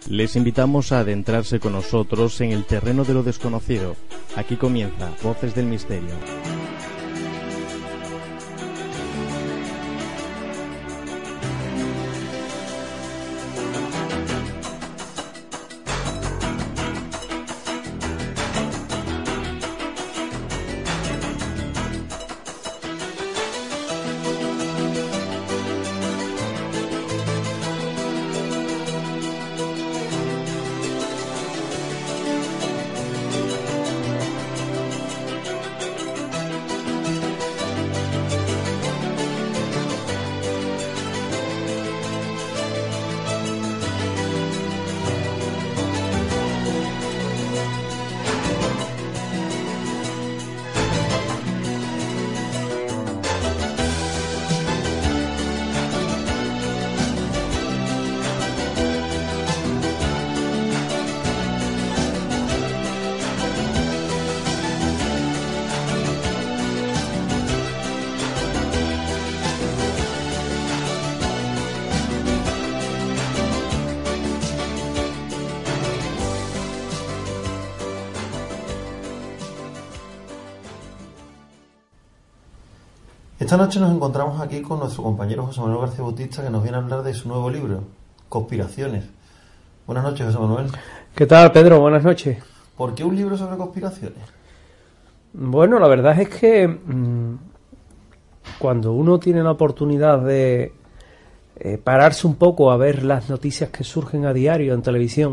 Les invitamos a adentrarse con nosotros en el terreno de lo desconocido. Aquí comienza Voces del Misterio. Esta noche nos encontramos aquí con nuestro compañero José Manuel García Bautista, que nos viene a hablar de su nuevo libro, Conspiraciones. Buenas noches, José Manuel. ¿Qué tal, Pedro? Buenas noches. ¿Por qué un libro sobre conspiraciones? Bueno, la verdad es que cuando uno tiene la oportunidad de pararse un poco a ver las noticias que surgen a diario en televisión,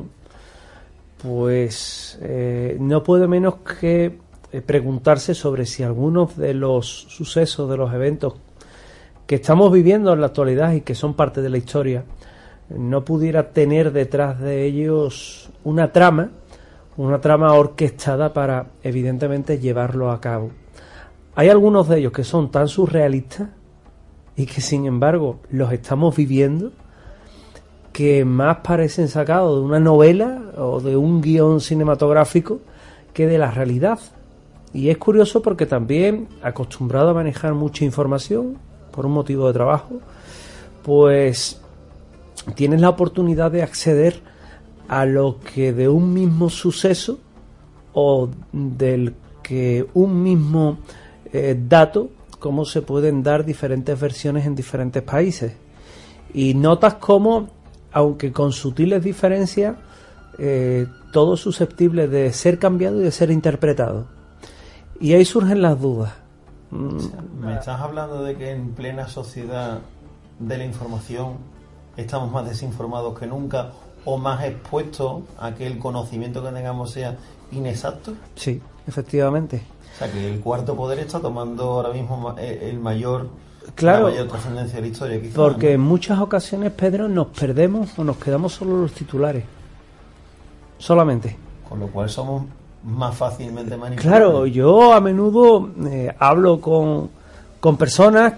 pues no puede menos que preguntarse sobre si algunos de los sucesos, de los eventos que estamos viviendo en la actualidad y que son parte de la historia, no pudiera tener detrás de ellos una trama orquestada para, evidentemente, llevarlo a cabo. Hay algunos de ellos que son tan surrealistas y que, sin embargo, los estamos viviendo, que más parecen sacados de una novela o de un guión cinematográfico que de la realidad. Y es curioso porque también, acostumbrado a manejar mucha información por un motivo de trabajo, pues tienes la oportunidad de acceder a lo que de un mismo suceso o del que un mismo dato, cómo se pueden dar diferentes versiones en diferentes países. Y notas cómo, aunque con sutiles diferencias, todo es susceptible de ser cambiado y de ser interpretado. Y ahí surgen las dudas. ¿Me estás hablando de que en plena sociedad de la información estamos más desinformados que nunca o más expuestos a que el conocimiento que tengamos sea inexacto? Sí, efectivamente. O sea, que el cuarto poder está tomando ahora mismo la mayor trascendencia de la historia. Quizás, porque ¿no? En muchas ocasiones, Pedro, nos perdemos o nos quedamos solo los titulares. Solamente. Con lo cual somos más fácilmente manipulables. Claro, yo a menudo hablo con personas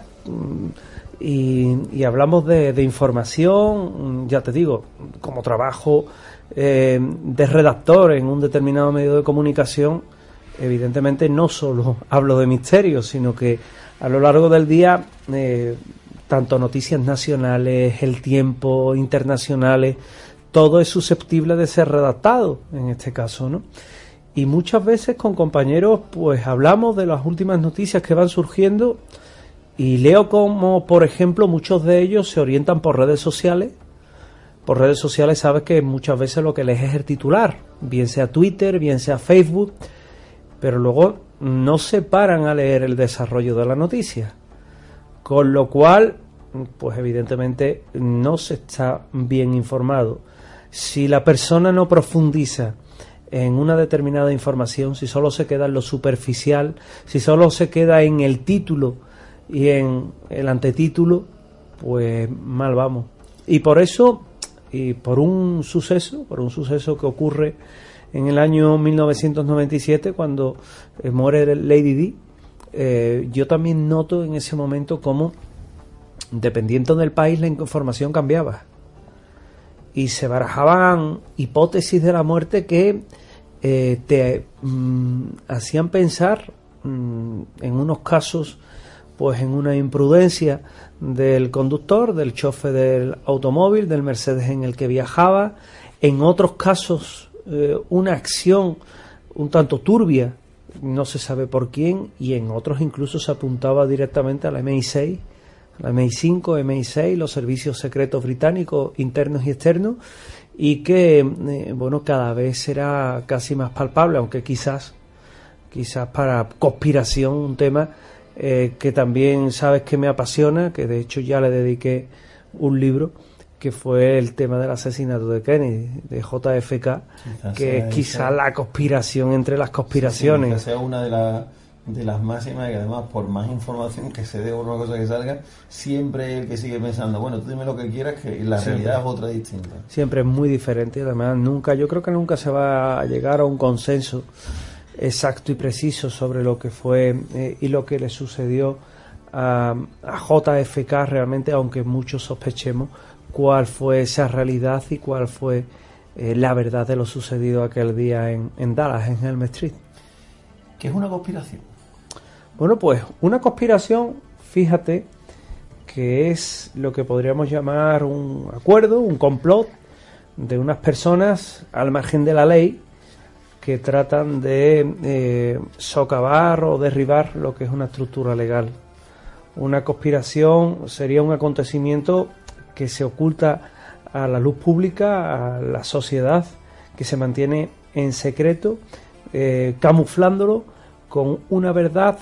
y hablamos de información, ya te digo, como trabajo de redactor en un determinado medio de comunicación, evidentemente no solo hablo de misterios, sino que a lo largo del día, tanto noticias nacionales, el tiempo, internacionales, todo es susceptible de ser redactado, en este caso, ¿no? Y muchas veces con compañeros pues hablamos de las últimas noticias que van surgiendo y leo como, por ejemplo, muchos de ellos se orientan por redes sociales. Por redes sociales sabes que muchas veces lo que lees es el titular, bien sea Twitter, bien sea Facebook, pero luego no se paran a leer el desarrollo de la noticia. Con lo cual, pues evidentemente no se está bien informado. Si la persona no profundiza en una determinada información, si solo se queda en lo superficial, si solo se queda en el título y en el antetítulo, pues mal vamos. Y por eso, y por un suceso que ocurre en el año 1997, cuando muere Lady Di, yo también noto en ese momento cómo, dependiendo del país, la información cambiaba. Y se barajaban hipótesis de la muerte que te hacían pensar, en unos casos, pues en una imprudencia del conductor, del chofer del automóvil, del Mercedes en el que viajaba, en otros casos una acción un tanto turbia, no se sabe por quién, y en otros incluso se apuntaba directamente a la MI6, a la MI5, MI6, los servicios secretos británicos internos y externos, y que bueno, cada vez será casi más palpable, aunque quizás para conspiración, un tema que también sabes que me apasiona, que de hecho ya le dediqué un libro, que fue el tema del asesinato de Kennedy, de JFK, que es quizás la conspiración entre las conspiraciones. Quizás sea una de las máximas, y que además, por más información que se dé o una cosa que salga, siempre el que sigue pensando, bueno, tú dime lo que quieras, que la realidad es otra distinta. Siempre es muy diferente, y además yo creo que nunca se va a llegar a un consenso exacto y preciso sobre lo que fue y lo que le sucedió a JFK realmente, aunque muchos sospechemos cuál fue esa realidad y cuál fue la verdad de lo sucedido aquel día en Dallas, en Elm Street. ¿Qué es una conspiración? Bueno, pues una conspiración, fíjate, que es lo que podríamos llamar un acuerdo, un complot de unas personas al margen de la ley que tratan de socavar o derribar lo que es una estructura legal. Una conspiración sería un acontecimiento que se oculta a la luz pública, a la sociedad, que se mantiene en secreto, camuflándolo con una verdad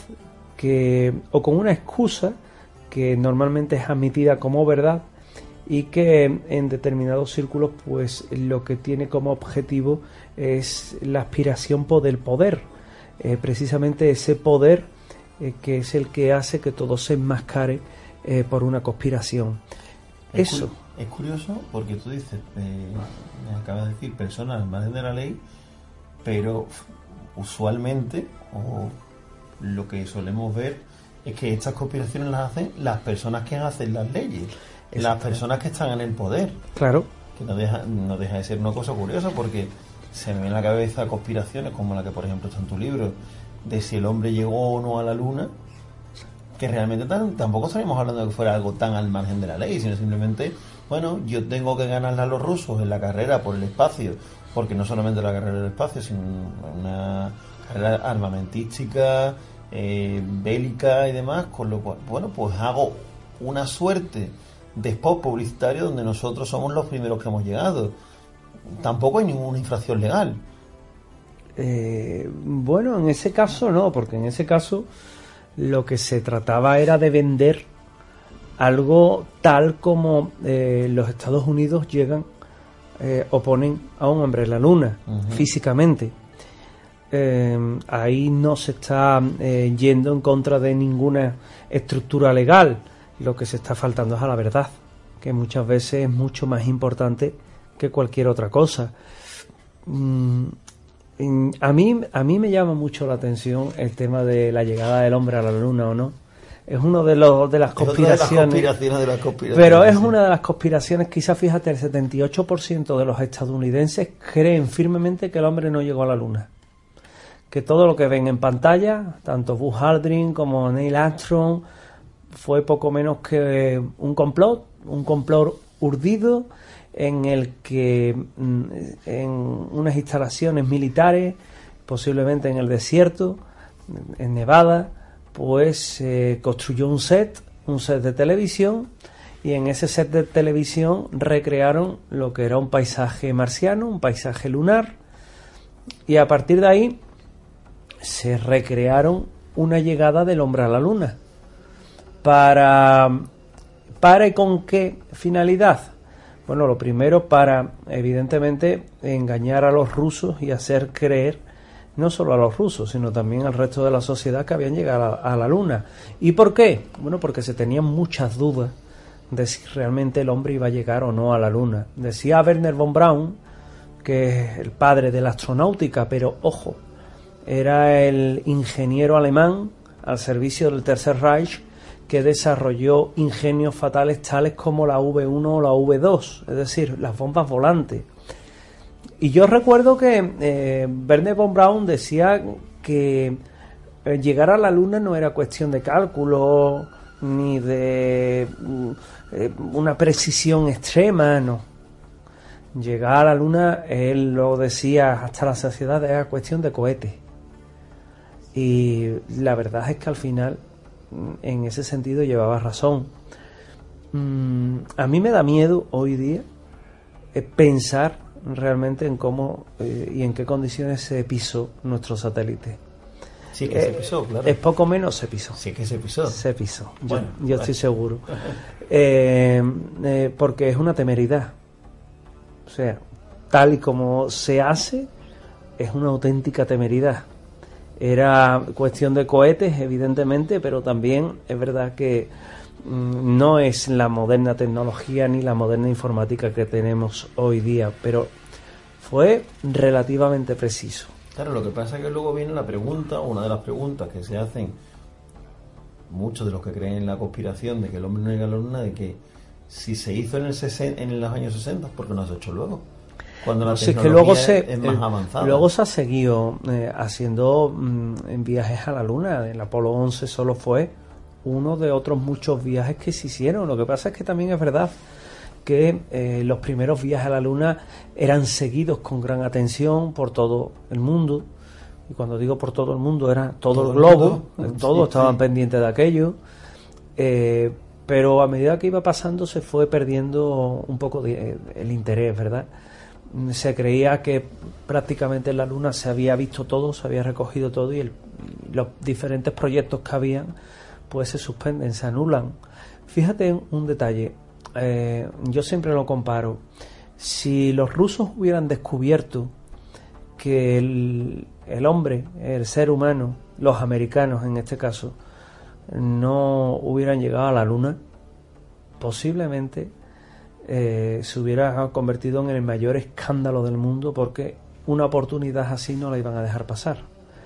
o con una excusa que normalmente es admitida como verdad, y que en determinados círculos pues lo que tiene como objetivo es la aspiración del poder, precisamente ese poder que es el que hace que todo se enmascare por una conspiración. Eso es curioso porque tú dices, me acabas de decir, personas al margen de la ley, pero usualmente, o lo que solemos ver, es que estas conspiraciones las hacen las personas que hacen las leyes, las personas que están en el poder. Claro. Que no deja de ser una cosa curiosa, porque se me ven en la cabeza conspiraciones como la que, por ejemplo, está en tu libro, de si el hombre llegó o no a la luna, que realmente tampoco estaríamos hablando de que fuera algo tan al margen de la ley, sino simplemente, bueno, yo tengo que ganarle a los rusos en la carrera por el espacio, porque no solamente la carrera del espacio, sino una carrera armamentística, bélica y demás, con lo cual, bueno, pues hago una suerte de spot publicitario donde nosotros somos los primeros que hemos llegado. Tampoco hay ninguna infracción legal. Bueno, en ese caso no, porque en ese caso lo que se trataba era de vender algo tal como los Estados Unidos llegan o ponen a un hombre en la luna, físicamente. Ahí no se está yendo en contra de ninguna estructura legal. Lo que se está faltando es a la verdad, que muchas veces es mucho más importante que cualquier otra cosa. A mí me llama mucho la atención el tema de la llegada del hombre a la luna o no. Es uno de las conspiraciones. Pero es una de las conspiraciones. Quizás, fíjate, el 78% de los estadounidenses creen firmemente que el hombre no llegó a la luna. Que todo lo que ven en pantalla, tanto Buzz Aldrin como Neil Armstrong, fue poco menos que un complot urdido, en el que en unas instalaciones militares, posiblemente en el desierto, en Nevada, pues se construyó un set de televisión, y en ese set de televisión recrearon lo que era un paisaje marciano, un paisaje lunar, y a partir de ahí se recrearon una llegada del hombre a la luna. ¿Para y con qué finalidad? Bueno, lo primero, para evidentemente engañar a los rusos y hacer creer, no solo a los rusos, sino también al resto de la sociedad, que habían llegado a la luna. ¿Y por qué? Bueno, porque se tenían muchas dudas de si realmente el hombre iba a llegar o no a la luna. Decía Wernher von Braun, que es el padre de la astronáutica, pero ojo, era el ingeniero alemán al servicio del Tercer Reich, que desarrolló ingenios fatales tales como la V1 o la V2, es decir, las bombas volantes. Y yo recuerdo que Wernher von Braun decía que llegar a la luna no era cuestión de cálculo ni de una precisión extrema, no. llegar a la Luna, él lo decía hasta la saciedad, era cuestión de cohetes. Y la verdad es que al final, en ese sentido, llevaba razón. A mí me da miedo hoy día pensar realmente en cómo y en qué condiciones se pisó nuestro satélite. Sí que se pisó, claro. Es poco menos se pisó. Sí que se pisó. Se pisó. Bueno, yo estoy seguro. Porque es una temeridad. O sea, tal y como se hace, es una auténtica temeridad. Era cuestión de cohetes, evidentemente, pero también es verdad que no es la moderna tecnología ni la moderna informática que tenemos hoy día, pero fue relativamente preciso. Claro, lo que pasa es que luego viene la pregunta, una de las preguntas que se hacen muchos de los que creen en la conspiración de que el hombre no llega a la luna, de que si se hizo en los años 60, ¿por qué no se ha hecho luego? Cuando la tecnología es más avanzada. Luego se ha seguido haciendo viajes a la luna. El Apolo 11 solo fue uno de otros muchos viajes que se hicieron. Lo que pasa es que también es verdad que los primeros viajes a la luna eran seguidos con gran atención por todo el mundo. Y cuando digo por todo el mundo, era todo el globo. Todos estaban pendientes de aquello. Pero a medida que iba pasando se fue perdiendo un poco el interés, ¿verdad? Se creía que prácticamente en la luna se había visto todo, se había recogido todo y los diferentes proyectos que habían pues se suspenden, se anulan. Fíjate en un detalle, yo siempre lo comparo. Si los rusos hubieran descubierto que el hombre, el ser humano, los americanos en este caso, no hubieran llegado a la luna, posiblemente se hubiera convertido en el mayor escándalo del mundo, porque una oportunidad así no la iban a dejar pasar.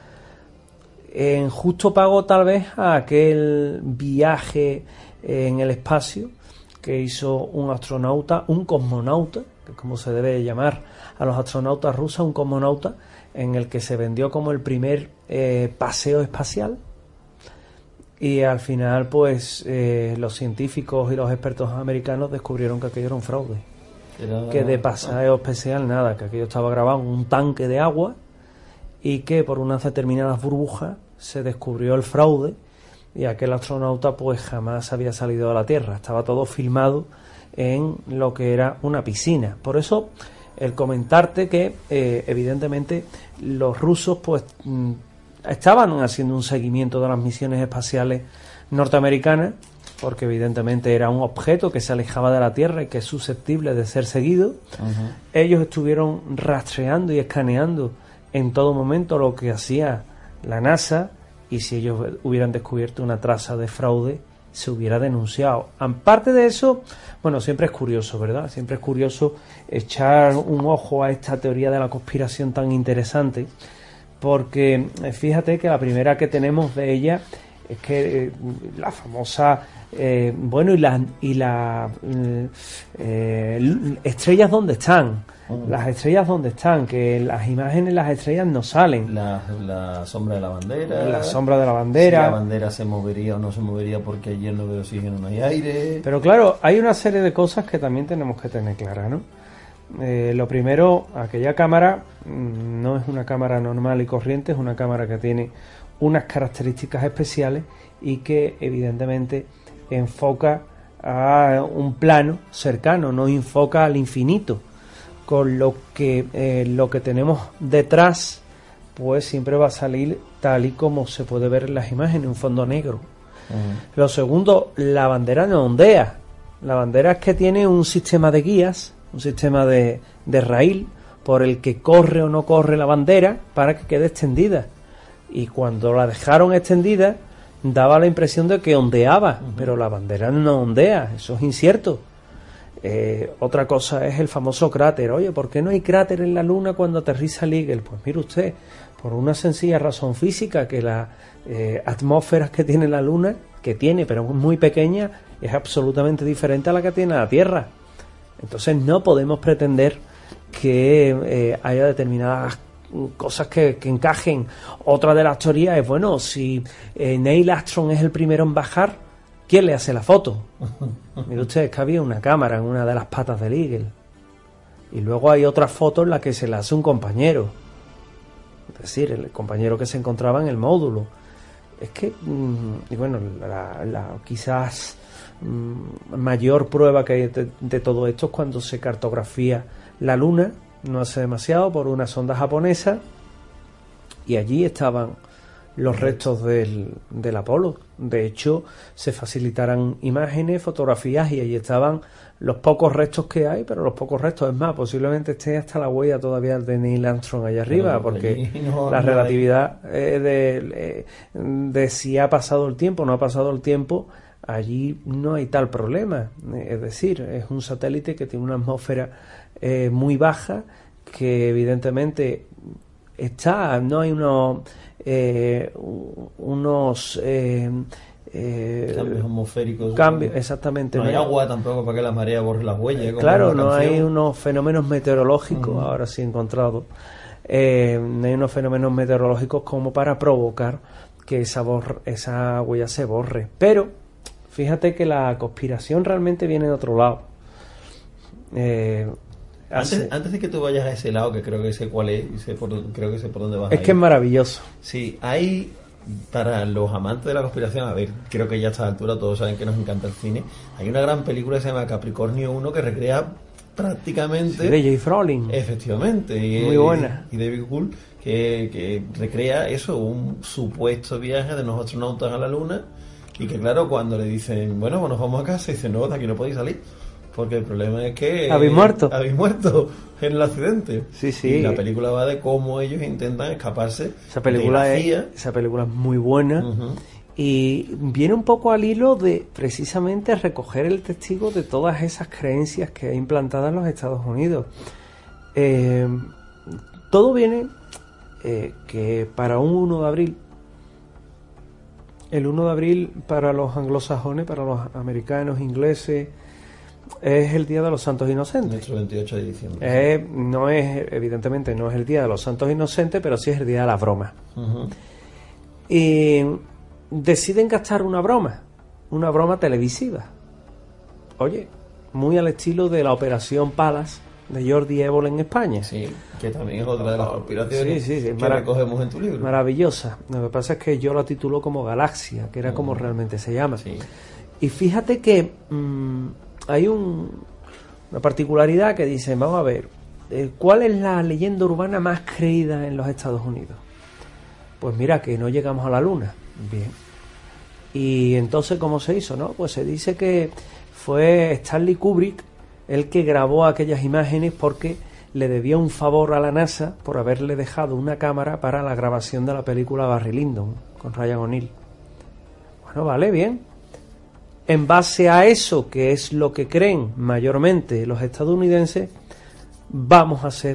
En justo pago tal vez a aquel viaje en el espacio que hizo un astronauta, un cosmonauta, que es como se debe llamar a los astronautas rusos, un cosmonauta, en el que se vendió como el primer paseo espacial. Y al final, pues, los científicos y los expertos americanos descubrieron que aquello era un fraude. Que de paseo especial nada, que aquello estaba grabado en un tanque de agua y que por unas determinadas burbujas se descubrió el fraude y aquel astronauta pues jamás había salido a la Tierra. Estaba todo filmado en lo que era una piscina. Por eso, el comentarte que, evidentemente, los rusos, pues, estaban haciendo un seguimiento de las misiones espaciales norteamericanas, porque evidentemente era un objeto que se alejaba de la Tierra y que es susceptible de ser seguido. Uh-huh. Ellos estuvieron rastreando y escaneando en todo momento lo que hacía la NASA, y si ellos hubieran descubierto una traza de fraude, se hubiera denunciado. Aparte de eso, bueno, siempre es curioso, ¿verdad? Siempre es curioso echar un ojo a esta teoría de la conspiración tan interesante, porque fíjate que la primera que tenemos de ella es que la famosa estrellas donde están, las estrellas donde están, que las imágenes, las estrellas no salen, la sombra de la bandera, si la bandera se movería o no se movería porque allí no veo oxígeno, no hay aire. Pero claro, hay una serie de cosas que también tenemos que tener claras, ¿no? Lo primero, aquella cámara no es una cámara normal y corriente, es una cámara que tiene unas características especiales y que evidentemente enfoca a un plano cercano, no enfoca al infinito, con lo que tenemos detrás pues siempre va a salir tal y como se puede ver en las imágenes, un fondo negro. Lo segundo, la bandera no ondea. La bandera es que tiene un sistema de guías, un sistema de raíl por el que corre o no corre la bandera para que quede extendida. Y cuando la dejaron extendida daba la impresión de que ondeaba, pero la bandera no ondea, eso es incierto. Otra cosa es el famoso cráter. Oye, ¿por qué no hay cráter en la Luna cuando aterriza el Eagle? Pues mire usted, por una sencilla razón física, que las atmósferas que tiene la Luna, que tiene, pero es muy pequeña, es absolutamente diferente a la que tiene la Tierra. Entonces no podemos pretender que haya determinadas cosas que encajen. Otra de las teorías es, bueno, si Neil Armstrong es el primero en bajar, ¿quién le hace la foto? Mire usted, es que había una cámara en una de las patas del Eagle. Y luego hay otra foto en la que se le hace un compañero, es decir, el compañero que se encontraba en el módulo. Es que, y bueno, la quizás mayor prueba que hay de todo esto es cuando se cartografía la Luna, no hace demasiado, por una sonda japonesa, y allí estaban los restos del Apolo. De hecho, se facilitarán imágenes, fotografías, y allí estaban los pocos restos que hay, pero los pocos restos, es más, posiblemente esté hasta la huella todavía de Neil Armstrong allá arriba, porque la relatividad de si ha pasado el tiempo o no ha pasado el tiempo, allí no hay tal problema. Es decir, es un satélite que tiene una atmósfera muy baja, que evidentemente no hay unos cambios atmosféricos. Exactamente. No hay agua tampoco para que la marea borre las huellas. Claro, no hay unos fenómenos meteorológicos, ahora sí he encontrado, no hay unos fenómenos meteorológicos como para provocar que esa huella se borre. Pero fíjate que la conspiración realmente viene de otro lado. Antes de que tú vayas a ese lado, que creo que sé cuál es, creo que sé por dónde vas a ir. Es que es maravilloso. Sí, hay, para los amantes de la conspiración, a ver, creo que ya a esta altura todos saben que nos encanta el cine, hay una gran película que se llama Capricornio 1 que recrea prácticamente... Sí, de Jay Frolin. Efectivamente. Muy buena. Y David Gould, que recrea eso, un supuesto viaje de unos astronautas a la Luna, y que claro, cuando le dicen, bueno, pues nos vamos a casa, dice, no, de aquí no podéis salir. Porque el problema es que... Habéis muerto en el accidente. Sí, sí. Y la película va de cómo ellos intentan escaparse. Esa película es muy buena. Y viene un poco al hilo de precisamente recoger el testigo de todas esas creencias que hay implantadas en los Estados Unidos. Todo viene que para un 1 de abril, el 1 de abril para los anglosajones, para los americanos, ingleses, es el Día de los Santos Inocentes. Nuestro 28 de diciembre. Evidentemente no es el Día de los Santos Inocentes, pero sí es el Día de las bromas. Y deciden gastar una broma televisiva. Oye, muy al estilo de la Operación Palace de Jordi Évole en España. Sí, que también es otra de las conspiraciones que recogemos en tu libro. Maravillosa. Lo que pasa es que yo la titulo como Galaxia, que era como realmente se llama. Sí. Y fíjate que hay una particularidad que dice, vamos a ver, ¿cuál es la leyenda urbana más creída en los Estados Unidos? Pues mira, que no llegamos a la Luna. Bien. Y entonces, ¿cómo se hizo? ¿No? Pues se dice que fue Stanley Kubrick el que grabó aquellas imágenes porque le debía un favor a la NASA por haberle dejado una cámara para la grabación de la película Barry Lyndon con Ryan O'Neal. Bueno, vale, bien. En base a eso, que es lo que creen mayormente los estadounidenses, vamos a hacer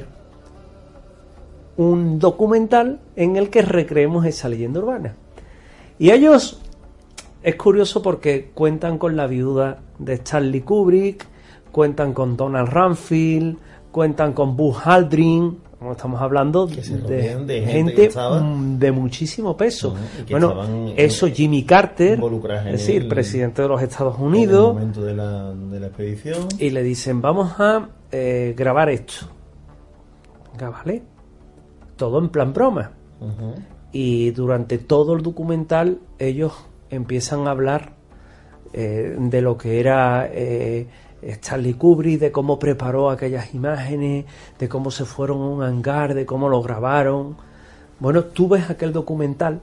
un documental en el que recreemos esa leyenda urbana. Y ellos, es curioso porque cuentan con la viuda de Stanley Kubrick, cuentan con Donald Rumsfeld, cuentan con Buzz Aldrin, como estamos hablando de gente de muchísimo peso. Bueno, eso Jimmy Carter, es decir, presidente de los Estados Unidos, en el momento de la expedición, y le dicen, vamos a grabar esto. Venga, vale. Todo en plan broma. Y durante todo el documental ellos empiezan a hablar de lo que era Stanley Kubrick, de cómo preparó aquellas imágenes, de cómo se fueron a un hangar, de cómo lo grabaron. Bueno, tú ves aquel documental,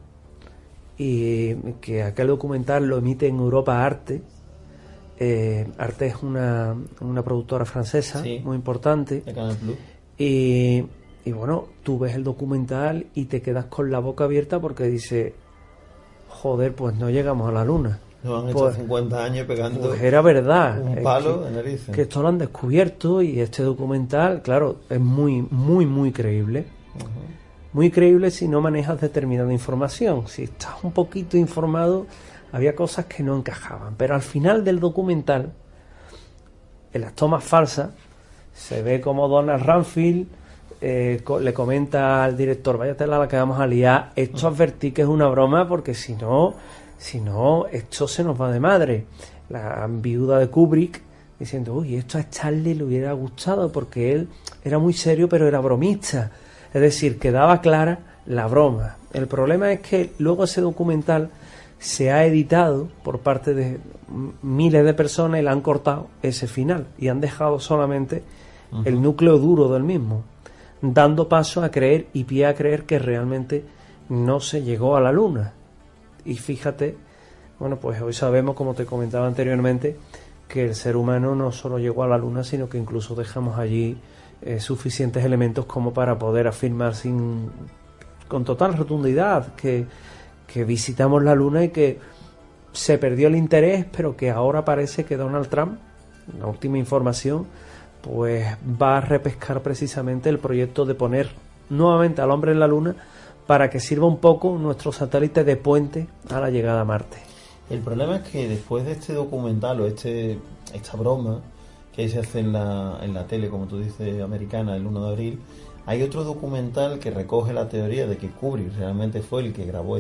y que aquel documental lo emite en Europa Arte. Arte es una productora francesa, sí, muy importante. De Canal Plus. Y bueno, tú ves el documental y te quedas con la boca abierta porque dices, joder, pues no llegamos a la Luna. Nos han hecho 50 años pegando, pues era verdad, un palo de narices. Que esto lo han descubierto, y este documental, claro, es muy, muy, muy creíble. Muy creíble si no manejas determinada información. Si estás un poquito informado, había cosas que no encajaban. Pero al final del documental, en las tomas falsas, se ve como Donald Rumsfeld le comenta al director, vaya tela la que vamos a liar, esto advertí que es una broma porque si no esto se nos va de madre. La viuda de Kubrick diciendo, uy, esto a Charlie le hubiera gustado porque él era muy serio pero era bromista. Es decir, quedaba clara la broma. El problema es que luego ese documental se ha editado por parte de miles de personas y le han cortado ese final y han dejado solamente el núcleo duro del mismo, dando paso a creer y pie a creer que realmente no se llegó a la Luna. Y fíjate, bueno, pues hoy sabemos, como te comentaba anteriormente, que el ser humano no solo llegó a la Luna, sino que incluso dejamos allí suficientes elementos como para poder afirmar con total rotundidad que visitamos la Luna y que se perdió el interés, pero que ahora parece que Donald Trump, la última información, pues va a repescar precisamente el proyecto de poner nuevamente al hombre en la Luna para que sirva un poco nuestro satélite de puente a la llegada a Marte. El problema es que después de este documental o esta broma que se hace en la tele, como tú dices, americana, el 1 de abril, hay otro documental que recoge la teoría de que Kubrick realmente fue el que grabó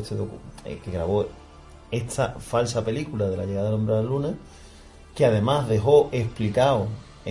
esta falsa película de la llegada del hombre a la Luna, que además dejó explicado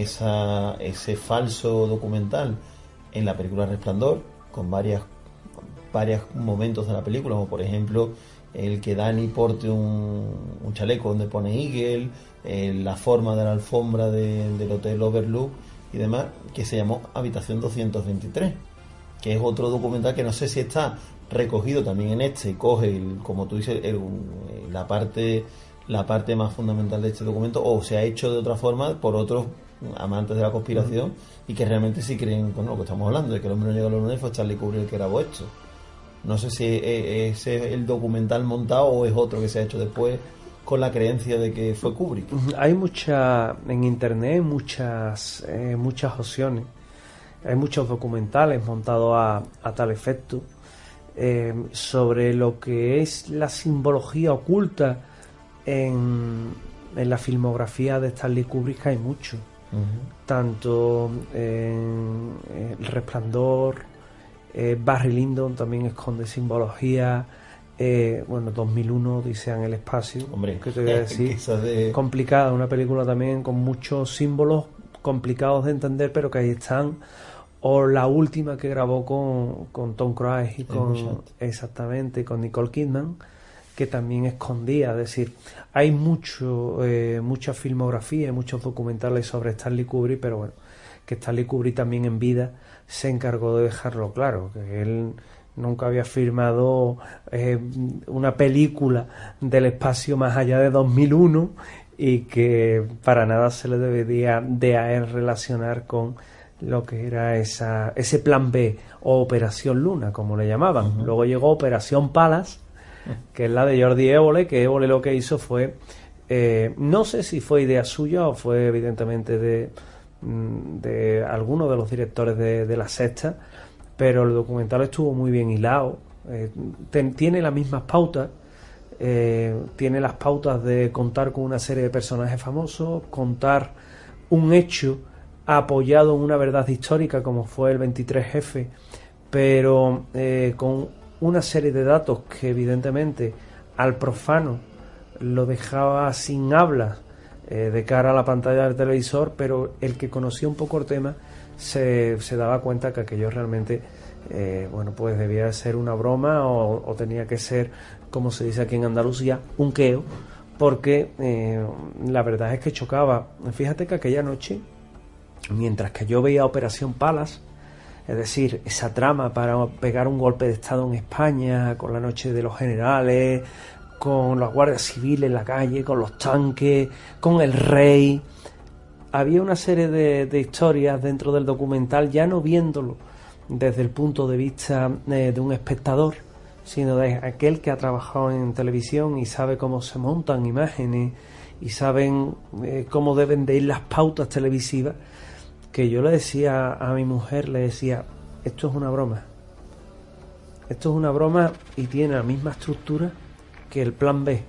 ese falso documental en la película Resplandor, con varios momentos de la película, como por ejemplo el que Danny porte un chaleco donde pone Eagle, la forma de la alfombra del Hotel Overlook y demás, que se llamó Habitación 223, que es otro documental que no sé si está recogido también en y coge, como tú dices, la parte más fundamental de este documento, o se ha hecho de otra forma por otros amantes de la conspiración y que realmente sí creen con lo que estamos hablando, de que el hombre no llegó a la Luna y fue Charlie Kubrick el que grabó esto. No sé si ese es el documental montado o es otro que se ha hecho después con la creencia de que fue Kubrick. Hay en internet muchas opciones. Hay muchos documentales montados a tal efecto sobre lo que es la simbología oculta en la filmografía de Stanley Kubrick. Hay mucho. Tanto en El Resplandor, Barry Lyndon también esconde simbología. 2001, Odisea en el espacio. Hombre, ¿qué te voy a decir? Complicada, una película también con muchos símbolos complicados de entender, pero que ahí están. O la última que grabó con Tom Cruise y con Nicole Kidman, que también escondía. Es decir, hay mucha filmografía y muchos documentales sobre Stanley Kubrick, pero bueno, que Stanley Kubrick también en vida se encargó de dejarlo claro, que él nunca había firmado una película del espacio más allá de 2001 y que para nada se le debería de a él relacionar con lo que era ese plan B o Operación Luna, como le llamaban. Luego llegó Operación Palas, que es la de Jordi Évole, que Évole lo que hizo fue, no sé si fue idea suya o fue evidentemente de alguno de los directores de La Sexta, pero el documental estuvo muy bien hilado. Tiene las mismas pautas, tiene las pautas de contar con una serie de personajes famosos, contar un hecho apoyado en una verdad histórica como fue el 23F, pero con una serie de datos que evidentemente al profano lo dejaba sin habla de cara a la pantalla del televisor, pero el que conocía un poco el tema se daba cuenta que aquello realmente pues debía de ser una broma o tenía que ser, como se dice aquí en Andalucía, un queo, porque la verdad es que chocaba. Fíjate que aquella noche, mientras que yo veía Operación Palas, es decir, esa trama para pegar un golpe de estado en España, con la noche de los generales, con los guardias civiles en la calle, con los tanques, con el rey, había una serie de historias dentro del documental, ya no viéndolo desde el punto de vista de un espectador, sino de aquel que ha trabajado en televisión y sabe cómo se montan imágenes y saben cómo deben de ir las pautas televisivas, que yo le decía a mi mujer, le decía, esto es una broma y tiene la misma estructura que el plan B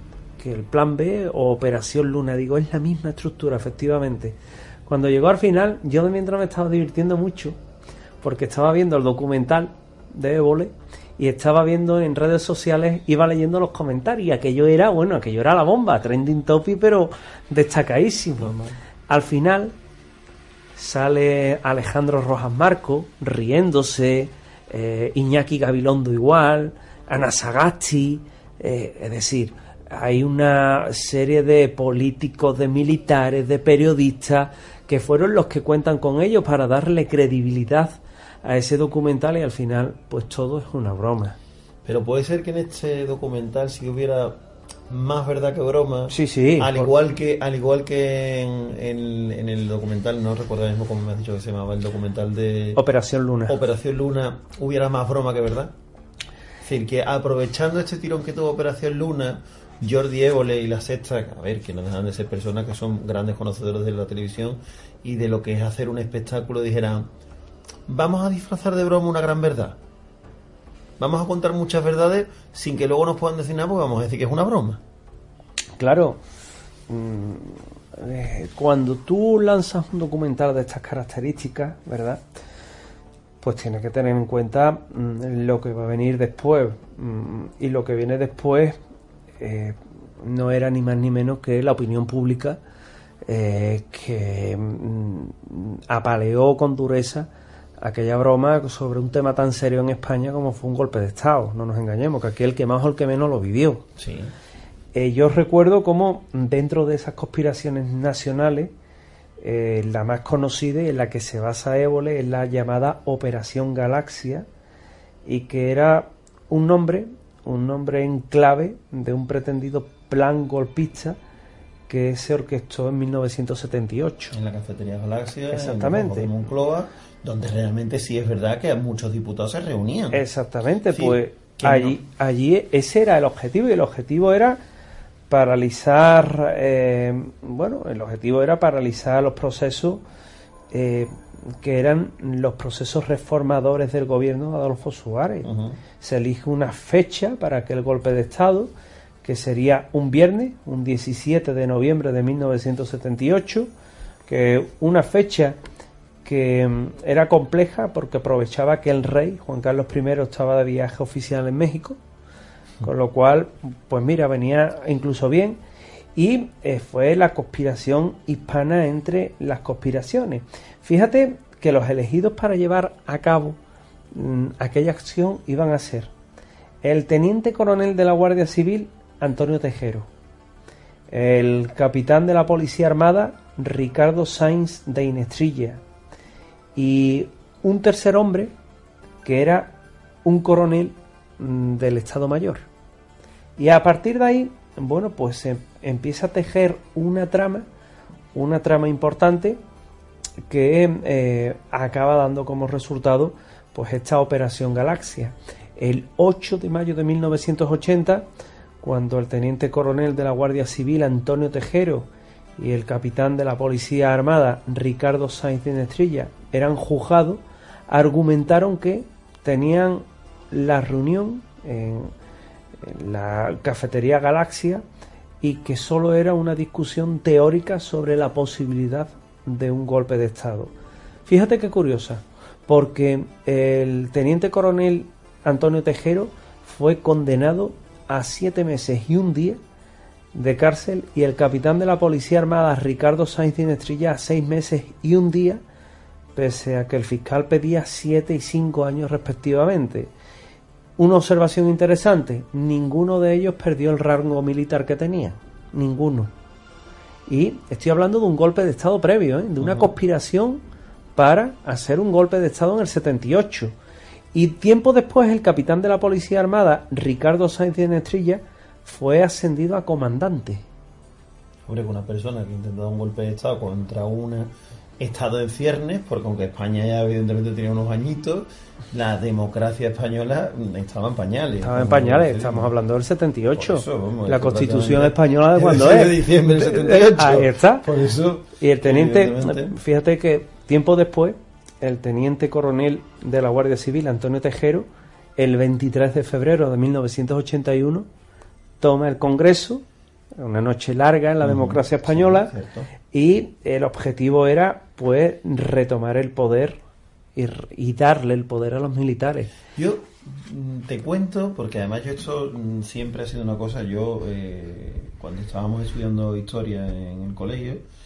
o Operación Luna. Digo, es la misma estructura, efectivamente. Cuando llegó al final, yo de mientras me estaba divirtiendo mucho, porque estaba viendo el documental de Évole y estaba viendo en redes sociales, iba leyendo los comentarios, y aquello era la bomba, trending topic, pero destacadísimo. Al final sale Alejandro Rojas Marco riéndose, Iñaki Gabilondo igual, Ana Sagasti, es decir, hay una serie de políticos, de militares, de periodistas que fueron los que cuentan con ellos para darle credibilidad a ese documental, y al final pues todo es una broma. Pero puede ser que en este documental sí hubiera más verdad que broma. Sí. Al igual que en el documental, no recuerdo mismo cómo me has dicho que se llamaba el documental de Operación Luna. Operación Luna, hubiera más broma que verdad. Es decir, que aprovechando este tirón que tuvo Operación Luna, Jordi Évole y La Sexta, a ver, que no dejan de ser personas que son grandes conocedores de la televisión y de lo que es hacer un espectáculo, dijeran: vamos a disfrazar de broma una gran verdad. Vamos a contar muchas verdades sin que luego nos puedan decir nada, porque vamos a decir que es una broma. Claro, cuando tú lanzas un documental de estas características, ¿verdad?, pues tienes que tener en cuenta lo que va a venir después. Y lo que viene después no era ni más ni menos que la opinión pública, que apaleó con dureza aquella broma sobre un tema tan serio en España como fue un golpe de Estado. No nos engañemos, que aquí el que más o el que menos lo vivió. Sí. Yo recuerdo cómo dentro de esas conspiraciones nacionales, la más conocida y en la que se basa Évole es la llamada Operación Galaxia, y que era un nombre en clave de un pretendido plan golpista que se orquestó en 1978. En la cafetería Galaxia, exactamente, en Moncloa, donde realmente sí es verdad que muchos diputados se reunían. Exactamente, sí, pues allí ese era el objetivo, y el objetivo era paralizar, el objetivo era paralizar los procesos que eran los procesos reformadores del gobierno de Adolfo Suárez. Uh-huh. Se elige una fecha para aquel golpe de Estado, que sería un viernes, un 17 de noviembre de 1978, que una fecha que era compleja porque aprovechaba que el rey, Juan Carlos I, estaba de viaje oficial en México, con lo cual, pues mira, venía incluso bien, y fue la conspiración hispana entre las conspiraciones. Fíjate que los elegidos para llevar a cabo aquella acción iban a ser el teniente coronel de la Guardia Civil, Antonio Tejero, el capitán de la Policía Armada, Ricardo Sainz de Inestrilla, y un tercer hombre que era un coronel del Estado Mayor. Y a partir de ahí, bueno, pues se empieza a tejer una trama importante que acaba dando como resultado pues esta Operación Galaxia. El 8 de mayo de 1980, cuando el teniente coronel de la Guardia Civil, Antonio Tejero, y el capitán de la Policía Armada, Ricardo Sainz de Inestrilla, eran juzgados, argumentaron que tenían la reunión en la cafetería Galaxia y que solo era una discusión teórica sobre la posibilidad de un golpe de Estado. Fíjate qué curiosa, porque el teniente coronel Antonio Tejero fue condenado a 7 meses y un día de cárcel, y el capitán de la Policía Armada, Ricardo Sainz de Inestrilla, a 6 meses y un día, pese a que el fiscal pedía 7 y 5 años respectivamente. Una observación interesante: ninguno de ellos perdió el rango militar que tenía, ninguno. Y estoy hablando de un golpe de Estado previo, de una conspiración para hacer un golpe de Estado en el 78. Y tiempo después, el capitán de la Policía Armada, Ricardo Sainz de Inestrilla, fue ascendido a comandante. Hombre, que una persona que intentó dar un golpe de Estado contra un Estado en ciernes, porque aunque España ya evidentemente tenía unos añitos, la democracia española estaba en pañales. Estaba en pañales, estamos hablando del 78. Eso, vamos, la Constitución española de cuando es. De diciembre del 78. Ahí está. Por eso, y el teniente, fíjate que tiempo después, el teniente coronel de la Guardia Civil, Antonio Tejero, el 23 de febrero de 1981, toma el Congreso, una noche larga en la democracia española, y el objetivo era pues retomar el poder y darle el poder a los militares. Yo te cuento, porque además yo esto siempre ha sido una cosa, yo cuando estábamos estudiando historia en el colegio,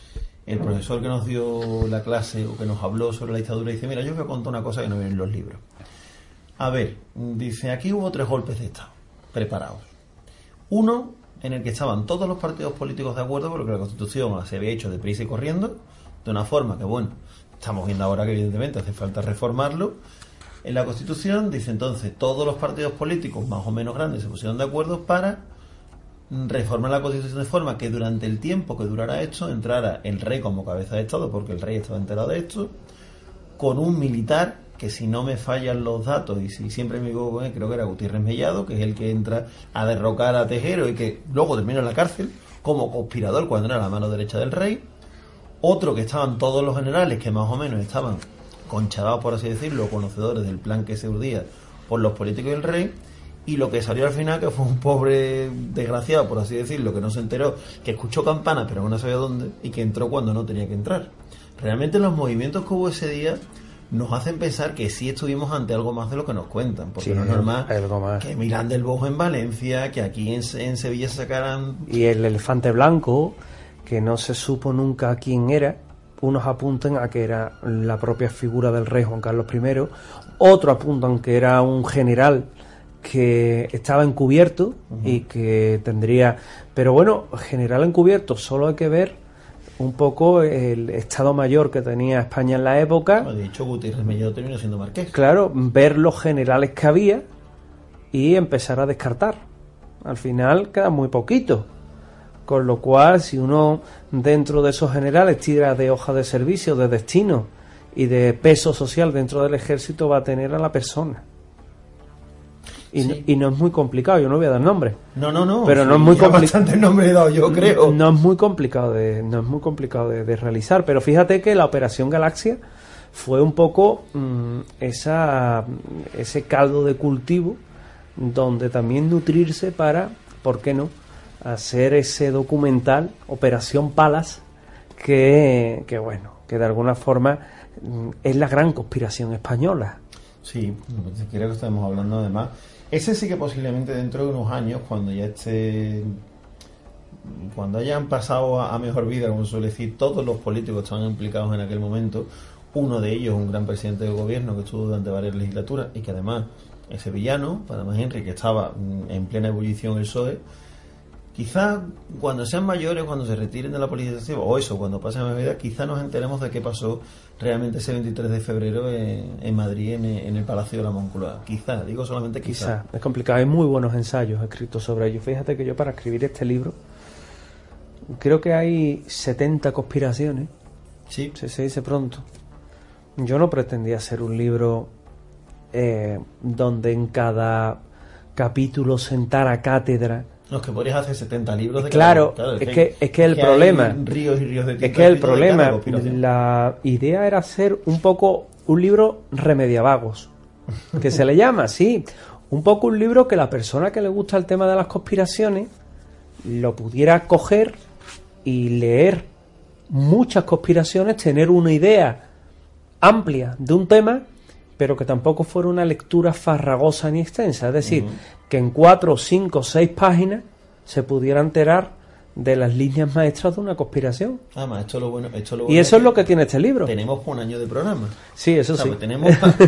el profesor que nos dio la clase o que nos habló sobre la dictadura dice, mira, yo os voy a contar una cosa que no viene en los libros. A ver, dice, aquí hubo 3 golpes de Estado preparados. Uno en el que estaban todos los partidos políticos de acuerdo porque la Constitución se había hecho deprisa y corriendo, de una forma que, bueno, estamos viendo ahora que evidentemente hace falta reformarlo. En la Constitución dice entonces, todos los partidos políticos más o menos grandes se pusieron de acuerdo para reformar la Constitución de forma que durante el tiempo que durara esto entrara el rey como cabeza de Estado, porque el rey estaba enterado de esto, con un militar que, si no me fallan los datos y si siempre me equivoco, creo que era Gutiérrez Mellado, que es el que entra a derrocar a Tejero y que luego termina en la cárcel como conspirador cuando era la mano derecha del rey. Otro que estaban todos los generales que más o menos estaban conchadados, por así decirlo, conocedores del plan que se urdía por los políticos del rey. Y lo que salió al final, que fue un pobre desgraciado, por así decirlo, que no se enteró, que escuchó campanas pero no sabía dónde, y que entró cuando no tenía que entrar. Realmente los movimientos que hubo ese día nos hacen pensar que sí estuvimos ante algo más de lo que nos cuentan, porque sí, no es normal que Milán del Bojo en Valencia, que aquí en Sevilla se sacaran... Y el elefante blanco, que no se supo nunca quién era. Unos apuntan a que era la propia figura del rey Juan Carlos I, otros apuntan que era un general que estaba encubierto y que tendría... Pero bueno, general encubierto, solo hay que ver un poco el Estado Mayor que tenía España en la época. De hecho, Gutiérrez Mellado terminó siendo marqués. Claro, ver los generales que había y empezar a descartar. Al final quedan muy poquitos. Con lo cual, si uno dentro de esos generales tira de hoja de servicio, de destino y de peso social dentro del ejército, va a tener a la persona. Sí. Y no es muy complicado, yo no voy a dar nombres. No. Pero sí, no es muy complicado. Bastante nombre he dado, yo creo. No es muy complicado de realizar. Pero fíjate que la Operación Galaxia fue un poco ese caldo de cultivo donde también nutrirse para, ¿por qué no?, hacer ese documental Operación Palas que de alguna forma es la gran conspiración española. Sí, creo que estamos hablando además. Ese sí que posiblemente dentro de unos años, cuando hayan pasado a mejor vida, como suele decir, todos los políticos que estaban implicados en aquel momento, uno de ellos, un gran presidente del gobierno que estuvo durante varias legislaturas y que además es sevillano, Panamá Henry, que estaba en plena ebullición el PSOE, quizás cuando sean mayores, cuando se retiren de la política, o eso, cuando pasen a mi vida, quizás nos enteremos de qué pasó realmente ese 23 de febrero en Madrid, en el Palacio de la Moncloa. Quizás, digo solamente quizás. Es complicado, hay muy buenos ensayos escritos sobre ello. Fíjate que yo, para escribir este libro, creo que hay 70 conspiraciones. Sí. Se dice pronto. Yo no pretendía hacer un libro donde en cada capítulo sentara cátedra. No, es que podrías hacer 70 libros de claro, es que el problema ríos y ríos de tinta, es que el problema, la idea era hacer un poco un libro remediavagos, que se le llama así, un poco un libro que la persona que le gusta el tema de las conspiraciones lo pudiera coger y leer muchas conspiraciones, tener una idea amplia de un tema, pero que tampoco fuera una lectura farragosa ni extensa, es decir, que en 4, 5, 6 páginas se pudiera enterar de las líneas maestras de una conspiración. Además, esto es lo bueno y eso es lo que tiene este libro. Tenemos un año de programa. Sí, eso sí. Tenemos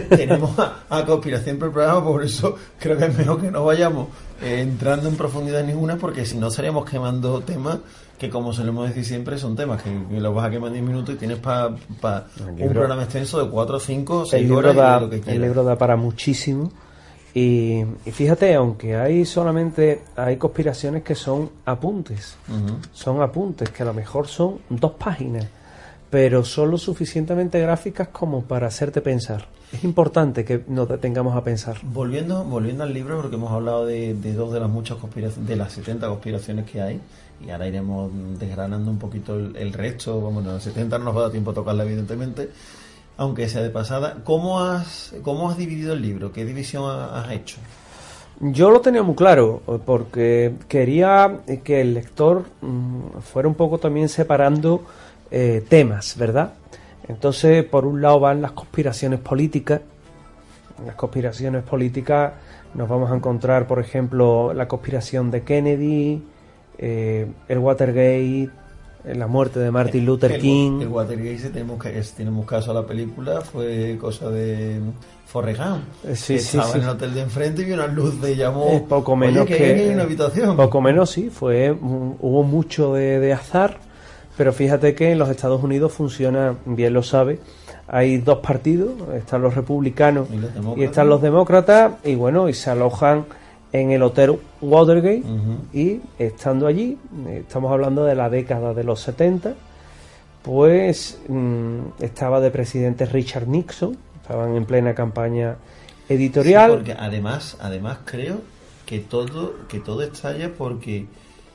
a conspiración por el programa, por eso creo que es mejor que no vayamos entrando en profundidad ninguna, porque si no estaríamos quemando temas que, como solemos decir siempre, son temas que los vas a quemar en 10 minutos y tienes para un programa extenso de 4, 5, 6 horas. El libro da para muchísimo. Y fíjate, aunque hay conspiraciones que son apuntes, son apuntes que a lo mejor son 2 páginas, pero son lo suficientemente gráficas como para hacerte pensar. Es importante que nos detengamos a pensar. Volviendo al libro, porque hemos hablado de 2 de las muchas conspiraciones, de las 70 conspiraciones que hay, y ahora iremos desgranando un poquito el resto. Bueno, las 70 no nos va a dar tiempo a tocarla, evidentemente, aunque sea de pasada. ¿Cómo has dividido el libro? ¿Qué división has hecho? Yo lo tenía muy claro, porque quería que el lector fuera un poco también separando temas, ¿verdad? Entonces, por un lado van las conspiraciones políticas. En las conspiraciones políticas nos vamos a encontrar, por ejemplo, la conspiración de Kennedy, el Watergate, la muerte de Martin Luther King. El Watergate, si tenemos caso a la película, fue cosa de Forrest Gump. Estaba en el hotel de enfrente y vio una luz de llamó. Poco menos oye, que hay una habitación. Poco menos, sí. Hubo mucho de azar, pero fíjate que en los Estados Unidos funciona, bien lo sabe. Hay dos partidos, están los republicanos y están los demócratas, y bueno, y se alojan en el hotel Watergate. Y estando allí, estamos hablando de la década de los 70, pues estaba de presidente Richard Nixon, estaban en plena campaña editorial. Sí, porque además creo que todo estalla porque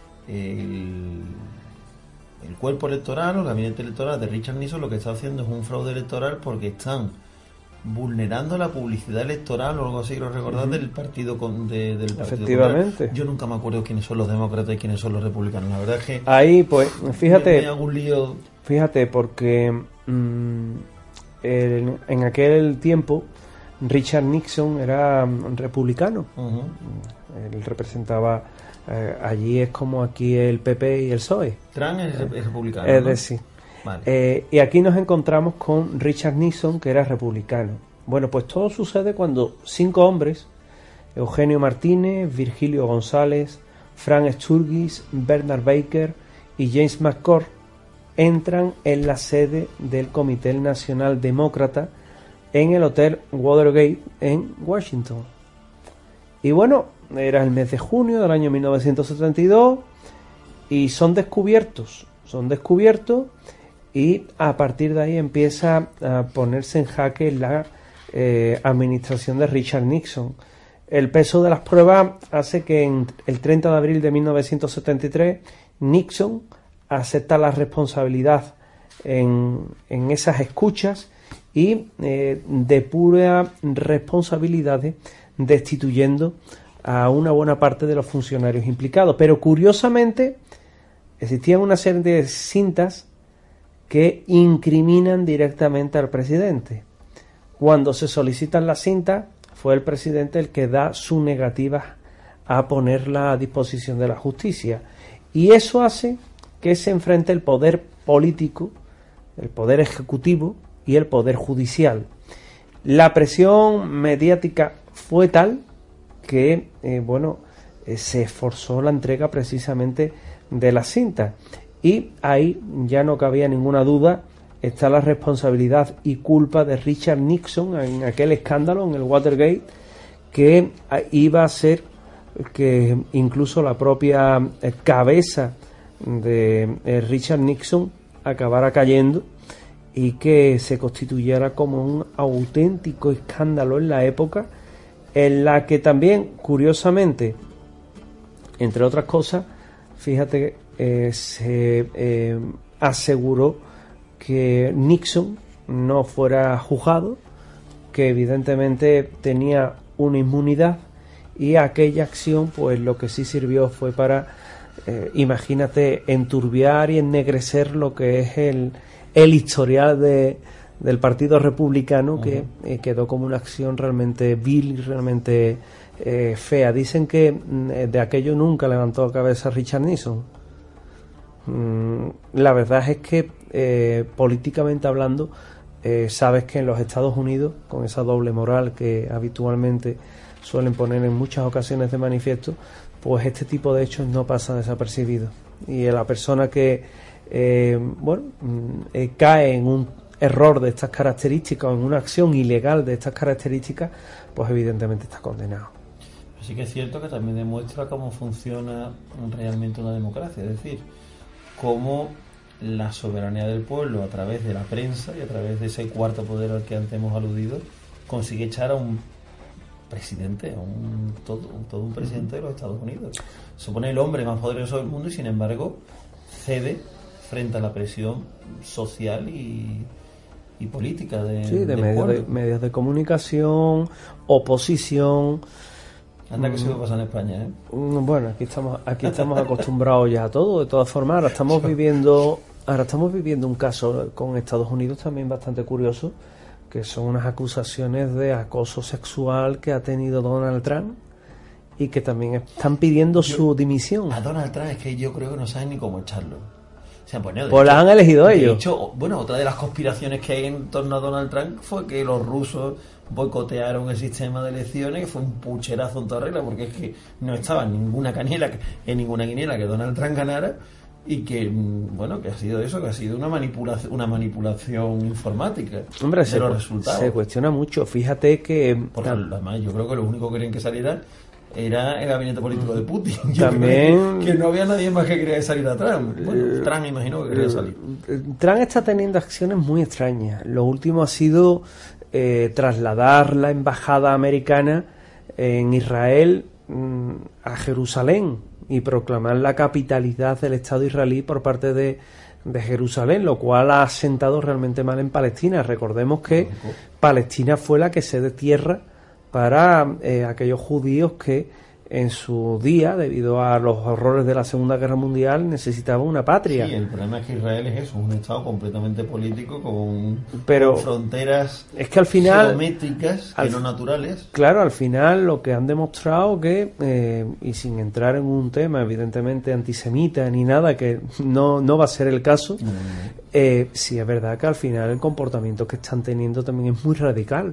el cuerpo electoral o el gabinete electoral de Richard Nixon lo que está haciendo es un fraude electoral porque están vulnerando la publicidad electoral o algo así, lo recordad, del partido del partido. Efectivamente. Popular. Yo nunca me acuerdo quiénes son los demócratas y quiénes son los republicanos. La verdad es que ahí, pues, fíjate, me hago un lío. Fíjate, porque en aquel tiempo Richard Nixon era republicano. Él representaba allí, es como aquí el PP y el PSOE. Trump es republicano, es ¿no? decir, vale. Y aquí nos encontramos con Richard Nixon, que era republicano. Bueno, pues todo sucede cuando 5 hombres, Eugenio Martínez, Virgilio González, Frank Sturgis, Bernard Baker y James McCord, entran en la sede del Comité Nacional Demócrata en el Hotel Watergate en Washington. Y bueno, era el mes de junio del año 1972 y son descubiertos y a partir de ahí empieza a ponerse en jaque la administración de Richard Nixon. El peso de las pruebas hace que el 30 de abril de 1973 Nixon acepta la responsabilidad en esas escuchas y depura responsabilidades destituyendo a una buena parte de los funcionarios implicados. Pero curiosamente existían una serie de cintas que incriminan directamente al presidente. Cuando se solicitan las cintas, fue el presidente el que da su negativa a ponerla a disposición de la justicia. Y eso hace que se enfrente el poder político, el poder ejecutivo y el poder judicial. La presión mediática fue tal que se esforzó la entrega precisamente de las cintas, y ahí ya no cabía ninguna duda, está la responsabilidad y culpa de Richard Nixon en aquel escándalo, en el Watergate, que iba a ser que incluso la propia cabeza de Richard Nixon acabara cayendo y que se constituyera como un auténtico escándalo en la época, en la que también, curiosamente, entre otras cosas, fíjate, se aseguró que Nixon no fuera juzgado, que evidentemente tenía una inmunidad, y aquella acción pues lo que sí sirvió fue para, imagínate, enturbiar y ennegrecer lo que es el historial del Partido Republicano, que quedó como una acción realmente vil y realmente fea. Dicen que de aquello nunca levantó cabeza Richard Nixon. La verdad es que políticamente hablando, sabes que en los Estados Unidos, con esa doble moral que habitualmente suelen poner en muchas ocasiones de manifiesto, pues este tipo de hechos no pasa desapercibido, y la persona que cae en un error de estas características o en una acción ilegal de estas características, pues evidentemente está condenado. Así que es cierto que también demuestra cómo funciona realmente una democracia, es decir, cómo la soberanía del pueblo, a través de la prensa y a través de ese cuarto poder al que antes hemos aludido, consigue echar a un presidente, todo un presidente de los Estados Unidos. Supone el hombre más poderoso del mundo y sin embargo cede frente a la presión social y política de medios de comunicación, oposición. Anda que se lo pasa en España, ¿eh? Bueno, aquí estamos acostumbrados ya a todo. De todas formas, ahora estamos viviendo un caso con Estados Unidos también bastante curioso, que son unas acusaciones de acoso sexual que ha tenido Donald Trump y que también están pidiendo su dimisión. A Donald Trump es que yo creo que no saben ni cómo echarlo. sea, bueno, pues las han elegido de ellos. hecho, bueno, otra de las conspiraciones que hay en torno a Donald Trump fue que los rusos boicotearon el sistema de elecciones, que fue un pucherazo en toda regla, porque es que no estaba en ninguna quiniela que Donald Trump ganara, y que, bueno, que ha sido eso, que ha sido una manipulación informática. Hombre, de los resultados. Se cuestiona mucho. Fíjate que Porque además yo creo que lo único que querían que saliera era el gabinete político de Putin. También que no había nadie más que quería que saliera Trump. Bueno, Trump imagino que quería salir. Trump está teniendo acciones muy extrañas. Lo último ha sido trasladar la embajada americana en Israel a Jerusalén y proclamar la capitalidad del Estado israelí por parte de Jerusalén, lo cual ha sentado realmente mal en Palestina. Recordemos que Palestina fue la que cede tierra para aquellos judíos que en su día, debido a los horrores de la Segunda Guerra Mundial, necesitaban una patria. Sí, el problema es que Israel es eso, un estado completamente político con fronteras es que al final, geométricas y no naturales. Claro, al final lo que han demostrado que, y sin entrar en un tema evidentemente antisemita ni nada, que no va a ser el caso, sí es verdad que al final el comportamiento que están teniendo también es muy radical.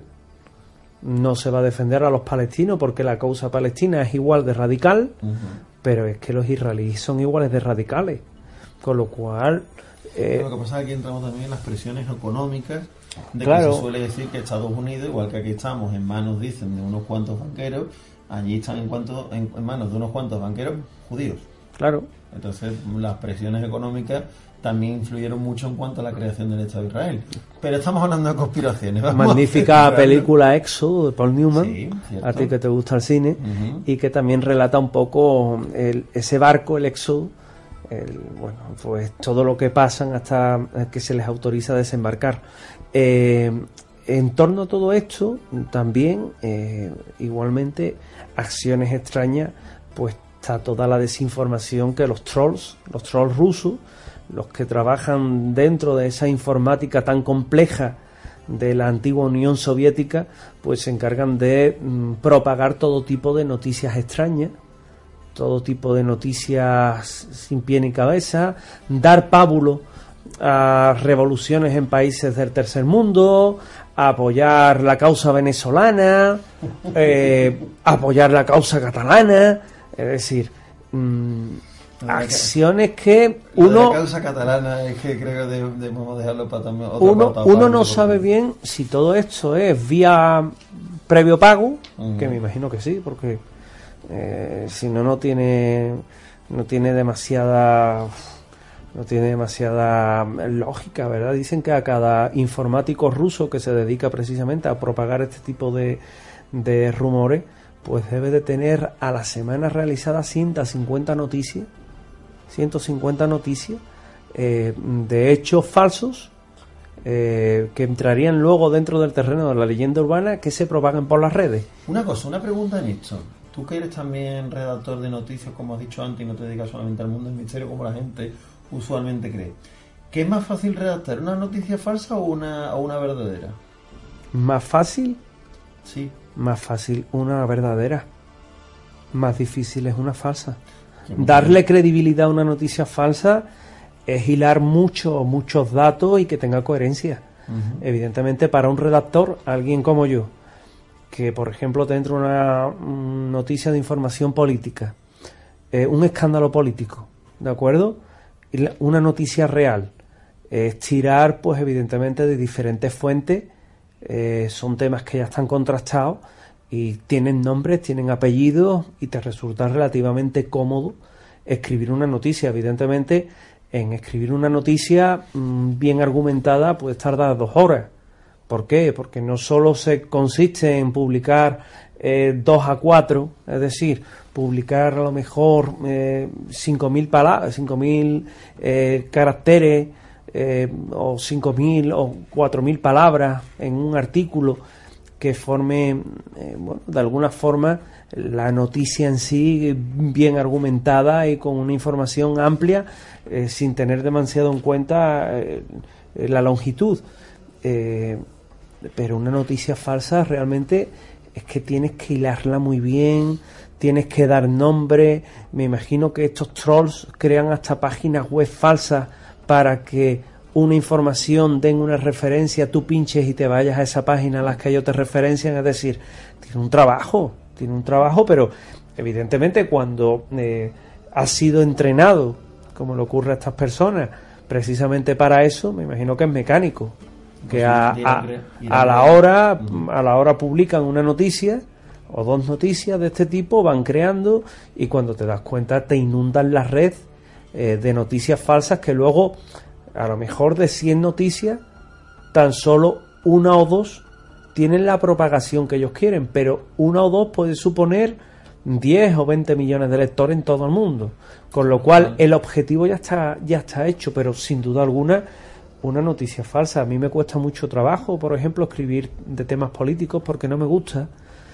No se va a defender a los palestinos porque la causa palestina es igual de radical, pero es que los israelíes son iguales de radicales, con lo cual lo que pasa es que aquí entramos también en las presiones económicas de claro, que se suele decir que Estados Unidos, igual que aquí estamos en manos, dicen, de unos cuantos banqueros, allí están en manos de unos cuantos banqueros judíos. Claro. Entonces las presiones económicas también influyeron mucho en cuanto a la creación del Estado de Israel. Pero estamos hablando de conspiraciones. Magnífica película Éxodo de Paul Newman, sí, a ti que te gusta el cine, y que también relata un poco ese barco, el Éxodo, bueno, pues todo lo que pasan hasta que se les autoriza a desembarcar. En torno a todo esto, también, igualmente, acciones extrañas, pues está toda la desinformación que los trolls rusos, los que trabajan dentro de esa informática tan compleja de la antigua Unión Soviética, pues se encargan de propagar todo tipo de noticias extrañas, todo tipo de noticias sin pie ni cabeza, dar pábulo a revoluciones en países del tercer mundo, a apoyar la causa venezolana, apoyar la causa catalana, es decir, acciones que uno... La causa catalana es que creo que debemos dejarlo para también uno no sabe bien si todo esto es vía previo pago, que me imagino que sí, porque si no tiene demasiada lógica, ¿verdad? Dicen que a cada informático ruso que se dedica precisamente a propagar este tipo de rumores, pues debe de tener a la semana realizadas 150 noticias de hechos falsos que entrarían luego dentro del terreno de la leyenda urbana, que se propagan por las redes. Una pregunta en esto. Tú que eres también redactor de noticias, como has dicho antes, y no te dedicas solamente al mundo del misterio como la gente usualmente cree, ¿qué es más fácil redactar, una noticia falsa o una verdadera? ¿Más fácil? Sí. Más fácil una verdadera. Más difícil es una falsa. Darle credibilidad a una noticia falsa es hilar muchos datos y que tenga coherencia. Evidentemente, para un redactor, alguien como yo, que por ejemplo te entra una noticia de información política, un escándalo político, ¿de acuerdo? Y una noticia real, es tirar, pues evidentemente, de diferentes fuentes, son temas que ya están contrastados y tienen nombres, tienen apellidos, y te resulta relativamente cómodo escribir una noticia. Evidentemente, en escribir una noticia bien argumentada puedes tardar 2 horas. ¿Por qué? Porque no solo se consiste en publicar 2 a 4, es decir, publicar a lo mejor 5.000 palabras, 5.000 caracteres, o 5.000 o 4.000 palabras en un artículo que forme, bueno, de alguna forma la noticia en sí bien argumentada y con una información amplia, sin tener demasiado en cuenta la longitud. Pero una noticia falsa realmente es que tienes que hilarla muy bien, tienes que dar nombre. Me imagino que estos trolls crean hasta páginas web falsas para que una información den una referencia, tú pinches y te vayas a esa página a las que ellos te referencian. Es decir, tiene un trabajo, pero evidentemente cuando has sido entrenado, como le ocurre a estas personas, precisamente para eso, me imagino que es mecánico, que a la hora publican una noticia o dos noticias de este tipo, van creando, y cuando te das cuenta te inundan la red de noticias falsas, que luego a lo mejor de 100 noticias tan solo una o dos tienen la propagación que ellos quieren, pero una o dos puede suponer 10 o 20 millones de lectores en todo el mundo, con lo cual el objetivo ya está hecho. Pero sin duda alguna, una noticia falsa. A mí me cuesta mucho trabajo, por ejemplo, escribir de temas políticos, porque no me gusta.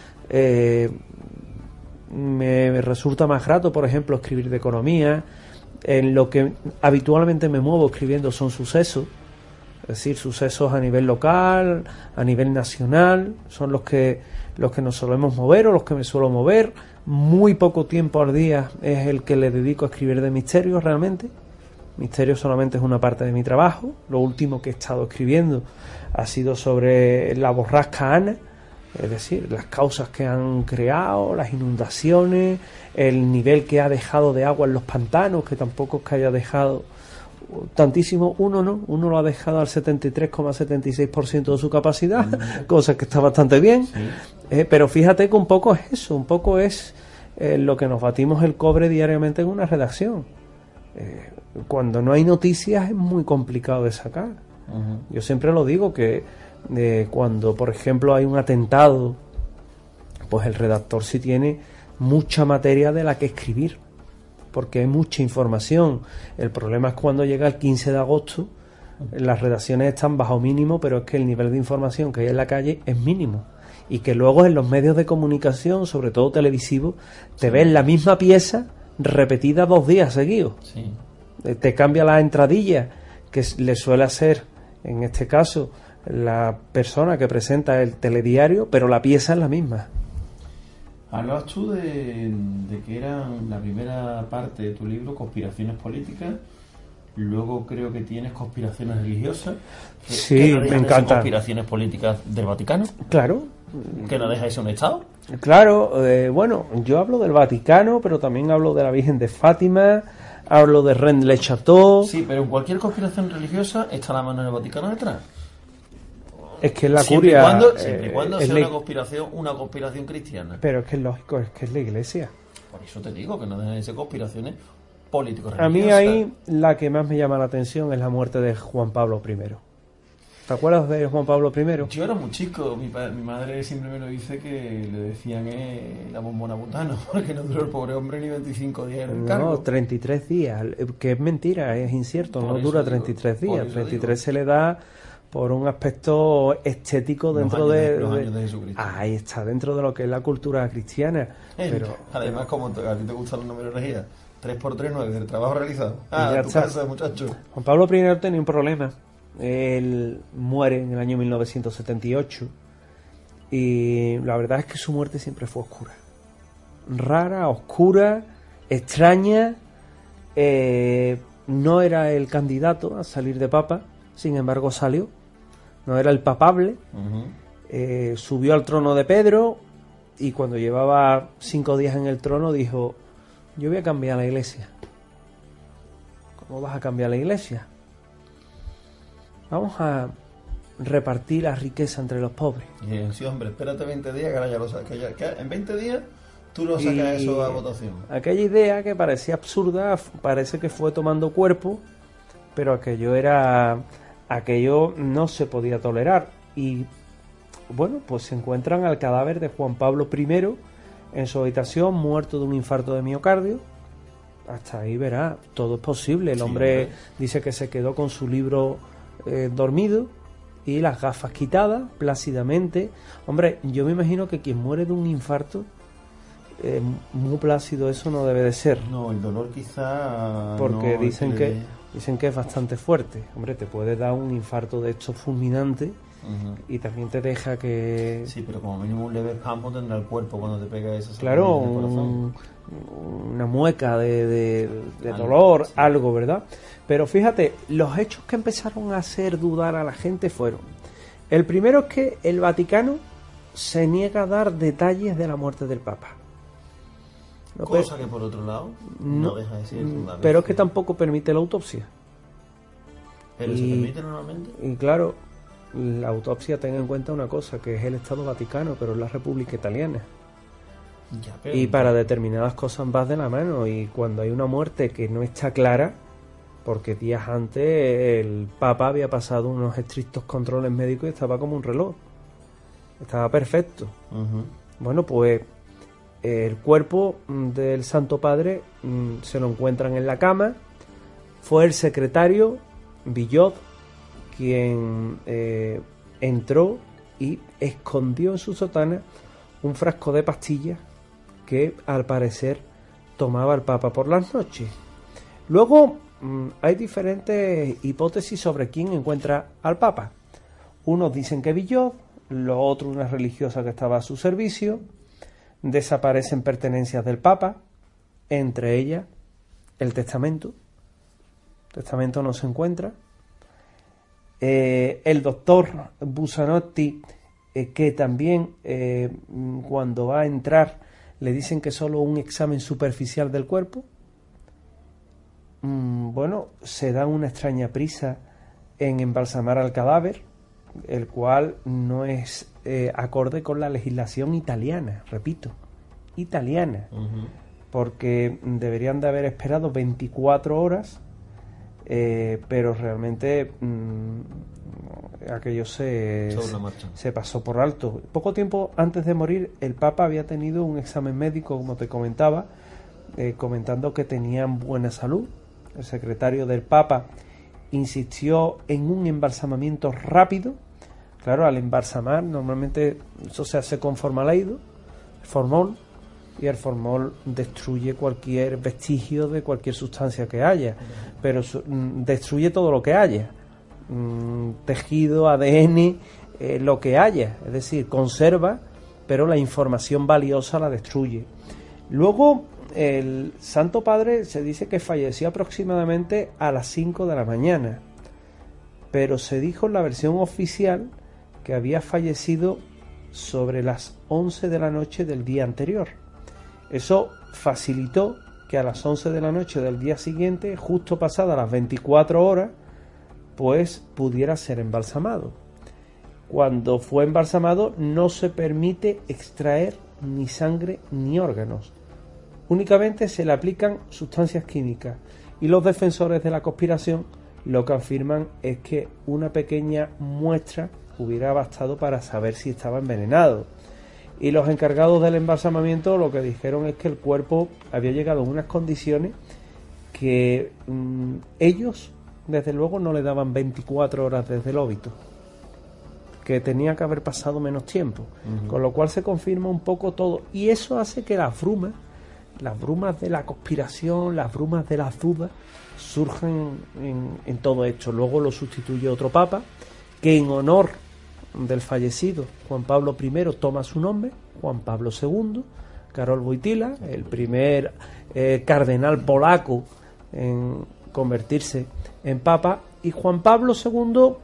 Me resulta más grato, por ejemplo, escribir de economía. En lo que habitualmente me muevo escribiendo son sucesos, es decir, sucesos a nivel local, a nivel nacional, son los que nos solemos mover, o los que me suelo mover. Muy poco tiempo al día es el que le dedico a escribir de misterios realmente. Misterio solamente es una parte de mi trabajo. Lo último que he estado escribiendo ha sido sobre la borrasca Ana, es decir, las causas que han creado, las inundaciones, el nivel que ha dejado de agua en los pantanos, que tampoco es que haya dejado tantísimo. Uno lo ha dejado al 73,76% de su capacidad, cosa que está bastante bien. Sí. Pero fíjate que un poco es eso, un poco es lo que nos batimos el cobre diariamente en una redacción. Cuando no hay noticias es muy complicado de sacar. Yo siempre lo digo, que cuando por ejemplo hay un atentado, pues el redactor sí tiene mucha materia de la que escribir, porque hay mucha información. El problema es cuando llega el 15 de agosto, las redacciones están bajo mínimo, pero es que el nivel de información que hay en la calle es mínimo, y que luego en los medios de comunicación, sobre todo televisivos, te ven la misma pieza repetida 2 días seguidos. Sí. Te cambia la entradilla, que le suele hacer, en este caso, la persona que presenta el telediario, pero la pieza es la misma. Hablabas tú de que era la primera parte de tu libro conspiraciones políticas, luego creo que tienes conspiraciones religiosas. Sí, me encanta. ¿Conspiraciones políticas del Vaticano? Claro. ¿Que no deja eso un Estado? Claro, bueno, yo hablo del Vaticano, pero también hablo de la Virgen de Fátima, hablo de Rennes le Chateau. Sí, pero en cualquier conspiración religiosa está la mano del Vaticano detrás. Es que es la curia. Siempre y cuando sea una conspiración cristiana. Pero es que es lógico, es que es la Iglesia. Por eso te digo que no dejan de ser conspiraciones políticos-religiosas. A mí ahí la que más me llama la atención es la muerte de Juan Pablo I. ¿Te acuerdas de Juan Pablo I? Yo era muy chico, mi madre siempre me lo dice, que le decían la bombona butano, porque no duró el pobre hombre ni 25 días en el cargo. No, 33 días, que es mentira, es incierto, no dura 33 días, 33 se le da por un aspecto estético dentro los años de Jesucristo. Ahí está, dentro de lo que es la cultura cristiana. Pero además, como a ti te gustan las numerologías, 3×3, 9, del trabajo realizado. Tu casa, muchacho. Juan Pablo I tenía un problema. Él muere en el año 1978 y la verdad es que su muerte siempre fue oscura, rara, oscura, extraña. No era el candidato a salir de papa, sin embargo salió. No era el papable. Subió al trono de Pedro y cuando llevaba 5 días en el trono dijo: yo voy a cambiar la iglesia. ¿Cómo vas a cambiar la iglesia? Vamos a repartir la riqueza entre los pobres. Sí, hombre, espérate 20 días, que ahora ya lo sabes. Que en 20 días tú lo sacas eso a votación. Aquella idea que parecía absurda, parece que fue tomando cuerpo, pero aquello no se podía tolerar. Y bueno, pues se encuentran al cadáver de Juan Pablo I en su habitación, muerto de un infarto de miocardio. Hasta ahí verá, todo es posible. El hombre dice que se quedó con su libro dormido y las gafas quitadas plácidamente. Hombre, yo me imagino que quien muere de un infarto, muy plácido eso no debe de ser. No, el dolor quizá... Porque dicen que Dicen que es bastante fuerte. Hombre, te puede dar un infarto de estos fulminantes. Y también te deja que... Sí, pero como mínimo un leve espasmo tendrá el cuerpo cuando te pega eso. Claro, una mueca de dolor, sí. algo, ¿verdad? Pero fíjate, los hechos que empezaron a hacer dudar a la gente fueron... El primero es que el Vaticano se niega a dar detalles de la muerte del Papa. No, cosa que por otro lado no deja de ser una pero es que tampoco permite la autopsia. ¿Pero se permite normalmente? Y claro, la autopsia, ten en cuenta una cosa, que es el Estado Vaticano, pero es la República Italiana. Ya, pero Y para determinadas cosas vas de la mano, y cuando hay una muerte que no está clara, porque días antes el Papa había pasado unos estrictos controles médicos y estaba como un reloj. Estaba perfecto. Bueno, pues el cuerpo del Santo Padre se lo encuentran en la cama. Fue el secretario Villot quien entró y escondió en su sotana un frasco de pastillas que al parecer tomaba el Papa por las noches. Luego hay diferentes hipótesis sobre quién encuentra al Papa. Unos dicen que Villot, los otros una religiosa que estaba a su servicio. Desaparecen pertenencias del Papa, entre ellas el testamento. El testamento no se encuentra. El doctor Busanotti, que también cuando va a entrar le dicen que solo un examen superficial del cuerpo. Bueno, se da una extraña prisa en embalsamar al cadáver, el cual no es acorde con la legislación italiana, repito, italiana, porque deberían de haber esperado 24 horas, pero realmente aquello se pasó por alto. Poco tiempo antes de morir, el Papa había tenido un examen médico, como te comentaba, comentando que tenían buena salud. El secretario del Papa insistió en un embalsamamiento rápido. Claro, al embalsamar normalmente eso se hace con formaldehído, formol, y el formol destruye cualquier vestigio de cualquier sustancia que haya, pero destruye todo lo que haya, tejido, ADN, lo que haya, es decir, conserva, pero la información valiosa la destruye. Luego el Santo Padre se dice que falleció aproximadamente a las 5 de la mañana, pero se dijo en la versión oficial que había fallecido sobre las 11 de la noche del día anterior. Eso facilitó que a las 11 de la noche del día siguiente, justo pasadas las 24 horas, pues pudiera ser embalsamado. Cuando fue embalsamado no se permite extraer ni sangre ni órganos. Únicamente se le aplican sustancias químicas, y los defensores de la conspiración lo que afirman es que una pequeña muestra hubiera bastado para saber si estaba envenenado. Y los encargados del embalsamamiento lo que dijeron es que el cuerpo había llegado en unas condiciones que ellos desde luego no le daban 24 horas desde el óbito, que tenía que haber pasado menos tiempo, con lo cual se confirma un poco todo, y eso hace que las brumas de la conspiración, las brumas de las dudas surjan en todo esto. Luego lo sustituye otro papa que en honor del fallecido Juan Pablo I toma su nombre, Juan Pablo II, Karol Wojtyła, el primer cardenal polaco en convertirse en papa. Y Juan Pablo II,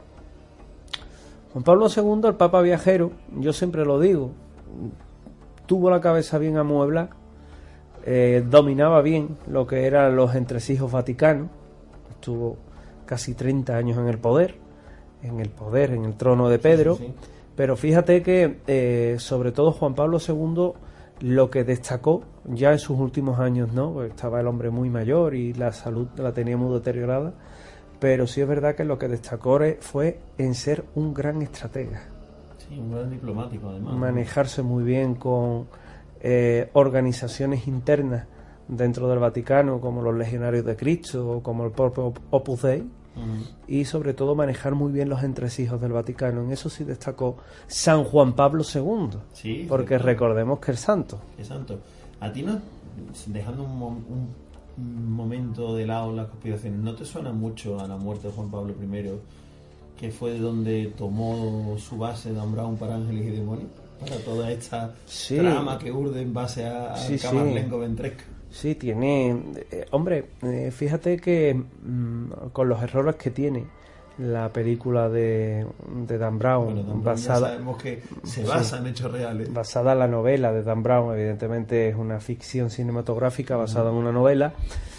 el papa viajero, yo siempre lo digo, tuvo la cabeza bien amueblada, dominaba bien lo que eran los entresijos vaticanos, estuvo casi 30 años en el poder, en el trono de Pedro, sí. Pero fíjate que sobre todo Juan Pablo II lo que destacó ya en sus últimos años, ¿no? Pues estaba el hombre muy mayor y la salud la tenía muy deteriorada, pero sí es verdad que lo que destacó fue en ser un gran estratega. Sí, un gran diplomático además. Manejarse muy bien con organizaciones internas dentro del Vaticano, como los Legionarios de Cristo o como el propio Opus Dei, y sobre todo manejar muy bien los entresijos del Vaticano. En eso sí destacó San Juan Pablo II, sí, porque recordemos que es santo. Es santo. A ti no, dejando un momento de lado las conspiraciones. ¿No te suena mucho a la muerte de Juan Pablo I, que fue de donde tomó su base Dan Brown para Ángeles y Demonios? Para toda esta trama que urde en base a Camarlengo Ventresca. Sí, tiene... fíjate que con los errores que tiene la película de Dan Brown, Dan Brown basada, ya sabemos que se basa en hechos reales. Basada en la novela de Dan Brown, evidentemente es una ficción cinematográfica basada en una novela,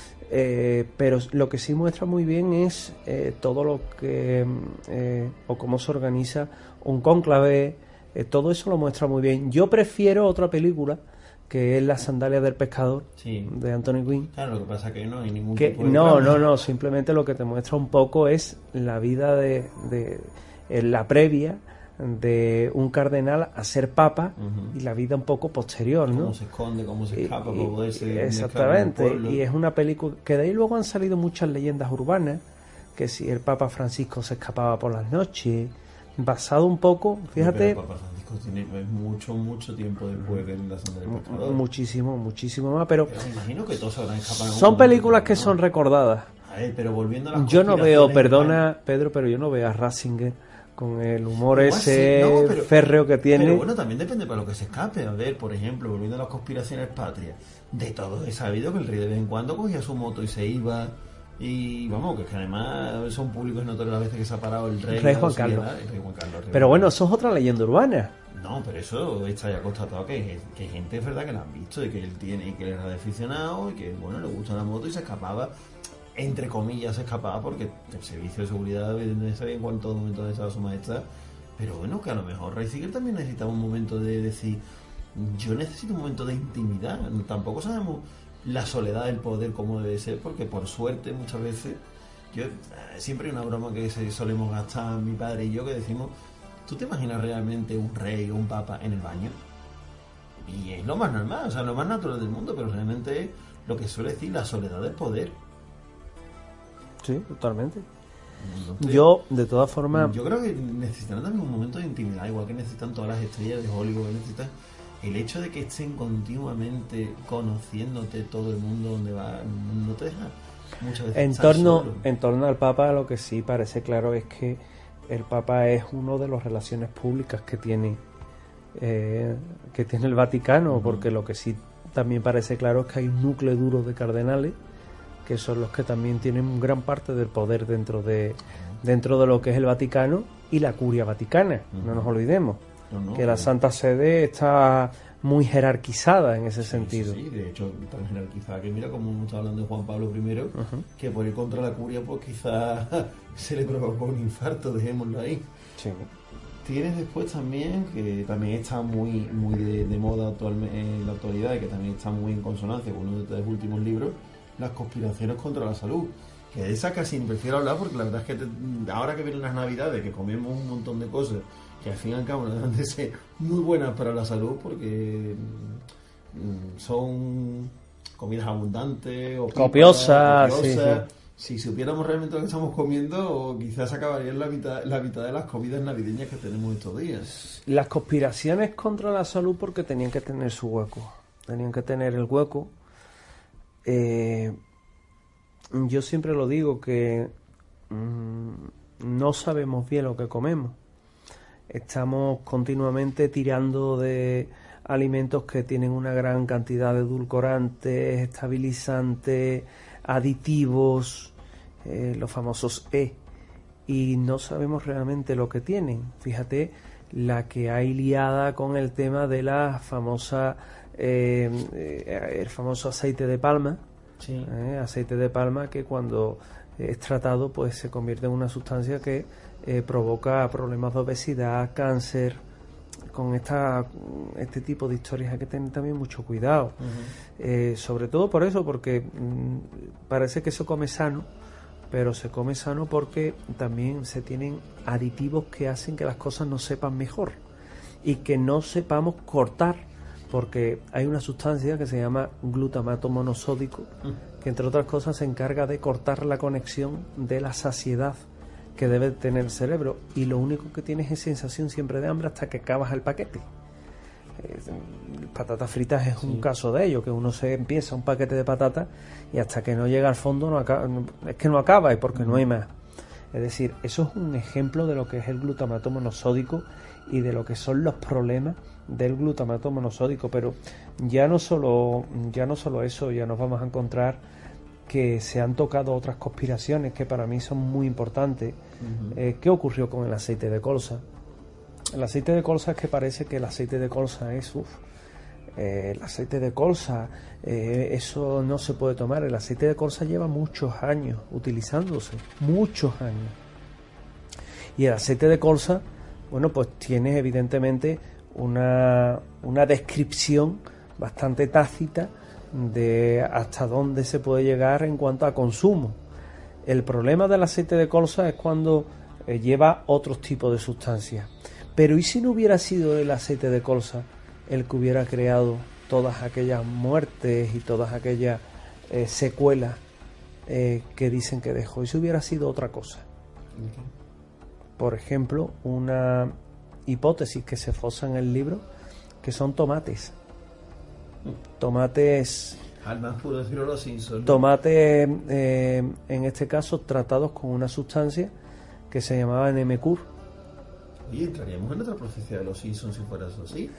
pero lo que sí muestra muy bien es todo lo que... o cómo se organiza un cónclave, todo eso lo muestra muy bien. Yo prefiero otra película, que es Las sandalias del pescador, de Anthony Quinn. Claro, lo que pasa es que no hay ningún tipo de no, simplemente lo que te muestra un poco es la vida de la previa de un cardenal a ser papa, y la vida un poco posterior, ¿no? Cómo se esconde, cómo se escapa para poder ser exactamente, y es una película que de ahí luego han salido muchas leyendas urbanas, que si el Papa Francisco se escapaba por las noches, basado un poco, fíjate... Pero el Papa Francisco tiene mucho tiempo después de La sandalias del pescador. Muchísimo más, pero me imagino que todos se habrán escapado. Son películas que son recordadas. A ver, pero volviendo a las yo no veo, perdona Pedro, pero yo no veo a Ratzinger con el humor férreo que tiene. Pero bueno, también depende para lo que se escape. A ver, por ejemplo, volviendo a las conspiraciones patrias, de todo he sabido que el rey de vez en cuando cogía su moto y se iba. Y vamos, que además son públicos notorios las veces que se ha parado el rey Juan Carlos. Pero bueno, eso es otra leyenda urbana. No, pero eso está ya constatado que gente es verdad que la han visto, y que él tiene, y que él era de aficionado, y que bueno, le gusta la moto y se escapaba, entre comillas se escapaba, porque el servicio de seguridad evidentemente sabía en cuánto momento estaba su majestad. Pero bueno, que a lo mejor Ratzinger también necesitaba un momento de decir, yo necesito un momento de intimidad. Tampoco sabemos la soledad del poder como debe ser, porque por suerte muchas veces siempre hay una broma que solemos gastar mi padre y yo, que decimos, ¿tú te imaginas realmente un rey o un papa en el baño? Y es lo más normal, o sea, lo más natural del mundo, pero realmente es lo que suele decir la soledad del poder. Sí, totalmente. Entonces, yo, de todas formas... Yo creo que necesitan también un momento de intimidad, igual que necesitan todas las estrellas de Hollywood, necesitan el hecho de que estén continuamente conociéndote todo el mundo donde va, no te deja muchas veces en torno al Papa, lo que sí parece claro es que el Papa es uno de las relaciones públicas que tiene el Vaticano, porque lo que sí también parece claro es que hay un núcleo duro de cardenales que son los que también tienen gran parte del poder dentro de lo que es el Vaticano y la curia vaticana. No nos olvidemos que la Santa Sede está muy jerarquizada en ese sentido. Sí, de hecho tan jerarquizada que mira, como hemos estado hablando de Juan Pablo I, que por ir contra la curia pues quizás se le provocó un infarto, dejémoslo ahí. Sí. Tienes después también, que también está muy de moda actualmente en la actualidad, y que también está muy en consonancia con uno de los últimos libros, las conspiraciones contra la salud. Que de esa casi prefiero hablar, porque la verdad es que ahora que vienen las navidades, que comemos un montón de cosas que al fin y al cabo no deben de ser muy buenas para la salud, porque son comidas abundantes o copiosas. Sí. Si supiéramos realmente lo que estamos comiendo, quizás acabarían la mitad de las comidas navideñas que tenemos estos días. Las conspiraciones contra la salud, porque tenían que tener su hueco, tenían que tener el hueco. Yo siempre lo digo, que no sabemos bien lo que comemos. Estamos continuamente tirando de alimentos que tienen una gran cantidad de edulcorantes, estabilizantes, aditivos, los famosos y no sabemos realmente lo que tienen. Fíjate la que hay liada con el tema de la famosa el famoso aceite de palma. Sí. Aceite de palma que cuando es tratado pues se convierte en una sustancia que provoca problemas de obesidad, cáncer. Con este tipo de historias hay que tener también mucho cuidado. Sobre todo por eso, porque parece que se come sano, pero se come sano porque también se tienen aditivos que hacen que las cosas no sepan mejor y que no sepamos cortar, porque hay una sustancia que se llama glutamato monosódico, que entre otras cosas se encarga de cortar la conexión de la saciedad que debe tener el cerebro, y lo único que tienes es sensación siempre de hambre hasta que acabas el paquete. Patatas fritas es un caso de ello, que uno se empieza un paquete de patatas y hasta que no llega al fondo es que no acaba, y porque no hay más. Es decir, eso es un ejemplo de lo que es el glutamato monosódico y de lo que son los problemas del glutamato monosódico. Pero ya no solo eso, ya nos vamos a encontrar que se han tocado otras conspiraciones que para mí son muy importantes. ¿Qué ocurrió con el aceite de colza? El aceite de colza es que parece que el aceite de colza es el aceite de colza, eso no se puede tomar. El aceite de colza lleva muchos años utilizándose, muchos años. Y el aceite de colza, bueno, pues tiene evidentemente una descripción bastante tácita de hasta dónde se puede llegar en cuanto a consumo. El problema del aceite de colza es cuando lleva otros tipos de sustancias. Pero ¿y si no hubiera sido el aceite de colza el que hubiera creado todas aquellas muertes y todas aquellas secuelas que dicen que dejó? ¿Y si hubiera sido otra cosa? Por ejemplo, una hipótesis que se fosa en el libro, que son tomates. Tomates... Al más puro decirlo, los Simpsons. Tomates, en este caso, tratados con una sustancia que se llamaba Nemecur. Oye, ¿entraríamos en otra profecía de los Simpsons si fuera eso así?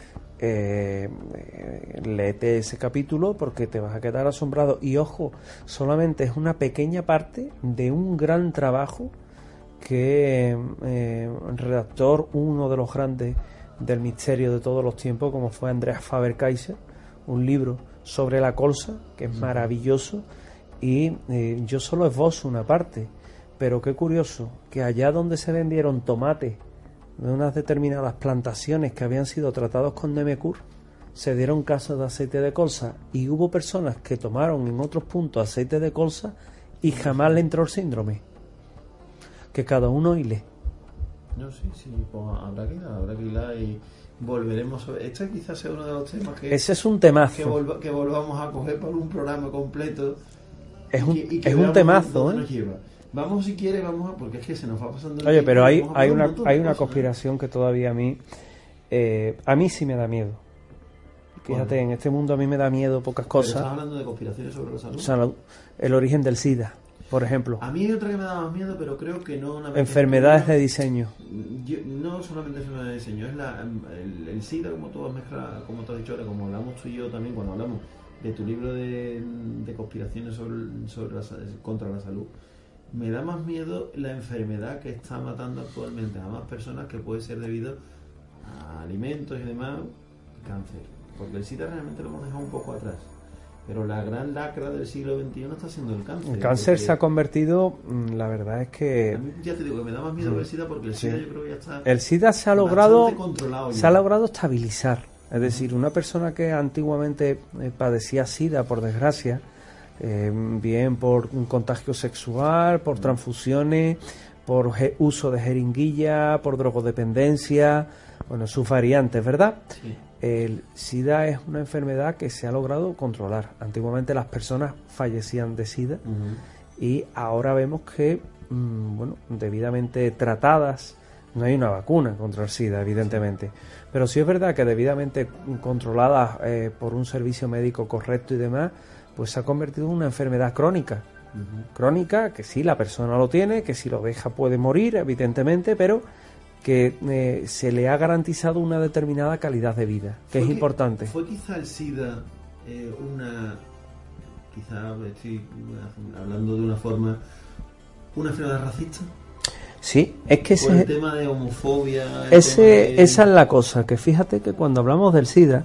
Léete ese capítulo porque te vas a quedar asombrado. Y ojo, solamente es una pequeña parte de un gran trabajo que redactor, uno de los grandes del misterio de todos los tiempos, como fue Andreas Faber-Kaiser, un libro sobre la colza que es maravilloso, y yo solo esbozo una parte, pero qué curioso que allá donde se vendieron tomates de unas determinadas plantaciones que habían sido tratados con Nemecur, se dieron casos de aceite de colza, y hubo personas que tomaron en otros puntos aceite de colza y jamás le entró el síndrome. Que cada uno hile. No, sí, pues habrá que hilar y volveremos sobre... Este quizás sea uno de los temas que... Ese es un temazo. Que volvamos a coger para un programa completo. Es un temazo, nos lleva. Vamos, si quiere, porque es que se nos va pasando... Oye, pero hay una conspiración que todavía a mí sí me da miedo. Fíjate, en este mundo a mí me da miedo pocas cosas. ¿Estás hablando de conspiraciones sobre la salud? El origen del SIDA, por ejemplo. A mí hay otra que me da más miedo, pero creo que no... Enfermedades de diseño. No solamente enfermedades de diseño, es el SIDA, como tú has mezclado, como tú has dicho ahora, como hablamos tú y yo también cuando hablamos de tu libro de conspiraciones contra la salud. Me da más miedo la enfermedad que está matando actualmente a más personas, que puede ser debido a alimentos y demás, cáncer. Porque el SIDA realmente lo hemos dejado un poco atrás. Pero la gran lacra del siglo XXI está siendo el cáncer. El cáncer se ha convertido, la verdad es que... A mí ya te digo que me da más miedo el SIDA, porque el SIDA yo creo que ya está... El SIDA se ha logrado estabilizar. Es decir, una persona que antiguamente padecía SIDA, por desgracia, bien por un contagio sexual, por transfusiones, por uso de jeringuilla, por drogodependencia, bueno, sus variantes, ¿verdad? Sí. El SIDA es una enfermedad que se ha logrado controlar. Antiguamente las personas fallecían de SIDA y ahora vemos que, debidamente tratadas, no hay una vacuna contra el SIDA, evidentemente, pero sí es verdad que debidamente controladas por un servicio médico correcto y demás, pues se ha convertido en una enfermedad crónica. Crónica, que sí, la persona lo tiene, que si lo deja puede morir, evidentemente, pero que se le ha garantizado una determinada calidad de vida, que es importante. ¿Fue quizá el SIDA quizá estoy hablando de una forma, una enfermedad racista? Sí, es que ese... el tema de homofobia... Esa es la cosa, que fíjate que cuando hablamos del SIDA...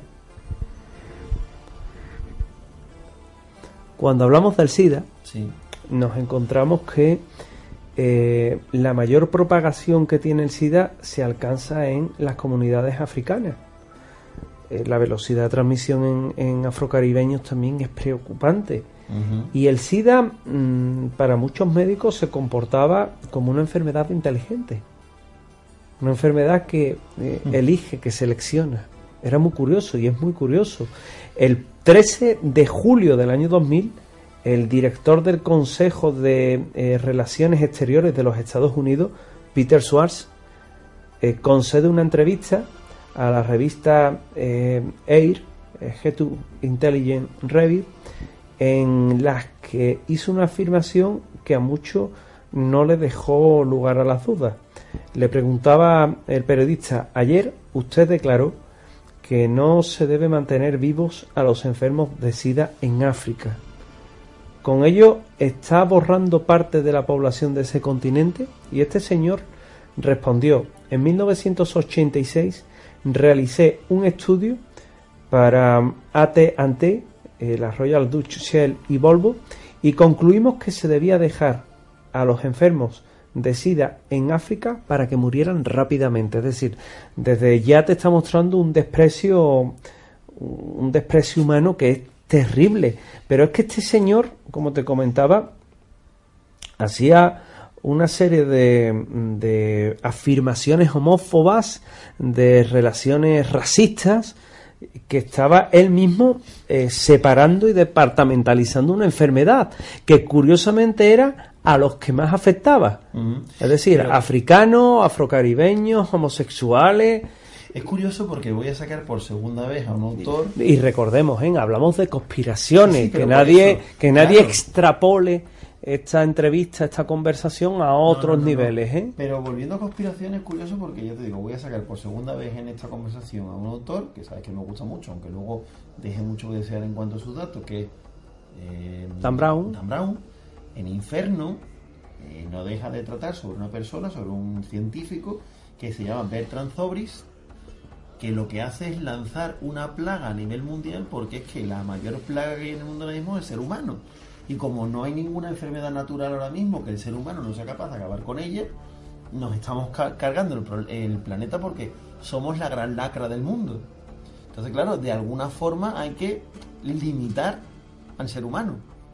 Sí. Nos encontramos que la mayor propagación que tiene el SIDA se alcanza en las comunidades africanas. La velocidad de transmisión en afrocaribeños también es preocupante. Y el SIDA, para muchos médicos, se comportaba como una enfermedad inteligente. Una enfermedad que elige, que selecciona. Era muy curioso, y es muy curioso. El 13 de julio del año 2000, el director del Consejo de Relaciones Exteriores de los Estados Unidos, Peter Schwartz, concede una entrevista a la revista Air, G2 Intelligence Review, en las que hizo una afirmación que a muchos no le dejó lugar a las dudas. Le preguntaba el periodista: ayer usted declaró que no se debe mantener vivos a los enfermos de SIDA en África. ¿Con ello está borrando parte de la población de ese continente? Y este señor respondió: en 1986 realicé un estudio para AT&T, la Royal Dutch Shell y Volvo, y concluimos que se debía dejar a los enfermos de SIDA en África para que murieran rápidamente. Es decir, desde ya te está mostrando un desprecio humano que es terrible. Pero es que este señor, como te comentaba, hacía una serie de afirmaciones homófobas, de relaciones racistas, que estaba él mismo separando y departamentalizando una enfermedad que curiosamente era a los que más afectaba. Es decir, africanos, afrocaribeños, homosexuales. Es curioso porque voy a sacar por segunda vez a un autor. Y recordemos, hablamos de conspiraciones, sí, que nadie claro, extrapole esta entrevista, esta conversación a otros niveles. Pero volviendo a conspiraciones, es curioso porque ya te digo, voy a sacar por segunda vez en esta conversación a un autor que sabes que me gusta mucho, aunque luego deje mucho que desear en cuanto a sus datos, que es Dan Brown. Dan Brown. En Inferno no deja de tratar sobre una persona, sobre un científico que se llama Bertrand Zobris, que lo que hace es lanzar una plaga a nivel mundial, porque es que la mayor plaga que hay en el mundo ahora mismo es el ser humano. Y como no hay ninguna enfermedad natural ahora mismo que el ser humano no sea capaz de acabar con ella, nos estamos cargando el planeta porque somos la gran lacra del mundo. Entonces, claro, de alguna forma hay que limitar al ser humano.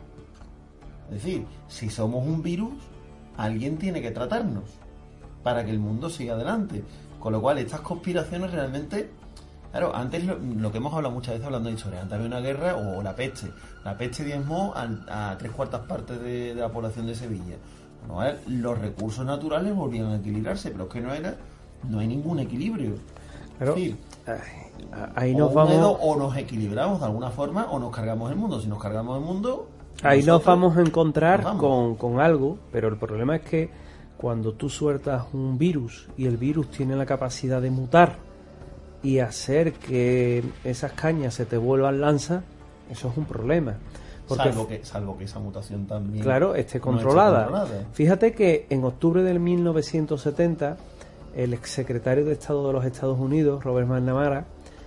Es decir, si somos un virus, alguien tiene que tratarnos para que el mundo siga adelante. Con lo cual, estas conspiraciones realmente... Claro, antes lo que hemos hablado muchas veces hablando de historia, antes había una guerra o la peste. La peste diezmó a 3/4 partes de la población de Sevilla. Bueno, los recursos naturales volvían a equilibrarse, pero es que no hay ningún equilibrio. Claro, es decir, ahí nos vamos... o nos equilibramos de alguna forma o nos cargamos el mundo. Si nos cargamos el mundo... Ahí nos vamos a encontrar con algo, pero el problema es que cuando tú sueltas un virus y el virus tiene la capacidad de mutar y hacer que esas cañas se te vuelvan lanzas, eso es un problema. Porque, salvo que esa mutación también, claro, esté controlada. Fíjate que en octubre del 1970 el exsecretario de Estado de los Estados Unidos, Robert McNamara,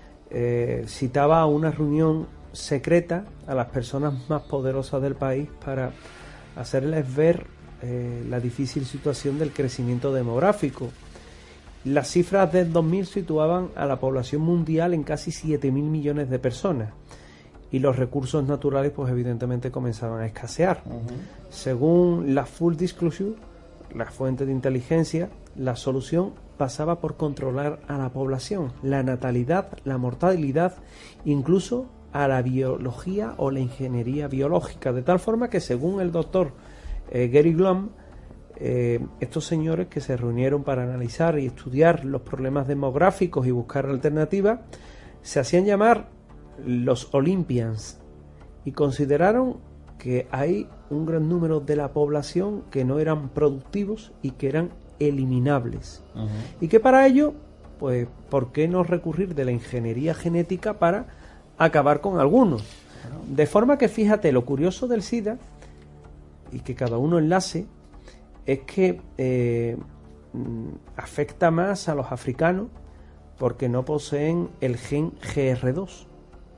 citaba a una reunión secreta a las personas más poderosas del país para hacerles ver la difícil situación del crecimiento demográfico. Las cifras del 2000 situaban a la población mundial en casi 7.000 millones de personas y los recursos naturales pues evidentemente comenzaban a escasear. Según la Full Disclosure, la fuente de inteligencia, la solución pasaba por controlar a la población, la natalidad, la mortalidad, incluso a la biología o la ingeniería biológica, de tal forma que según el doctor Gary Glom, estos señores que se reunieron para analizar y estudiar los problemas demográficos y buscar alternativas, se hacían llamar los Olympians y consideraron que hay un gran número de la población que no eran productivos y que eran eliminables. Y que para ello, pues, ¿por qué no recurrir de la ingeniería genética para acabar con algunos? De forma que, fíjate, lo curioso del SIDA, y que cada uno enlace, es que afecta más a los africanos porque no poseen el gen GR2.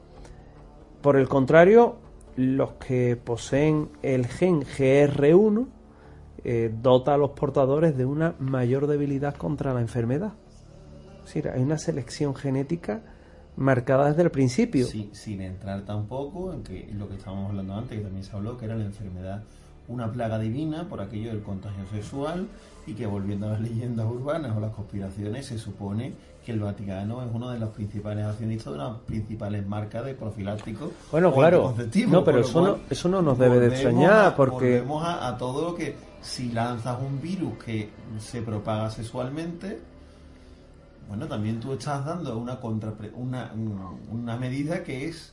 Por el contrario, los que poseen el gen GR1 dota a los portadores de una mayor debilidad contra la enfermedad. Es decir, hay una selección genética marcada desde el principio. Sí, sin entrar tampoco en que lo que estábamos hablando antes, que también se habló, que era la enfermedad una plaga divina por aquello del contagio sexual, y que, volviendo a las leyendas urbanas o las conspiraciones, se supone que el Vaticano es uno de los principales accionistas de las principales marcas de profilácticos. Bueno, claro, no, pero eso no nos debe de extrañar, porque volvemos a todo lo que, si lanzas un virus que se propaga sexualmente, bueno, también tú estás dando una medida que es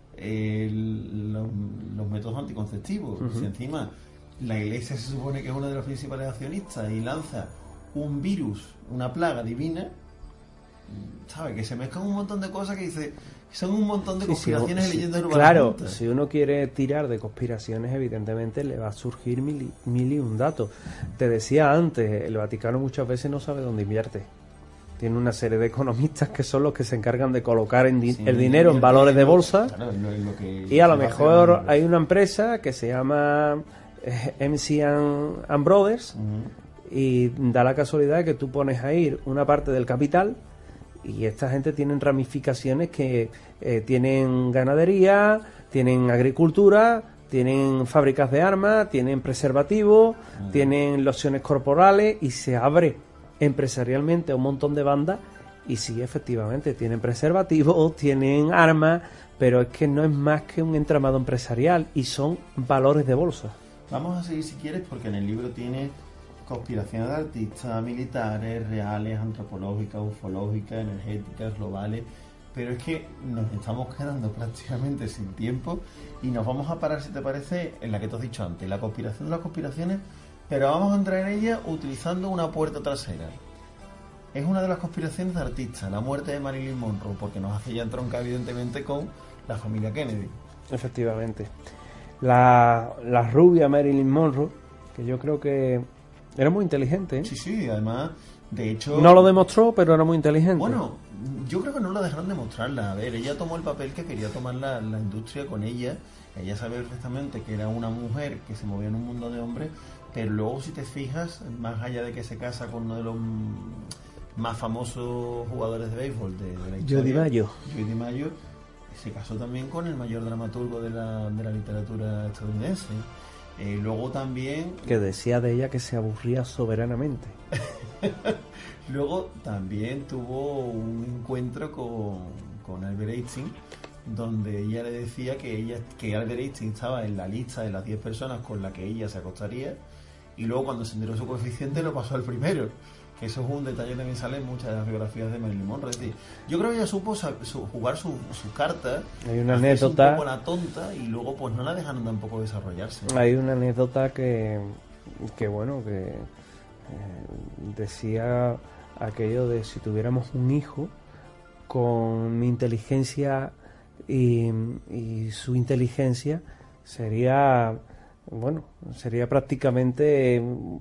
los métodos anticonceptivos. Si encima la Iglesia se supone que es uno de los principales accionistas y lanza un virus, una plaga divina, ¿sabes? Que se mezclan un montón de cosas que dice, son un montón de conspiraciones y leyendas urbanas. Claro, juntas. si uno quiere tirar de conspiraciones, evidentemente le va a surgir mil y un datos. Te decía antes, el Vaticano muchas veces no sabe dónde invierte. Tiene una serie de economistas que son los que se encargan de colocar el dinero en valores de bolsa. Claro, Y a lo mejor hay una empresa que se llama MC and Brothers, y da la casualidad de que tú pones ahí una parte del capital, y esta gente tienen ramificaciones que tienen ganadería, tienen agricultura, tienen fábricas de armas, tienen preservativos, tienen lociones corporales, y se abre empresarialmente a un montón de bandas. Y sí, efectivamente, tienen preservativos, tienen armas, pero es que no es más que un entramado empresarial y son valores de bolsa. Vamos a seguir si quieres, porque en el libro tiene conspiraciones de artistas, militares, reales, antropológicas, ufológicas, energéticas, globales, pero es que nos estamos quedando prácticamente sin tiempo y nos vamos a parar, si te parece, en la que te has dicho antes, la conspiración de las conspiraciones, pero vamos a entrar en ella utilizando una puerta trasera. Es una de las conspiraciones de artistas, la muerte de Marilyn Monroe, porque nos hace ya entroncar evidentemente con la familia Kennedy. Efectivamente. La rubia Marilyn Monroe, que yo creo que era muy inteligente, ¿eh? Sí, además, de hecho... No lo demostró, pero era muy inteligente. Bueno, yo creo que no lo dejaron demostrarla. A ver, ella tomó el papel que quería tomar la industria con ella. Ella sabe perfectamente que era una mujer que se movía en un mundo de hombres, pero luego, si te fijas, más allá de que se casa con uno de los más famosos jugadores de béisbol de la historia, Joe DiMaggio, se casó también con el mayor dramaturgo de la literatura estadounidense. Luego también... Que decía de ella que se aburría soberanamente. Luego también tuvo un encuentro con Albert Einstein, donde ella le decía que Albert Einstein estaba en la lista de las 10 personas con las que ella se acostaría, y luego cuando se enteró su coeficiente lo pasó al primero. Que eso es un detalle que también sale en muchas de las biografías de Marilyn Monroe. Es decir, yo creo que ella supo jugar su carta. Hay una anécdota, un poco la tonta, y luego pues no la dejaron tampoco desarrollarse. Hay una anécdota que decía aquello de: si tuviéramos un hijo con mi inteligencia y su inteligencia, sería prácticamente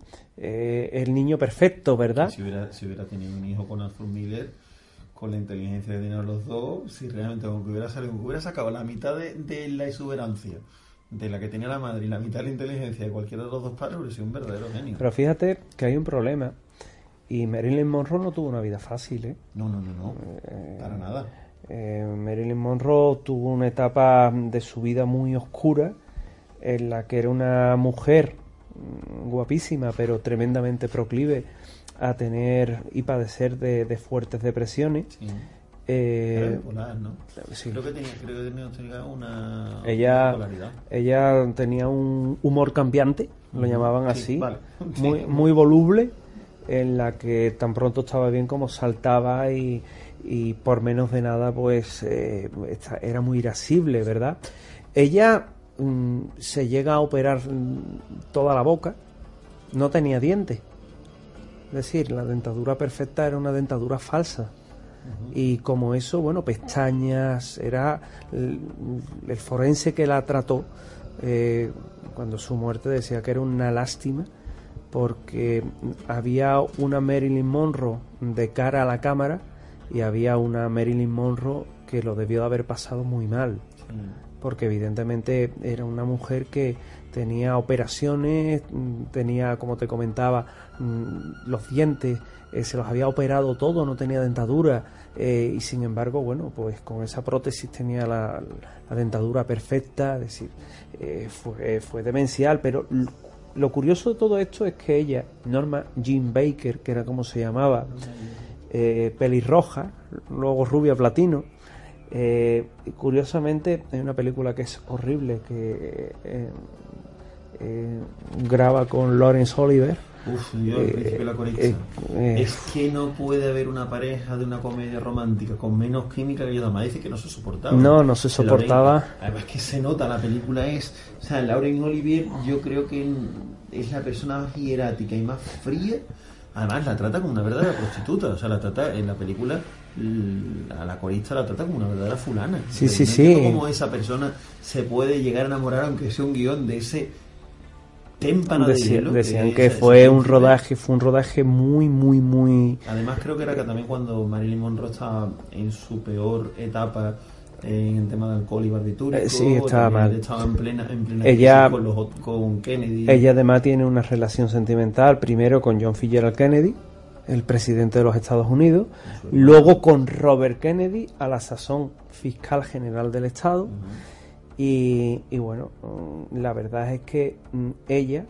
el niño perfecto, ¿verdad? Si hubiera tenido un hijo con Arthur Miller, con la inteligencia de dinero los dos, si realmente aunque hubiera sacado la mitad de la exuberancia de la que tenía la madre y la mitad de la inteligencia de cualquiera de los dos padres, hubiera sido un verdadero genio. Pero fíjate que hay un problema, y Marilyn Monroe no tuvo una vida fácil, ¿eh? No, para nada. Marilyn Monroe tuvo una etapa de su vida muy oscura, en la que era una mujer guapísima, pero tremendamente proclive a tener y padecer de fuertes depresiones. Sí. Bipolar, ¿no? Sí. Creo que tenía una bipolaridad. Ella tenía un humor cambiante, lo llamaban así, vale. muy voluble, en la que tan pronto estaba bien como saltaba, y por menos de nada pues era muy irascible, ¿verdad? Ella se llega a operar toda la boca, no tenía dientes, es decir, la dentadura perfecta era una dentadura falsa. Y como eso, pestañas, era el forense que la trató, cuando su muerte decía que era una lástima, porque había una Marilyn Monroe de cara a la cámara y había una Marilyn Monroe que lo debió de haber pasado muy mal. Porque evidentemente era una mujer que tenía operaciones, tenía, como te comentaba, los dientes, se los había operado todo, no tenía dentadura, y sin embargo, pues con esa prótesis tenía la dentadura perfecta, es decir, fue demencial. Pero lo curioso de todo esto es que ella, Norma Jean Baker, que era como se llamaba, pelirroja, luego rubia platino, curiosamente hay una película que es horrible, que graba con Laurence Olivier, Yo al principio de la corista. Es que no puede haber una pareja de una comedia romántica con menos química que yo. Además dice que no se soportaba. No se soportaba. Además que se nota, la película es... O sea, Laurence Olivier yo creo que es la persona más hierática y más fría. Además la trata como una verdadera prostituta. O sea, la trata en la película... a la corista la trata como una verdadera fulana. Sí. Cómo esa persona se puede llegar a enamorar, aunque sea un guión de ese témpano de hielo. Decían que fue un rodaje muy... Además creo que era que también cuando Marilyn Monroe estaba en su peor etapa en el tema de alcohol y barbitúrico. Sí, estaba mal. Estaba en plena ella, con Kennedy. Ella además tiene una relación sentimental, primero con John Fitzgerald Kennedy, el presidente de los Estados Unidos, luego con Robert Kennedy, a la sazón fiscal general del Estado. Y bueno, la verdad es que ella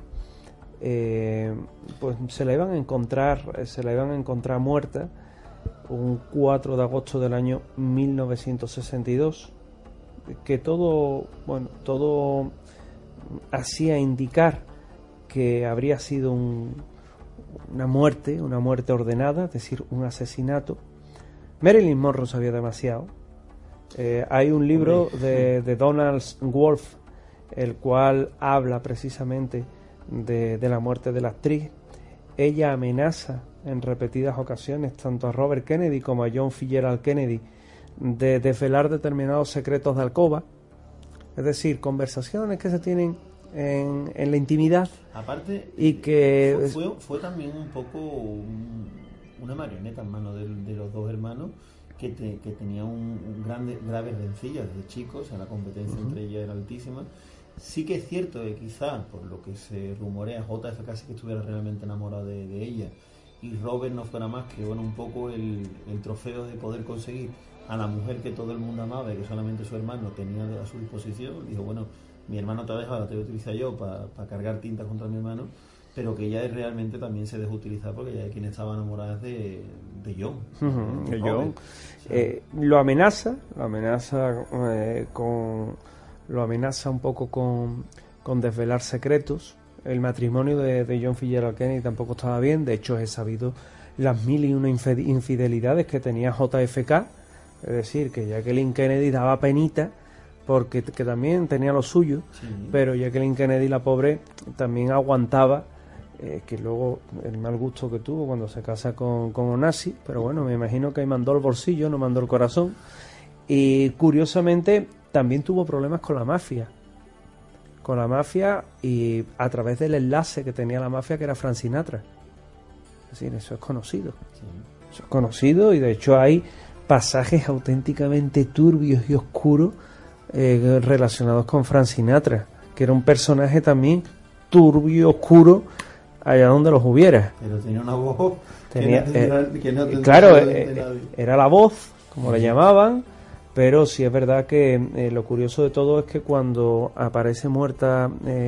pues se la iban a encontrar muerta un 4 de agosto del año 1962, que todo hacía indicar que habría sido una muerte ordenada, es decir, un asesinato. Marilyn Monroe sabía demasiado. Hay un libro de Donald Wolfe, el cual habla precisamente de la muerte de la actriz. Ella amenaza en repetidas ocasiones tanto a Robert Kennedy como a John Fitzgerald Kennedy de desvelar determinados secretos de alcoba, es decir, conversaciones que se tienen en la intimidad. Aparte, y que fue también un poco una marioneta en manos de los dos hermanos que tenían graves rencillas desde chicos. O sea, la competencia entre ellas era altísima. Sí que es cierto que quizás, por lo que se rumorea, JFK sí que estuviera realmente enamorado de ella, y Robert no fuera más que un poco el trofeo de poder conseguir a la mujer que todo el mundo amaba y que solamente su hermano tenía a su disposición. Dijo, bueno, mi hermano te ha dejado, te voy a utilizar yo para cargar tinta contra mi hermano, pero que ella realmente también se dejó utilizar porque ella es quien estaba enamorada de John. De John. Lo amenaza un poco con desvelar secretos. El matrimonio de John Fitzgerald Kennedy tampoco estaba bien. De hecho, he sabido las 1001 infidelidades que tenía JFK. Es decir, que Jacqueline Kennedy daba penita porque que también tenía lo suyo, sí. Pero Jacqueline Kennedy, la pobre, también aguantaba que luego el mal gusto que tuvo cuando se casa con Onassis. Pero bueno, me imagino que ahí mandó el bolsillo, no mandó el corazón. Y curiosamente también tuvo problemas con la mafia, y a través del enlace que tenía la mafia, que era Frank Sinatra. Es decir, eso es conocido. Sí. Eso es conocido, y de hecho hay pasajes auténticamente turbios y oscuros relacionados con Frank Sinatra, que era un personaje también turbio y oscuro allá donde los hubiera. Pero tenía una voz era la voz, como le llamaban. Pero sí es verdad que lo curioso de todo es que cuando aparece muerta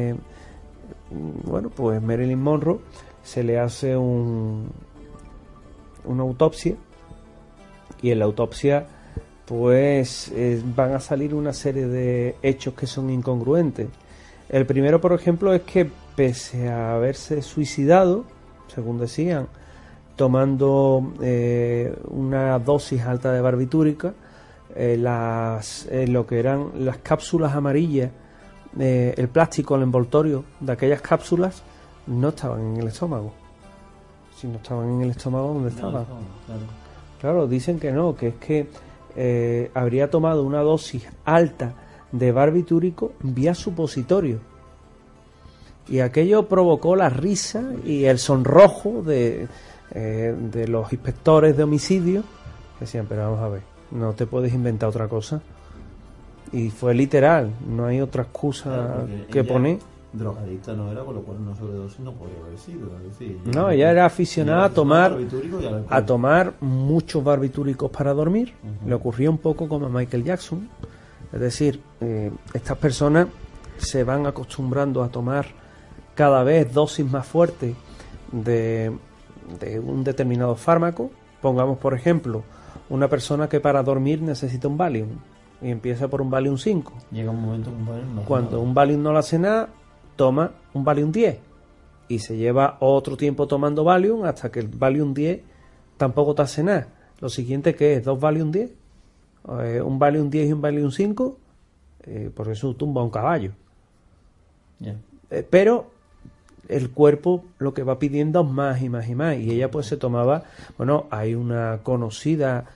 pues Marilyn Monroe, se le hace una autopsia, y en la autopsia pues van a salir una serie de hechos que son incongruentes. El primero, por ejemplo, es que pese a haberse suicidado, según decían, tomando una dosis alta de barbitúrica, lo que eran las cápsulas amarillas, el plástico, el envoltorio de aquellas cápsulas no estaban en el estómago. Si no estaban en el estómago, ¿dónde estaban? Claro, dicen que no, que es que habría tomado una dosis alta de barbitúrico vía supositorio, y aquello provocó la risa y el sonrojo de los inspectores de homicidio. Decían, pero vamos a ver, no te puedes inventar otra cosa. Y fue literal, no hay otra excusa que poner. Drogadicta no era, con lo cual una sobredosis no podría haber sido. Es decir, no, ella era aficionada a tomar muchos barbitúricos para dormir. Le ocurría un poco como a Michael Jackson. Es decir, estas personas se van acostumbrando a tomar cada vez dosis más fuertes de un determinado fármaco. Pongamos, por ejemplo, una persona que para dormir necesita un Valium y empieza por un Valium 5. Llega un momento que un Valium no hace Cuando nada. Un Valium no le hace nada, toma un Valium 10. y se lleva otro tiempo tomando Valium hasta que el Valium 10 tampoco te hace nada. Lo siguiente que es 2 Valium 10, un Valium 10 y un Valium 5, por eso tumba un caballo. Yeah. Pero el cuerpo lo que va pidiendo es más y más y más, y ella pues se tomaba, bueno, hay una conocida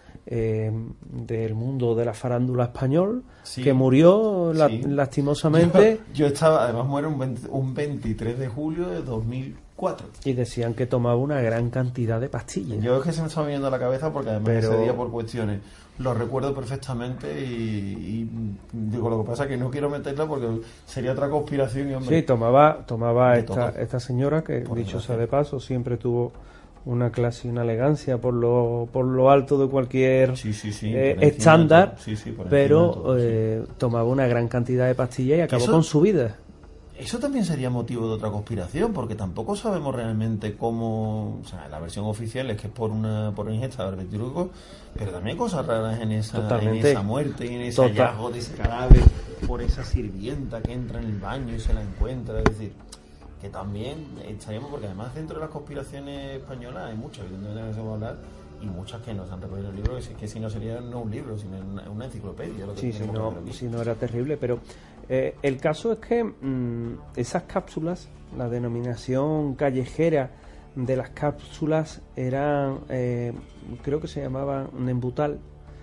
del mundo de la farándula español, sí, que murió sí, lastimosamente. Yo estaba, además muere un 23 de julio de 2004. Y decían que tomaba una gran cantidad de pastillas. Yo es que se me estaba viniendo a la cabeza porque además Pero... ese día por cuestiones lo recuerdo perfectamente y digo, lo que pasa es que no quiero meterla porque sería otra conspiración y hombre... Sí, tomaba esta señora que, por dicho sea desgracia, de paso, siempre tuvo una clase y una elegancia por lo alto de cualquier estándar, pero tomaba una gran cantidad de pastillas y acabó con su vida. Eso también sería motivo de otra conspiración, porque tampoco sabemos realmente cómo... O sea, la versión oficial es que es por ingesta de barbitúricos, pero también hay cosas raras en esa muerte y en ese hallazgo de ese cadáver por esa sirvienta que entra en el baño y se la encuentra. Es decir, que también estaríamos... Porque además dentro de las conspiraciones españolas hay muchas, evidentemente no se va a hablar, y muchas que nos han recogido el libro, que si no sería no un libro, sino una enciclopedia. Lo que si no era terrible, pero... el caso es que esas cápsulas, la denominación callejera de las cápsulas eran, creo que se llamaban Nembutal,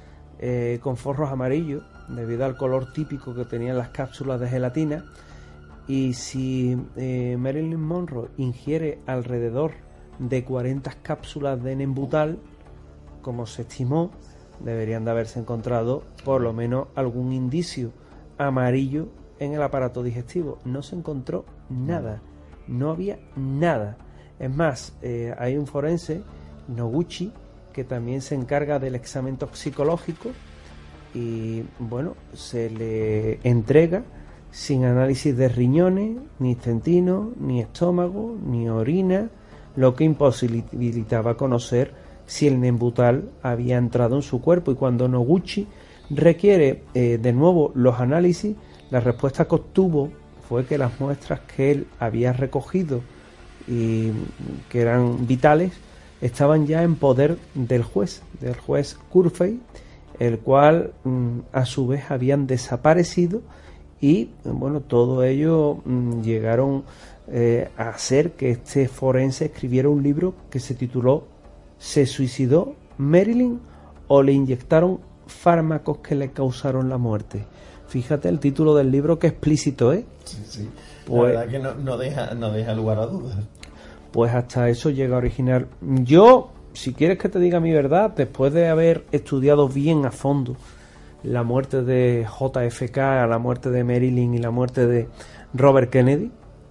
con forros amarillos, debido al color típico que tenían las cápsulas de gelatina. Y si Marilyn Monroe ingiere alrededor de 40 cápsulas de Nembutal, como se estimó, deberían de haberse encontrado por lo menos algún indicio amarillo en el aparato digestivo. No se encontró nada, no había nada. Es más, hay un forense, Noguchi, que también se encarga del examen toxicológico y bueno, se le entrega sin análisis de riñones, ni intestino, ni estómago, ni orina, lo que imposibilitaba conocer si el Nembutal había entrado en su cuerpo. Y cuando Noguchi requiere de nuevo los análisis, la respuesta que obtuvo fue que las muestras que él había recogido y que eran vitales estaban ya en poder del juez Curfey, el cual a su vez habían desaparecido. Y bueno, todo ello llegaron a hacer que este forense escribiera un libro que se tituló ¿Se suicidó Marilyn o le inyectaron fármacos que le causaron la muerte? Fíjate el título del libro, que explícito, ¿eh? Sí. Pues, la verdad que no deja lugar a dudas. Pues hasta eso llega a originar. Yo, si quieres que te diga mi verdad, después de haber estudiado bien a fondo la muerte de JFK, la muerte de Marilyn y la muerte de Robert Kennedy,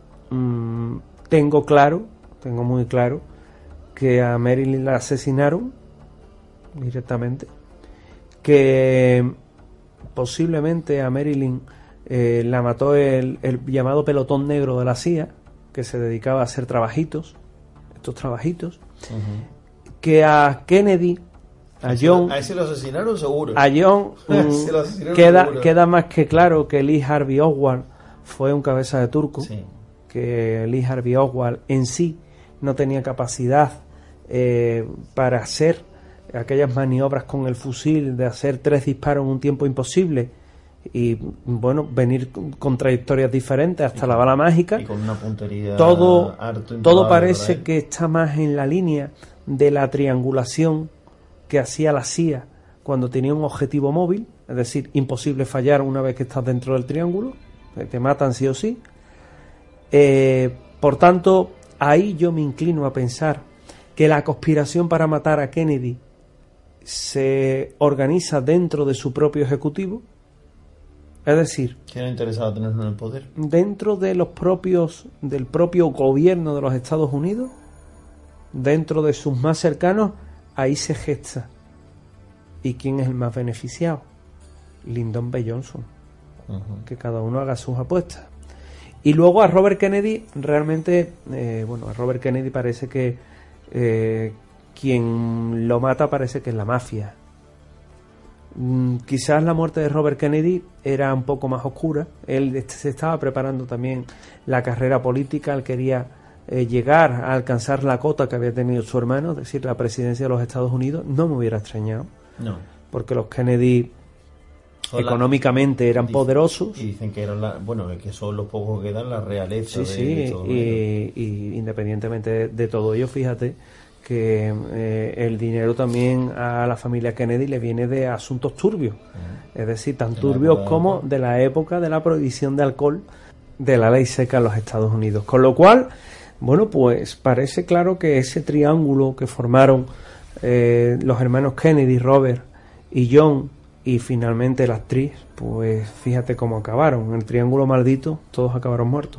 tengo muy claro que a Marilyn la asesinaron directamente, que posiblemente a Marilyn la mató el llamado pelotón negro de la CIA, que se dedicaba a hacer estos trabajitos, que a Kennedy, a John, a ese lo asesinaron seguro. A John queda más que claro que Lee Harvey Oswald fue un cabeza de turco, sí, que Lee Harvey Oswald en sí no tenía capacidad para hacer aquellas maniobras con el fusil de hacer 3 disparos en un tiempo imposible y bueno, venir con trayectorias diferentes hasta la bala mágica, y con una puntería todo parece que está más en la línea de la triangulación que hacía la CIA cuando tenía un objetivo móvil, es decir, imposible fallar una vez que estás dentro del triángulo, te matan sí o sí. Por tanto, ahí yo me inclino a pensar que la conspiración para matar a Kennedy se organiza dentro de su propio ejecutivo, es decir, ¿quién interesado tenerlo en el poder? Dentro de del propio gobierno de los Estados Unidos, dentro de sus más cercanos, ahí se gesta. ¿Y quién es el más beneficiado? Lyndon B. Johnson. Que cada uno haga sus apuestas. Y luego a Robert Kennedy, realmente, a Robert Kennedy parece que quien lo mata parece que es la mafia. Quizás la muerte de Robert Kennedy era un poco más oscura. Él se estaba preparando también la carrera política. Él quería llegar a alcanzar la cota que había tenido su hermano, es decir, la presidencia de los Estados Unidos, no me hubiera extrañado. No. Porque los Kennedy económicamente eran poderosos. Y dicen que eran que son los pocos que dan la realeza. Y independientemente de todo ello, fíjate que el dinero también a la familia Kennedy le viene de asuntos turbios, es decir, tan turbios como de la época de la prohibición de alcohol de la ley seca en los Estados Unidos. Con lo cual, bueno, pues parece claro que ese triángulo que formaron los hermanos Kennedy, Robert y John, y finalmente la actriz, pues fíjate cómo acabaron. En el triángulo maldito todos acabaron muertos.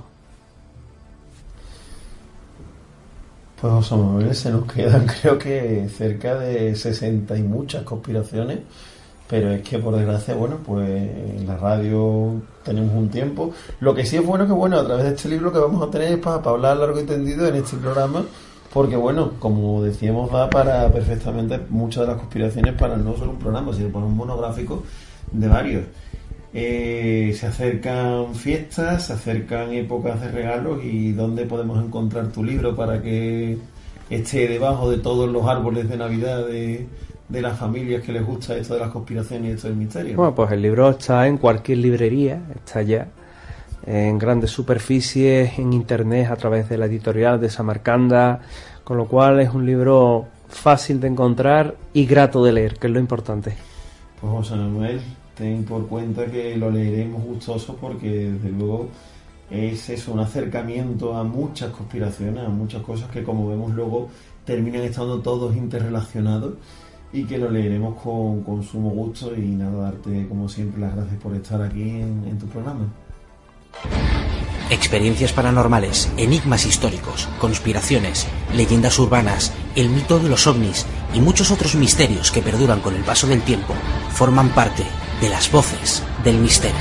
Pues José Manuel, se nos quedan creo que cerca de 60 y muchas conspiraciones, pero es que por desgracia, bueno, pues en la radio tenemos un tiempo. Lo que sí es bueno que, bueno, a través de este libro que vamos a tener es para hablar largo y tendido en este programa, porque, bueno, como decíamos, da para perfectamente muchas de las conspiraciones para no solo un programa, sino para un monográfico de varios. Se acercan fiestas, se acercan épocas de regalos, y ¿dónde podemos encontrar tu libro para que esté debajo de todos los árboles de Navidad de las familias que les gusta esto de las conspiraciones y esto del misterio? Bueno, pues el libro está en cualquier librería, está ya en grandes superficies, en internet, a través de la editorial de Samarcanda, con lo cual es un libro fácil de encontrar y grato de leer, que es lo importante. Pues José Manuel, ten por cuenta que lo leeremos gustoso, porque desde luego es eso, un acercamiento a muchas conspiraciones, a muchas cosas que, como vemos luego, terminan estando todos interrelacionados, y que lo leeremos con sumo gusto. Y nada, darte como siempre las gracias por estar aquí en tu programa. Experiencias paranormales, enigmas históricos, conspiraciones, leyendas urbanas, el mito de los ovnis y muchos otros misterios que perduran con el paso del tiempo forman parte de las voces del misterio.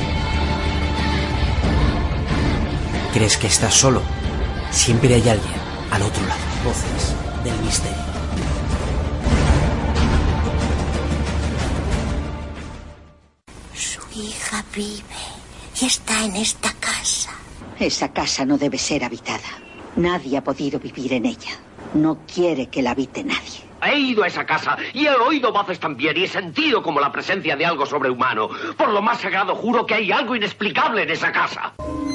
¿Crees que estás solo? Siempre hay alguien al otro lado. Voces del misterio. Su hija vive y está en esta casa. Esa casa no debe ser habitada. Nadie ha podido vivir en ella. No quiere que la habite nadie. He ido a esa casa y he oído voces también, y he sentido como la presencia de algo sobrehumano. Por lo más sagrado juro que hay algo inexplicable en esa casa.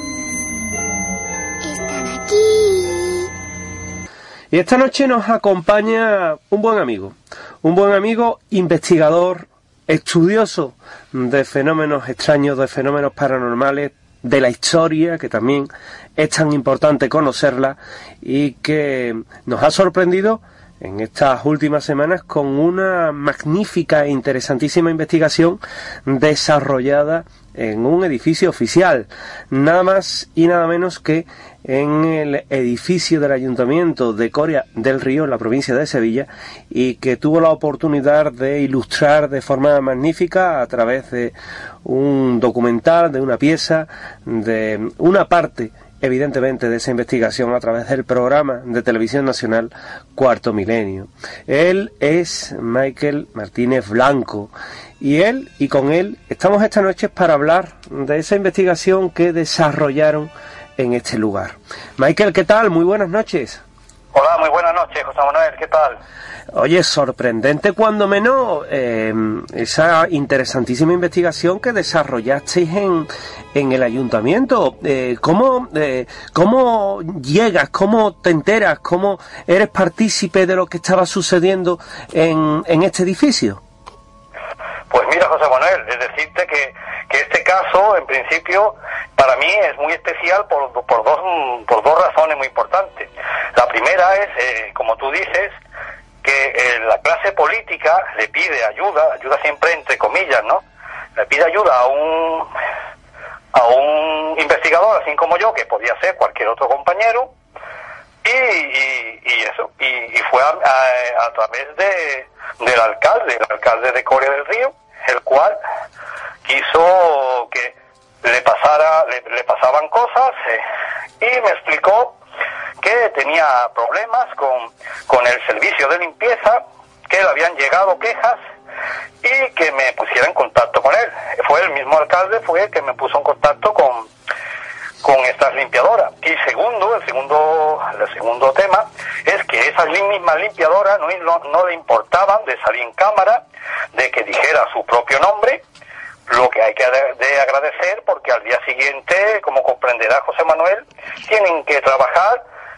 Están aquí. Y esta noche nos acompaña un buen amigo investigador, estudioso de fenómenos extraños, de fenómenos paranormales, de la historia, que también es tan importante conocerla, y que nos ha sorprendido en estas últimas semanas con una magnífica e interesantísima investigación desarrollada en un edificio oficial, nada más y nada menos que en el edificio del Ayuntamiento de Coria del Río, en la provincia de Sevilla, y que tuvo la oportunidad de ilustrar de forma magnífica a través de un documental, de una pieza, de una parte evidentemente de esa investigación, a través del programa de televisión nacional Cuarto Milenio. Él es Michael Martínez Blanco, y con él estamos esta noche para hablar de esa investigación que desarrollaron en este lugar. Michael, ¿qué tal? Muy buenas noches. Hola, muy buenas noches, José Manuel, ¿qué tal? Oye, sorprendente cuando menos esa interesantísima investigación que desarrollasteis en el ayuntamiento. ¿Cómo llegas, cómo te enteras, cómo eres partícipe de lo que estaba sucediendo en este edificio? Pues mira, José Manuel, es decirte que este caso, en principio, para mí es muy especial por dos razones muy importantes. La primera es, como tú dices, que la clase política le pide ayuda siempre entre comillas, ¿no? Le pide ayuda a un investigador, así como yo, que podía ser cualquier otro compañero, y fue a través del alcalde de Coria del Río, el cual quiso que le pasaban cosas, y me explicó que tenía problemas con el servicio de limpieza, que le habían llegado quejas y que me pusiera en contacto con él. Fue el mismo alcalde, fue el que me puso en contacto con con estas limpiadoras. Y el segundo tema es que esas mismas limpiadoras no le importaban de salir en cámara, de que dijera su propio nombre, lo que hay que de agradecer, porque al día siguiente, como comprenderá José Manuel, tienen que trabajar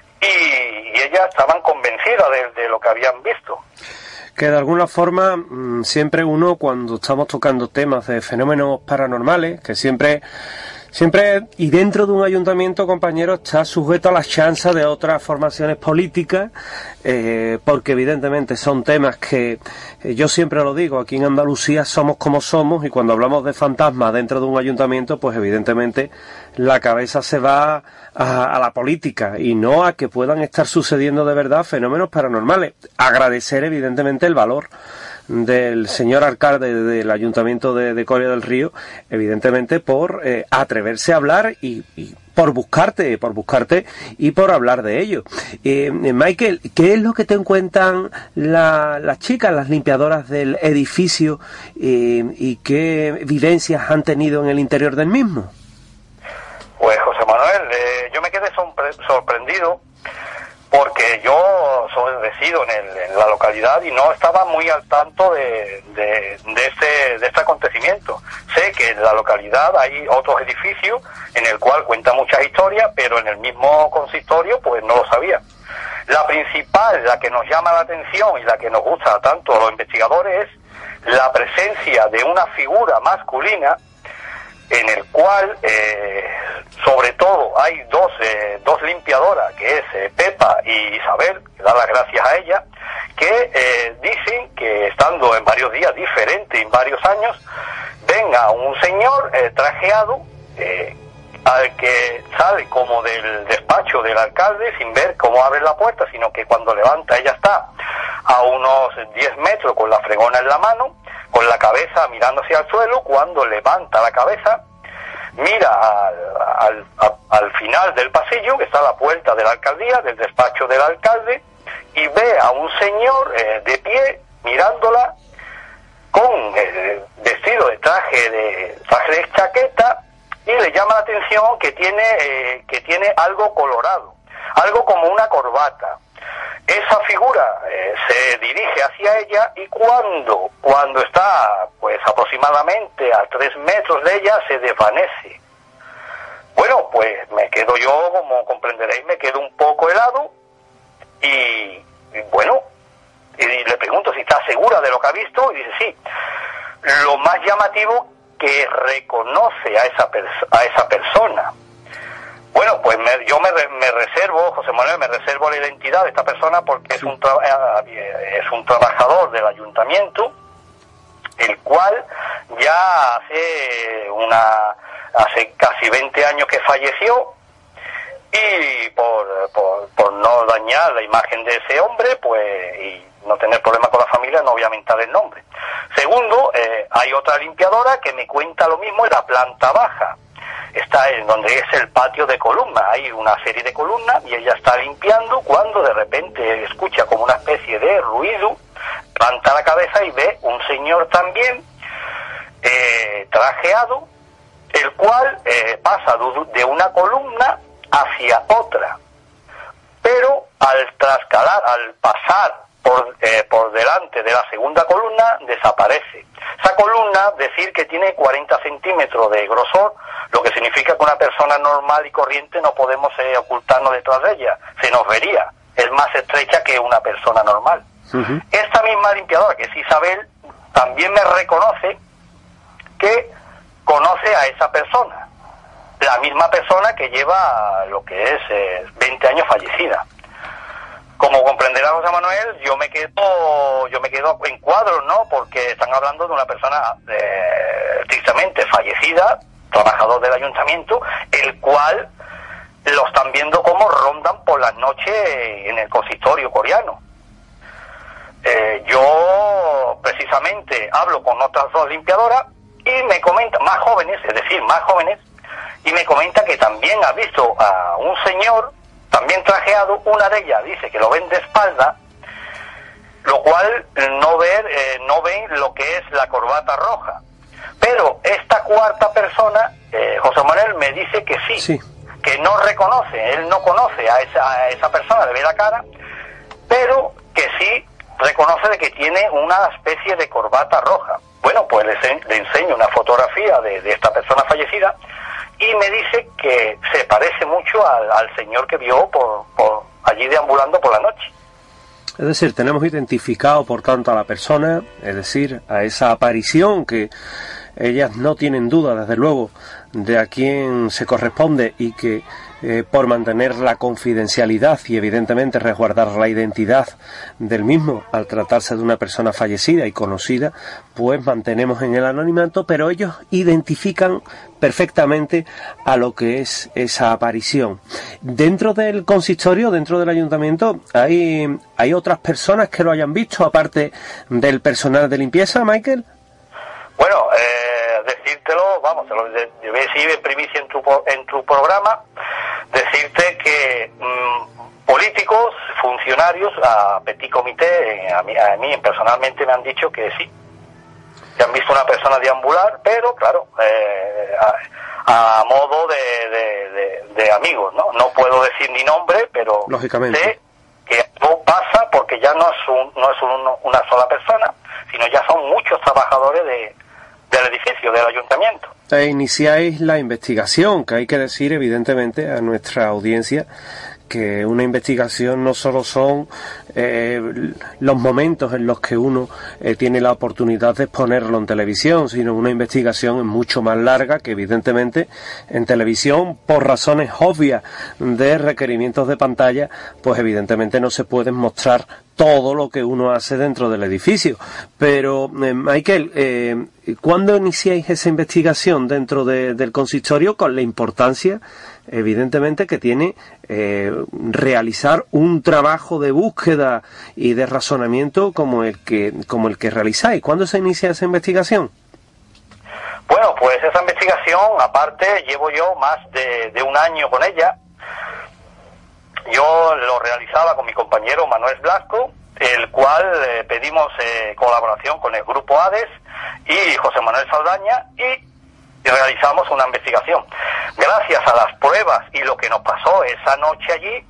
y ellas estaban convencidas de lo que habían visto. Que de alguna forma siempre uno, cuando estamos tocando temas de fenómenos paranormales, que siempre y dentro de un ayuntamiento, compañeros, está sujeto a las chanzas de otras formaciones políticas, porque evidentemente son temas que, yo siempre lo digo, aquí en Andalucía somos como somos, y cuando hablamos de fantasmas dentro de un ayuntamiento, pues evidentemente la cabeza se va a la política y no a que puedan estar sucediendo de verdad fenómenos paranormales. Agradecer evidentemente el valor del señor alcalde del ayuntamiento de Coria del Río, evidentemente por atreverse a hablar y por buscarte y por hablar de ello. Michael, ¿qué es lo que te encuentran las chicas, las limpiadoras del edificio, y qué vivencias han tenido en el interior del mismo? Pues José Manuel, yo me quedé sorprendido, porque yo resido en la localidad y no estaba muy al tanto de este acontecimiento. Sé que en la localidad hay otros edificios en el cual cuenta muchas historias, pero en el mismo consistorio pues no lo sabía. La principal, la que nos llama la atención y la que nos gusta tanto a los investigadores, es la presencia de una figura masculina en el cual sobre todo hay dos limpiadoras, que es Pepa y Isabel, que da las gracias a ella, que dicen que estando en varios días diferentes, en varios años, venga un señor trajeado, al que sale como del despacho del alcalde sin ver cómo abre la puerta, sino que cuando levanta ella está a unos 10 metros con la fregona en la mano, con la cabeza mirando hacia el suelo. Cuando levanta la cabeza, mira al final del pasillo, que está la puerta de la alcaldía, del despacho del alcalde, y ve a un señor de pie mirándola con vestido de traje de chaqueta, y le llama la atención que tiene algo colorado, algo como una corbata. Esa figura se dirige hacia ella, y cuando está pues aproximadamente a 3 metros de ella, se desvanece. Bueno, pues me quedo yo, como comprenderéis, me quedo un poco helado, y bueno, y le pregunto si está segura de lo que ha visto, y dice sí. Lo más llamativo, que reconoce a esa persona. Bueno, pues yo me reservo, José Manuel, me reservo la identidad de esta persona, porque es un trabajador del ayuntamiento, el cual ya hace casi 20 años que falleció, y por no dañar la imagen de ese hombre, pues, y no tener problemas con la familia, no voy a mentar el nombre. Segundo, hay otra limpiadora que me cuenta lo mismo en la planta baja. Está en donde es el patio de columnas, hay una serie de columnas, y ella está limpiando cuando de repente escucha como una especie de ruido, levanta la cabeza y ve un señor también trajeado, el cual pasa de una columna hacia otra, pero al pasar por delante de la segunda columna, desaparece. Esa columna, decir que tiene 40 centímetros de grosor, lo que significa que una persona normal y corriente no podemos ocultarnos detrás de ella, se nos vería, es más estrecha que una persona normal. Uh-huh. Esta misma limpiadora, que es Isabel, también me reconoce que conoce a esa persona, la misma persona que lleva lo que es 20 años fallecida. Como comprenderá José Manuel, yo me quedo en cuadros, ¿no? Porque están hablando de una persona tristemente fallecida, trabajador del ayuntamiento, el cual lo están viendo como rondan por las noches en el consistorio coreano. Yo precisamente hablo con otras 2 limpiadoras y me comentan, más jóvenes, y me comenta que también ha visto a un señor también trajeado. Una de ellas dice que lo ven de espalda, lo cual no ven lo que es la corbata roja. Pero esta cuarta persona, José Manuel, me dice que sí, que no reconoce, él no conoce a esa persona, le ve la cara, pero que sí reconoce de que tiene una especie de corbata roja. Bueno, pues le enseño una fotografía de esta persona fallecida y me dice que se parece mucho al señor que vio por allí deambulando por la noche. Es decir, tenemos identificado, por tanto, a la persona, es decir, a esa aparición que ellas no tienen duda, desde luego, de a quién se corresponde y que por mantener la confidencialidad y evidentemente resguardar la identidad del mismo al tratarse de una persona fallecida y conocida, pues mantenemos en el anonimato, pero ellos identifican perfectamente a lo que es esa aparición. Dentro del consistorio, dentro del ayuntamiento, ¿hay otras personas que lo hayan visto, aparte del personal de limpieza, Michael? Bueno, decírtelo, vamos, te lo voy a decir en primicia en tu programa, decirte que políticos, funcionarios, a petit comité, a mí personalmente me han dicho que sí, que han visto una persona deambular, pero claro, a modo de amigos, ¿no? No puedo decir ni nombre, pero lógicamente sé que algo pasa porque ya no es una sola persona, sino ya son muchos trabajadores del edificio, del ayuntamiento. Iniciáis la investigación, que hay que decir evidentemente a nuestra audiencia que una investigación no solo son los momentos en los que uno tiene la oportunidad de exponerlo en televisión, sino una investigación es mucho más larga, que evidentemente en televisión, por razones obvias de requerimientos de pantalla, pues evidentemente no se pueden mostrar todo lo que uno hace dentro del edificio. Pero, Michael, ¿cuándo iniciáis esa investigación dentro del consistorio, con la importancia evidentemente que tiene realizar un trabajo de búsqueda y de razonamiento como el que realizáis? ¿Cuándo se inicia esa investigación? Bueno, pues esa investigación, aparte, llevo yo más de un año con ella. Yo lo realizaba con mi compañero Manuel Blasco, el cual pedimos colaboración con el Grupo Hades y José Manuel Saldaña, y realizamos una investigación. Gracias a las pruebas y lo que nos pasó esa noche allí,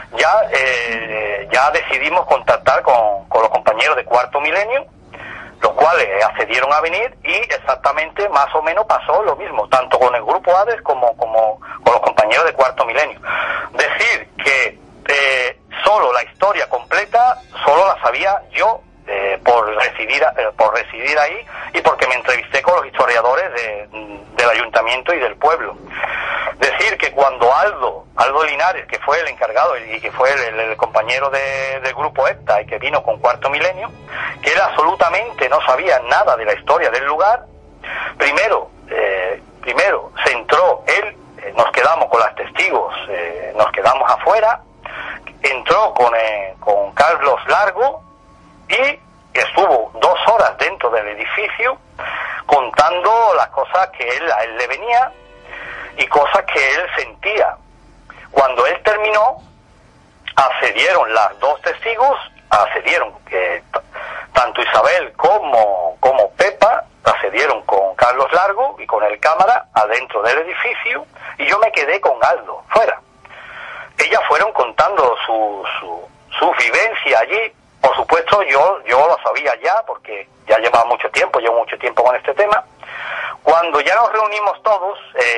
ya decidimos contactar con los compañeros de Cuarto Milenio, los cuales accedieron a venir, y exactamente más o menos pasó lo mismo, tanto con el Grupo Hades como con los compañeros de Cuarto Milenio. Decir que solo la historia completa solo la sabía yo por residir ahí y porque me entrevisté con los historiadores del ayuntamiento y del pueblo. Decir que cuando Aldo Linares, que fue el encargado y que fue el compañero del grupo EPTA y que vino con Cuarto Milenio, que él absolutamente no sabía nada de la historia del lugar, primero se entró él, nos quedamos con las testigos, nos quedamos afuera, entró con Carlos Largo y estuvo 2 horas dentro del edificio contando las cosas que a él le venía y cosas que él sentía. Cuando él terminó, accedieron las 2 testigos, accedieron que tanto Isabel como Pepa, accedieron con Carlos Largo y con el cámara adentro del edificio, y yo me quedé con Aldo fuera. Ellas fueron contando su vivencia allí. Por supuesto, yo lo sabía ya, porque ya llevo mucho tiempo con este tema. Cuando ya nos reunimos todos,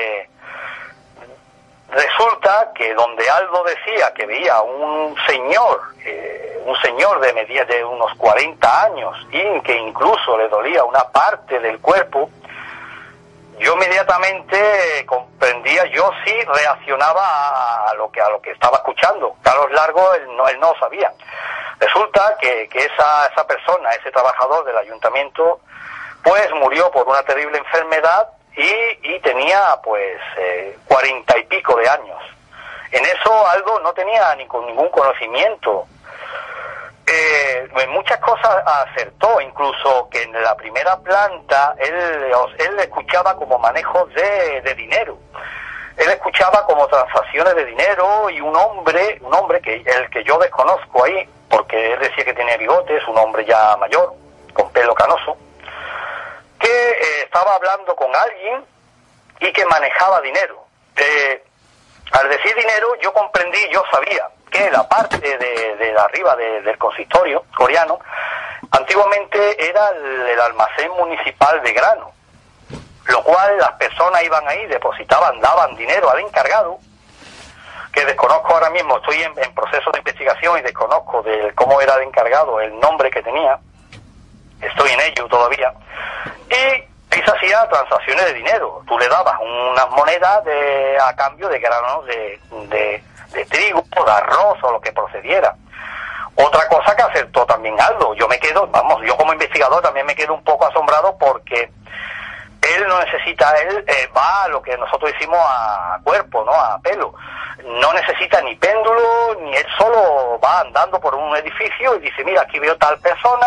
resulta que donde Aldo decía que veía un señor de unos 40 años y que incluso le dolía una parte del cuerpo, yo inmediatamente comprendía, yo sí reaccionaba a lo que estaba escuchando. Carlos Largo, él no sabía. Resulta que esa persona, ese trabajador del ayuntamiento, pues murió por una terrible enfermedad y tenía pues 40 y pico de años. En eso Aldo no tenía ningún conocimiento. En muchas cosas acertó, incluso que en la primera planta él escuchaba como manejos de dinero. Él escuchaba como transacciones de dinero, y un hombre el que yo desconozco ahí, porque él decía que tenía bigotes, un hombre ya mayor, con pelo canoso, que estaba hablando con alguien y que manejaba dinero. Al decir dinero, yo comprendí, yo sabía que la parte de arriba del consistorio coreano, antiguamente era el almacén municipal de grano, lo cual las personas iban ahí, depositaban, daban dinero al encargado, que desconozco ahora mismo, estoy en proceso de investigación y desconozco de cómo era el encargado, el nombre que tenía, estoy en ello todavía, y se hacía transacciones de dinero. Tú le dabas unas monedas a cambio de granos de trigo, de arroz o lo que procediera. Otra cosa que acertó también Aldo, yo como investigador también me quedo un poco asombrado porque él no necesita, él va a lo que nosotros decimos a cuerpo, ¿no? A pelo. No necesita ni péndulo, ni él solo va andando por un edificio y dice, mira, aquí veo tal persona,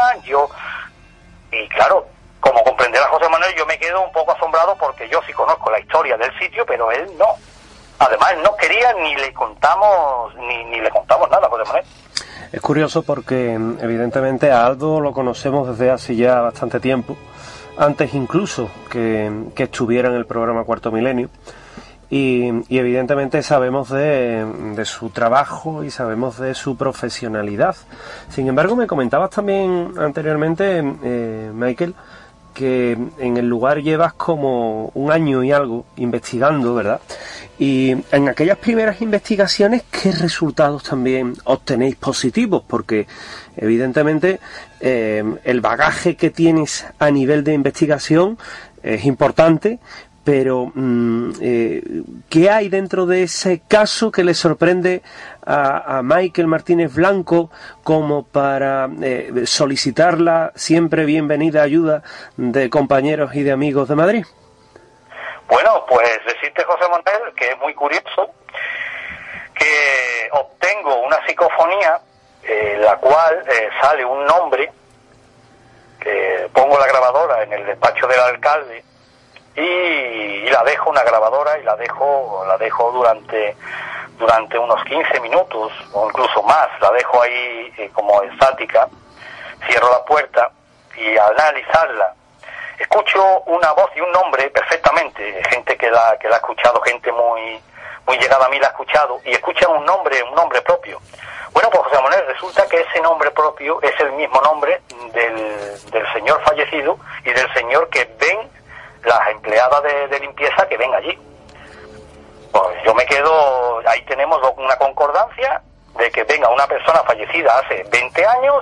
y claro, como comprenderá José Manuel, yo me quedo un poco asombrado porque yo sí conozco la historia del sitio, pero él no. Además, él no quería ni le contamos nada, José Manuel. Es curioso porque evidentemente a Aldo lo conocemos desde hace ya bastante tiempo, antes incluso que estuviera en el programa Cuarto Milenio, y evidentemente sabemos de su trabajo y sabemos de su profesionalidad. Sin embargo, me comentabas también anteriormente, Michael, que en el lugar llevas como 1 año y algo investigando, ¿verdad? Y en aquellas primeras investigaciones, ¿qué resultados también obtenéis positivos? Porque evidentemente el bagaje que tienes a nivel de investigación es importante, pero ¿qué hay dentro de ese caso que le sorprende a Michael Martínez Blanco como para solicitar la siempre bienvenida ayuda de compañeros y de amigos de Madrid? Bueno, pues decirte, José Manuel, que es muy curioso que obtengo una psicofonía en la cual sale un nombre, que pongo la grabadora en el despacho del alcalde y la dejo, una grabadora, y la dejo durante unos 15 minutos o incluso más, la dejo ahí como estática, cierro la puerta y al analizarla escucho una voz y un nombre perfectamente, gente que la ha escuchado, gente muy llegada a mí la ha escuchado, y escuchan un nombre propio. Bueno, pues José Manuel, resulta que ese nombre propio es el mismo nombre del señor fallecido y del señor que ven las empleadas de limpieza que ven allí. Pues yo me quedo, ahí tenemos una concordancia de que venga una persona fallecida hace 20 años,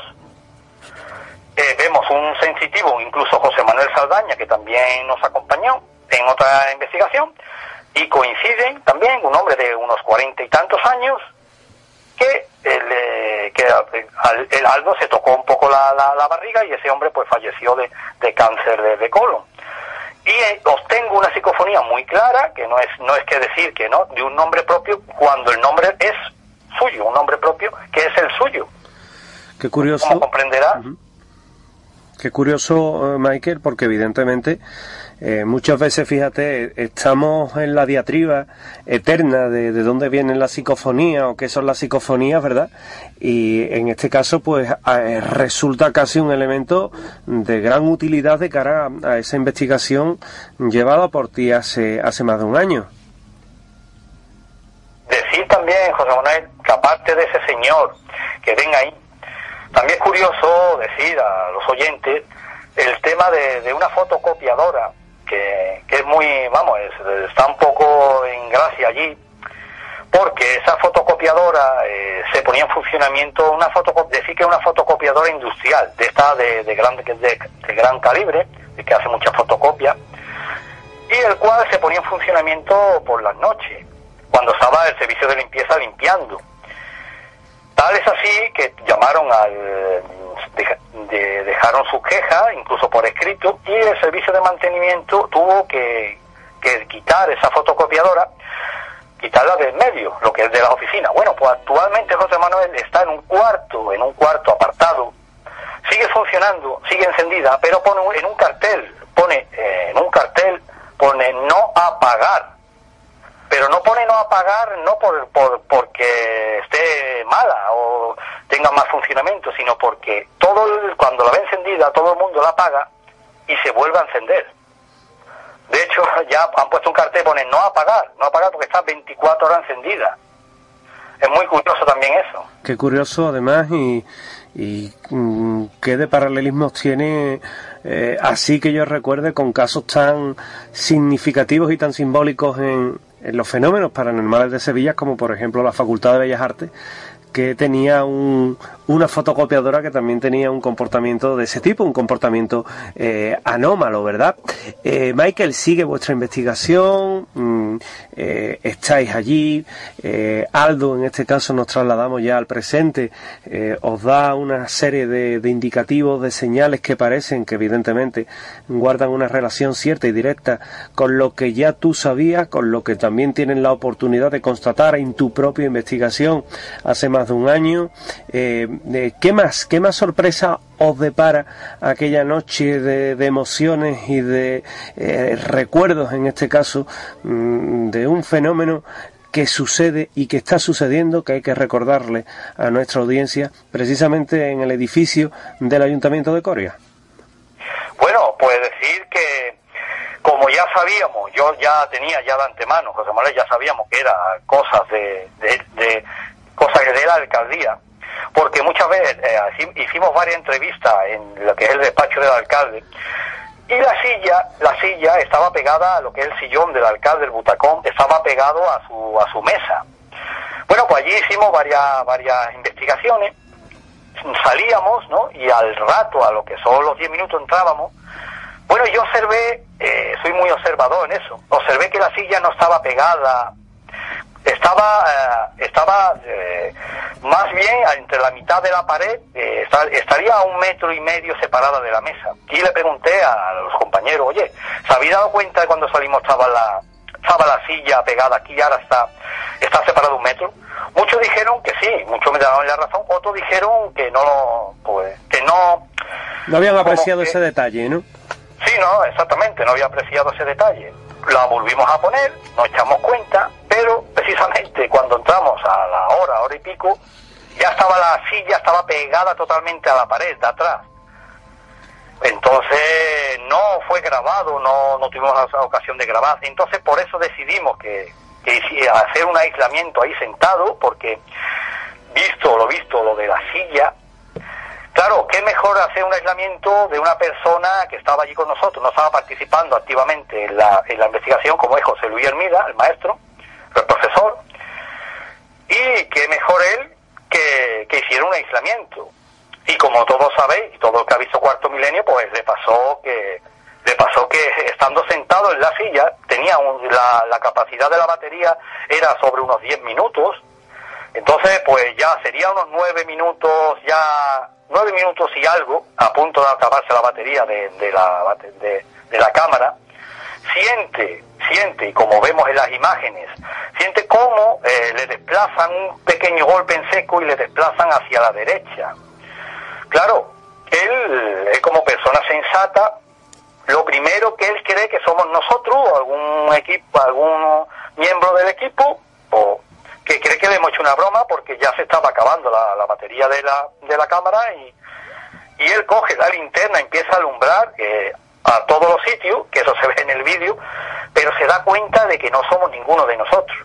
vemos un sensitivo, incluso José Manuel Saldaña, que también nos acompañó en otra investigación, y coinciden también un hombre de unos 40 y tantos años, que el Aldo se tocó un poco la barriga y ese hombre pues falleció de cáncer de colon. Y obtengo una psicofonía muy clara, que no es que decir que no, de un nombre propio, cuando el nombre es suyo, un nombre propio que es el suyo. Qué curioso. Como comprenderás. Qué curioso, Michael, porque evidentemente muchas veces, fíjate, estamos en la diatriba eterna de dónde vienen las psicofonías o qué son las psicofonías, ¿verdad? Y en este caso, pues resulta casi un elemento de gran utilidad de cara a esa investigación llevada por ti hace más de 1 año. Decir también, José Manuel, que aparte de ese señor que ven ahí, también es curioso decir a los oyentes el tema de una fotocopiadora que es muy, está un poco en gracia allí, porque esa fotocopiadora se ponía en funcionamiento, decir que es una fotocopiadora industrial, de esta de gran calibre, que hace muchas fotocopias, y el cual se ponía en funcionamiento por las noches, cuando estaba el servicio de limpieza limpiando. Tal es así que llamaron dejaron sus quejas, incluso por escrito, y el servicio de mantenimiento tuvo que quitar esa fotocopiadora, quitarla del medio, lo que es de la oficina. Bueno, pues actualmente José Manuel está en un cuarto apartado, sigue funcionando, sigue encendida, pero pone en un cartel no apagar. Pero no pone no apagar no porque esté mala o tenga más funcionamiento, sino porque cuando la ve encendida todo el mundo la apaga y se vuelve a encender. De hecho, ya han puesto un cartel, pone no apagar porque está 24 horas encendida. Es muy curioso también eso. Qué curioso, además, y qué de paralelismos tiene, así que yo recuerde, con casos tan significativos y tan simbólicos en los fenómenos paranormales de Sevilla, como por ejemplo la Facultad de Bellas Artes, que tenía una fotocopiadora que también tenía un comportamiento de ese tipo, un comportamiento anómalo, ¿verdad? Michael, sigue vuestra investigación, estáis allí, Aldo, en este caso nos trasladamos ya al presente, os da una serie de indicativos, de señales que parecen que evidentemente guardan una relación cierta y directa con lo que ya tú sabías, con lo que también tienen la oportunidad de constatar en tu propia investigación hace más de un año. ¿Qué más sorpresa os depara aquella noche de emociones y de recuerdos, en este caso, de un fenómeno que sucede y que está sucediendo, que hay que recordarle a nuestra audiencia, precisamente en el edificio del Ayuntamiento de Coria? Bueno, pues decir que, como ya sabíamos, yo ya tenía ya de antemano, José Manuel, ya sabíamos que era cosas cosas de la alcaldía, porque muchas veces hicimos varias entrevistas en lo que es el despacho del alcalde, y la silla estaba pegada a lo que es el sillón del alcalde, el butacón, estaba pegado a su mesa. Bueno, pues allí hicimos varias investigaciones, salíamos, ¿no? Y al rato, a lo que son los 10 minutos, entrábamos. Bueno, yo observé, soy muy observador en eso, observé que la silla no estaba pegada, estaba más bien entre la mitad de la pared, estaría a 1,5 metros separada de la mesa. Y le pregunté a los compañeros, oye, ¿se habéis dado cuenta de cuando salimos estaba la silla pegada aquí y ahora está separada 1 metro? Muchos dijeron que sí, muchos me daban la razón, otros dijeron que no, pues, que no... No habían apreciado ese detalle, ¿no? Sí, no, exactamente, no había apreciado ese detalle. La volvimos a poner, nos echamos cuenta, pero precisamente cuando entramos a la hora y pico, ya estaba la silla, estaba pegada totalmente a la pared de atrás. Entonces no fue grabado, no tuvimos la ocasión de grabar. Entonces por eso decidimos que hacer un aislamiento ahí sentado, porque visto lo de la silla, claro, qué mejor hacer un aislamiento de una persona que estaba allí con nosotros, no estaba participando activamente en la investigación, como es José Luis Hermida, el maestro, el profesor, y qué mejor él que hiciera un aislamiento. Y como todos sabéis, y todo el que ha visto Cuarto Milenio, pues le pasó que estando sentado en la silla, tenía la capacidad de la batería era sobre unos 10 minutos, entonces pues ya sería unos 9 minutos y algo, a punto de acabarse la batería de la cámara. Siente, y como vemos en las imágenes, siente cómo le desplazan un pequeño golpe en seco y le desplazan hacia la derecha. Claro, él como persona sensata, lo primero que él cree que somos nosotros, o algún miembro del equipo, o que cree que le hemos hecho una broma porque ya se estaba acabando la batería de la cámara, y él coge la linterna, empieza a alumbrar a todos los sitios, que eso se ve en el vídeo, pero se da cuenta de que no somos ninguno de nosotros.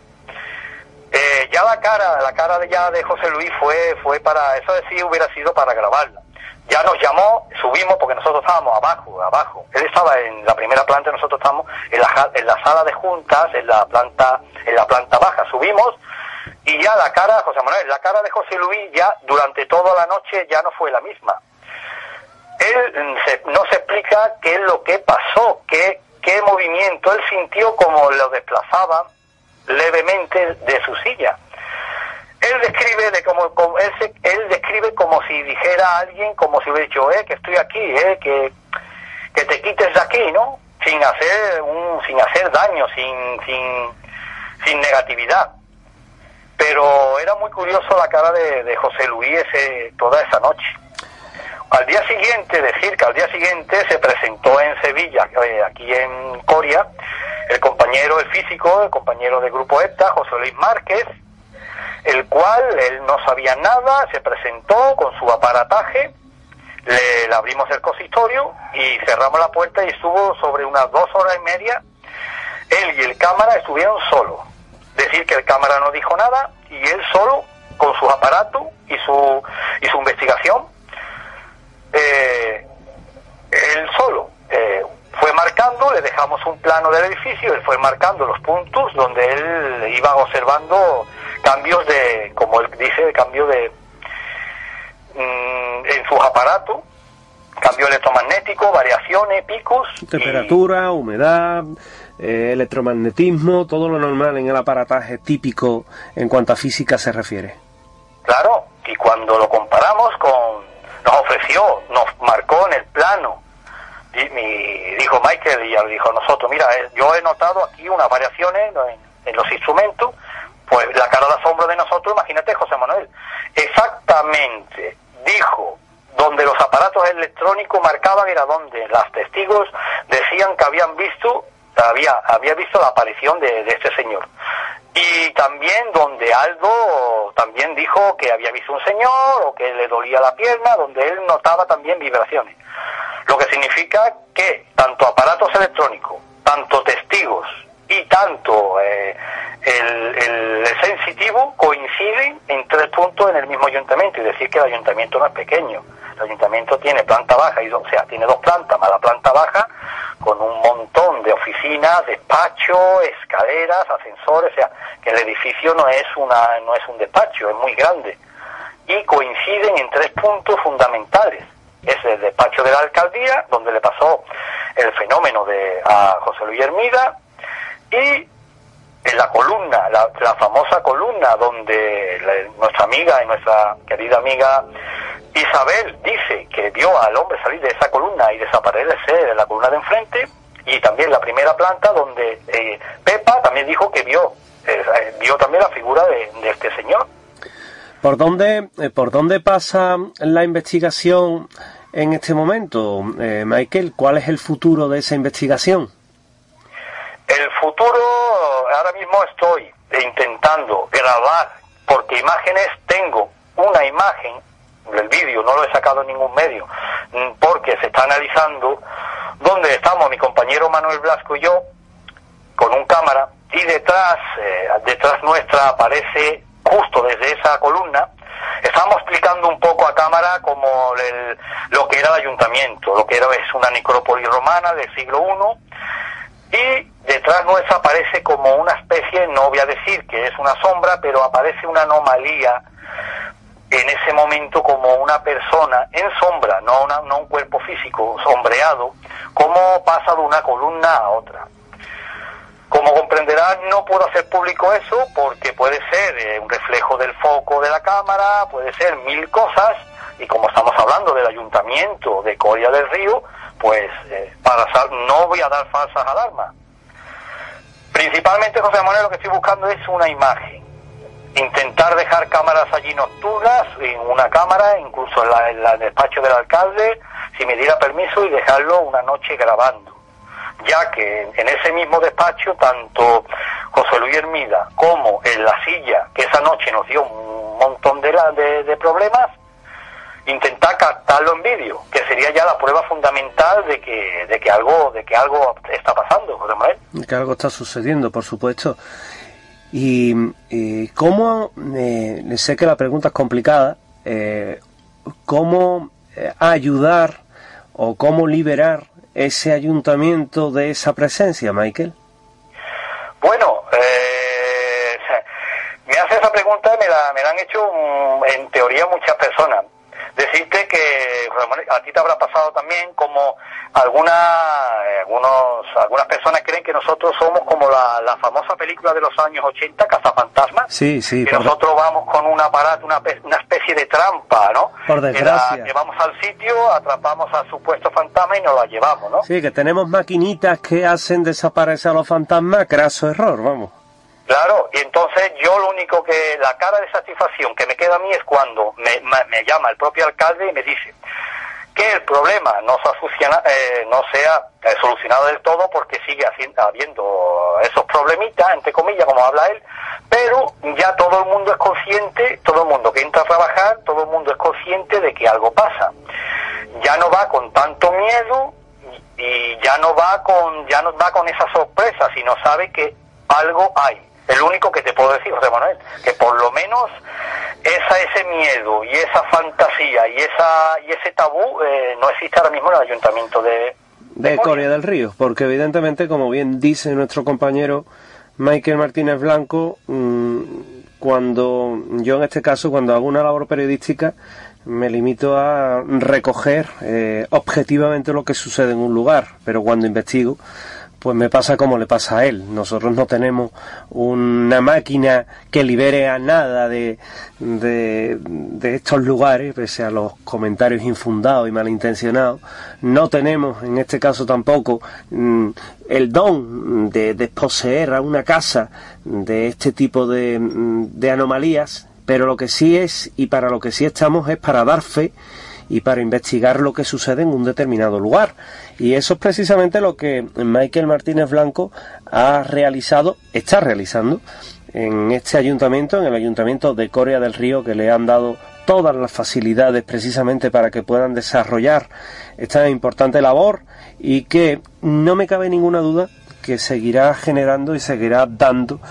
Ya la cara de José Luis fue para, eso sí hubiera sido para grabarla. Ya nos llamó, subimos porque nosotros estábamos abajo. Él estaba en la primera planta y nosotros estábamos en la sala de juntas, en la planta baja. Subimos y ya la cara de José Luis ya durante toda la noche ya no fue la misma. Él no se explica qué es lo que pasó, qué movimiento. Él sintió como lo desplazaba levemente de su silla. Él describe como si dijera a alguien, como si hubiera dicho, que estoy aquí, que te quites de aquí, ¿no? Sin hacer daño, sin negatividad. Pero era muy curioso la cara de José Luis toda esa noche. Al día siguiente se presentó en Sevilla, aquí en Coria, el compañero del grupo EPTA, José Luis Márquez, el cual él no sabía nada, se presentó con su aparataje, le abrimos el consistorio y cerramos la puerta y estuvo sobre unas 2 horas y media él y el cámara estuvieron solos. Decir que el cámara no dijo nada y él solo, con sus aparatos y su investigación, él solo fue marcando, le dejamos un plano del edificio, él fue marcando los puntos donde él iba observando cambios de, como él dice, cambio de en sus aparatos, cambio electromagnético, variaciones, picos, temperatura, humedad, electromagnetismo, todo lo normal en el aparataje típico en cuanto a física se refiere. Claro, y cuando lo comparamos nos ofreció, nos marcó en el plano, dijo Michael y dijo a nosotros, mira, yo he notado aquí unas variaciones en los instrumentos, pues la cara de asombro de nosotros, imagínate, José Manuel, exactamente dijo donde los aparatos electrónicos marcaban, era donde los testigos decían que había visto la aparición de este señor. Y también donde Aldo también dijo que había visto un señor o que le dolía la pierna, donde él notaba también vibraciones. Lo que significa que tanto aparatos electrónicos, tanto testigos y tanto el sensitivo coinciden en 3 puntos en el mismo ayuntamiento, y decir que el ayuntamiento no es pequeño. El ayuntamiento tiene planta baja, tiene 2 plantas, más la planta baja, con un montón de oficinas, despacho, escaleras, ascensores, o sea, que el edificio no es un despacho, es muy grande. Y coinciden en 3 puntos fundamentales. Es el despacho de la alcaldía, donde le pasó el fenómeno a José Luis Hermida, y en la columna, la famosa columna, donde nuestra amiga y nuestra querida amiga Isabel dice que vio al hombre salir de esa columna y desaparecer de la columna de enfrente, y también la primera planta donde Pepa también dijo que vio también la figura de este señor. ¿Por dónde pasa la investigación en este momento, Michael? ¿Cuál es el futuro de esa investigación? El futuro, ahora mismo estoy intentando grabar, porque imágenes tengo una imagen, el vídeo no lo he sacado en ningún medio, porque se está analizando, donde estamos mi compañero Manuel Blasco y yo, con un cámara, y detrás nuestra aparece, justo desde esa columna, estamos explicando un poco a cámara como lo que era el ayuntamiento, es una necrópolis romana del siglo I, y detrás nuestra aparece como una especie, no voy a decir que es una sombra, pero aparece una anomalía en ese momento, como una persona en sombra, no un cuerpo físico, sombreado, como pasa de una columna a otra. Como comprenderás, no puedo hacer público eso porque puede ser un reflejo del foco de la cámara, puede ser 1000 cosas, y como estamos hablando del ayuntamiento de Coria del Río, pues no voy a dar falsas alarmas. Principalmente, José Manuel, lo que estoy buscando es una imagen. Intentar dejar cámaras allí nocturnas, en una cámara, incluso en el despacho del alcalde, si me diera permiso, y dejarlo una noche grabando. Ya que en ese mismo despacho, tanto José Luis Hermida como en la silla, que esa noche nos dio un montón de problemas, intentar captarlo en vídeo, que sería ya la prueba fundamental de que algo está pasando, José Manuel. Que algo está sucediendo, por supuesto. Y cómo, sé que la pregunta es complicada, cómo ayudar o cómo liberar ese ayuntamiento de esa presencia, Michael. Bueno, me hace esa pregunta, me la han hecho en teoría muchas personas. Decirte que a ti te habrá pasado también, como algunas personas creen que nosotros somos como la famosa película de los años 80, Cazafantasmas. Sí. Que nosotros vamos con un aparato, una especie de trampa, ¿no? Por desgracia. Que llevamos al sitio, atrapamos al supuesto fantasma y nos la llevamos, ¿no? Sí, que tenemos maquinitas que hacen desaparecer a los fantasmas, craso error, vamos. Claro, y entonces yo lo único que, la cara de satisfacción que me queda a mí es cuando me llama el propio alcalde y me dice que el problema no se ha solucionado del todo, porque sigue habiendo esos problemitas, entre comillas, como habla él, pero ya todo el mundo es consciente, todo el mundo que entra a trabajar, todo el mundo es consciente de que algo pasa. Ya no va con tanto miedo, ya no va con esa sorpresa, sino sabe que algo hay. El único que te puedo decir, José Manuel, que por lo menos ese miedo y esa fantasía y ese tabú no existe ahora mismo en el ayuntamiento de Coria del Río, porque evidentemente, como bien dice nuestro compañero Michael Martínez Blanco, cuando yo en este caso, cuando hago una labor periodística, me limito a recoger objetivamente lo que sucede en un lugar, pero cuando investigo, pues me pasa como le pasa a él. Nosotros no tenemos una máquina que libere a nada de estos lugares, pese a los comentarios infundados y malintencionados. No tenemos, en este caso tampoco, el don de desposeer a una casa de este tipo de anomalías, pero lo que sí es, y para lo que sí estamos, es para dar fe y para investigar lo que sucede en un determinado lugar. Y eso es precisamente lo que Michael Martínez Blanco está realizando en este ayuntamiento, en el ayuntamiento de Coria del Río, que le han dado todas las facilidades precisamente para que puedan desarrollar esta importante labor, y que no me cabe ninguna duda que seguirá generando y seguirá dando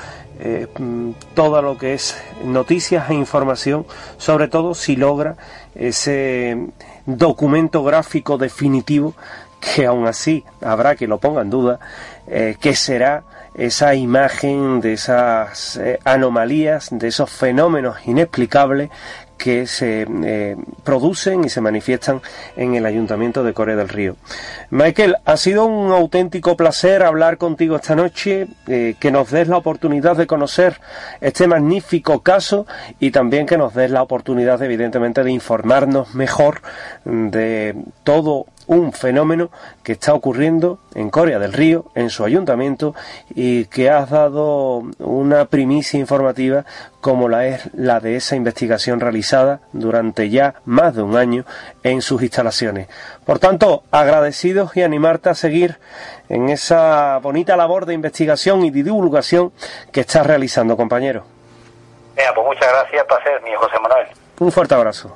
todo lo que es noticias e información, sobre todo si logra ese documento gráfico definitivo, que aún así habrá que lo ponga en duda, que será esa imagen de esas anomalías, de esos fenómenos inexplicables que se producen y se manifiestan en el Ayuntamiento de Coria del Río. Michael, ha sido un auténtico placer hablar contigo esta noche, que nos des la oportunidad de conocer este magnífico caso y también que nos des la oportunidad, evidentemente, de informarnos mejor de todo un fenómeno que está ocurriendo en Coria del Río, en su ayuntamiento, y que has dado una primicia informativa como la es la de esa investigación realizada durante ya más de un año en sus instalaciones. Por tanto, agradecidos y animarte a seguir en esa bonita labor de investigación y de divulgación que estás realizando, compañero. Pues muchas gracias, placer mío, José Manuel. Un fuerte abrazo.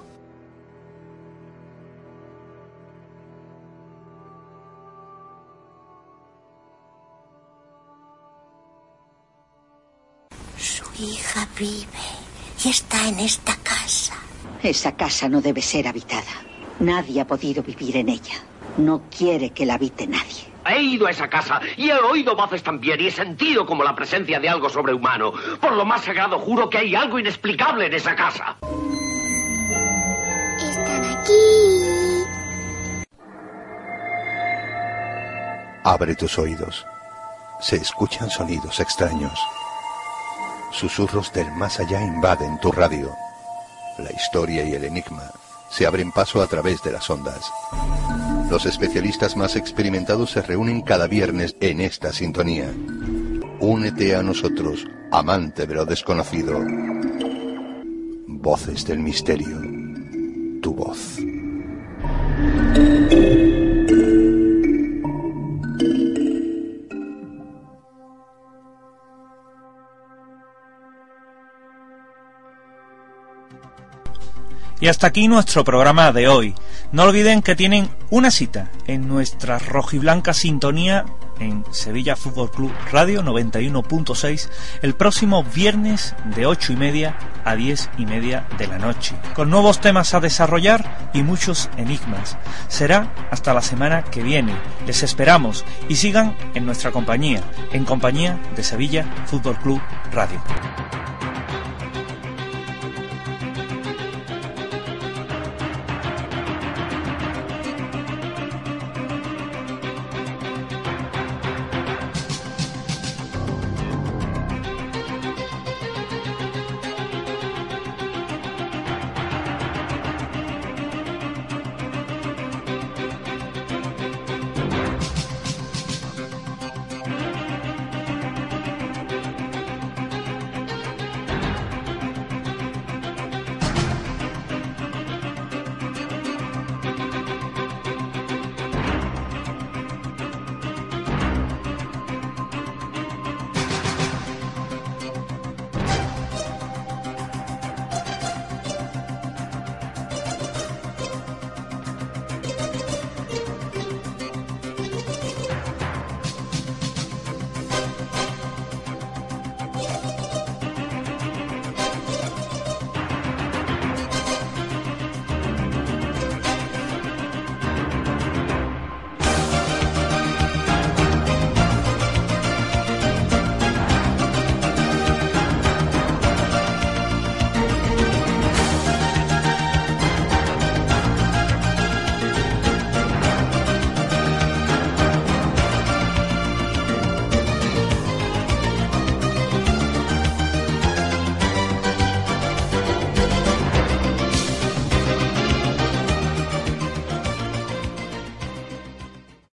Su hija vive y está en esta casa. Esa casa no debe ser habitada. Nadie ha podido vivir en ella. No quiere que la habite nadie. He ido a esa casa y he oído voces también y he sentido como la presencia de algo sobrehumano. Por lo más sagrado juro que hay algo inexplicable en esa casa. Están aquí. Abre tus oídos. Se escuchan sonidos extraños. Susurros del más allá invaden tu radio. La historia y el enigma se abren paso a través de las ondas. Los especialistas más experimentados se reúnen cada viernes en esta sintonía. Únete a nosotros, amante de lo desconocido. Voces del misterio. Tu voz. Y hasta aquí nuestro programa de hoy. No olviden que tienen una cita en nuestra rojiblanca sintonía en Sevilla Fútbol Club Radio 91.6 el próximo viernes de 8:30 a 10:30 de la noche, con nuevos temas a desarrollar y muchos enigmas. Será hasta la semana que viene. Les esperamos y sigan en nuestra compañía, en compañía de Sevilla Fútbol Club Radio.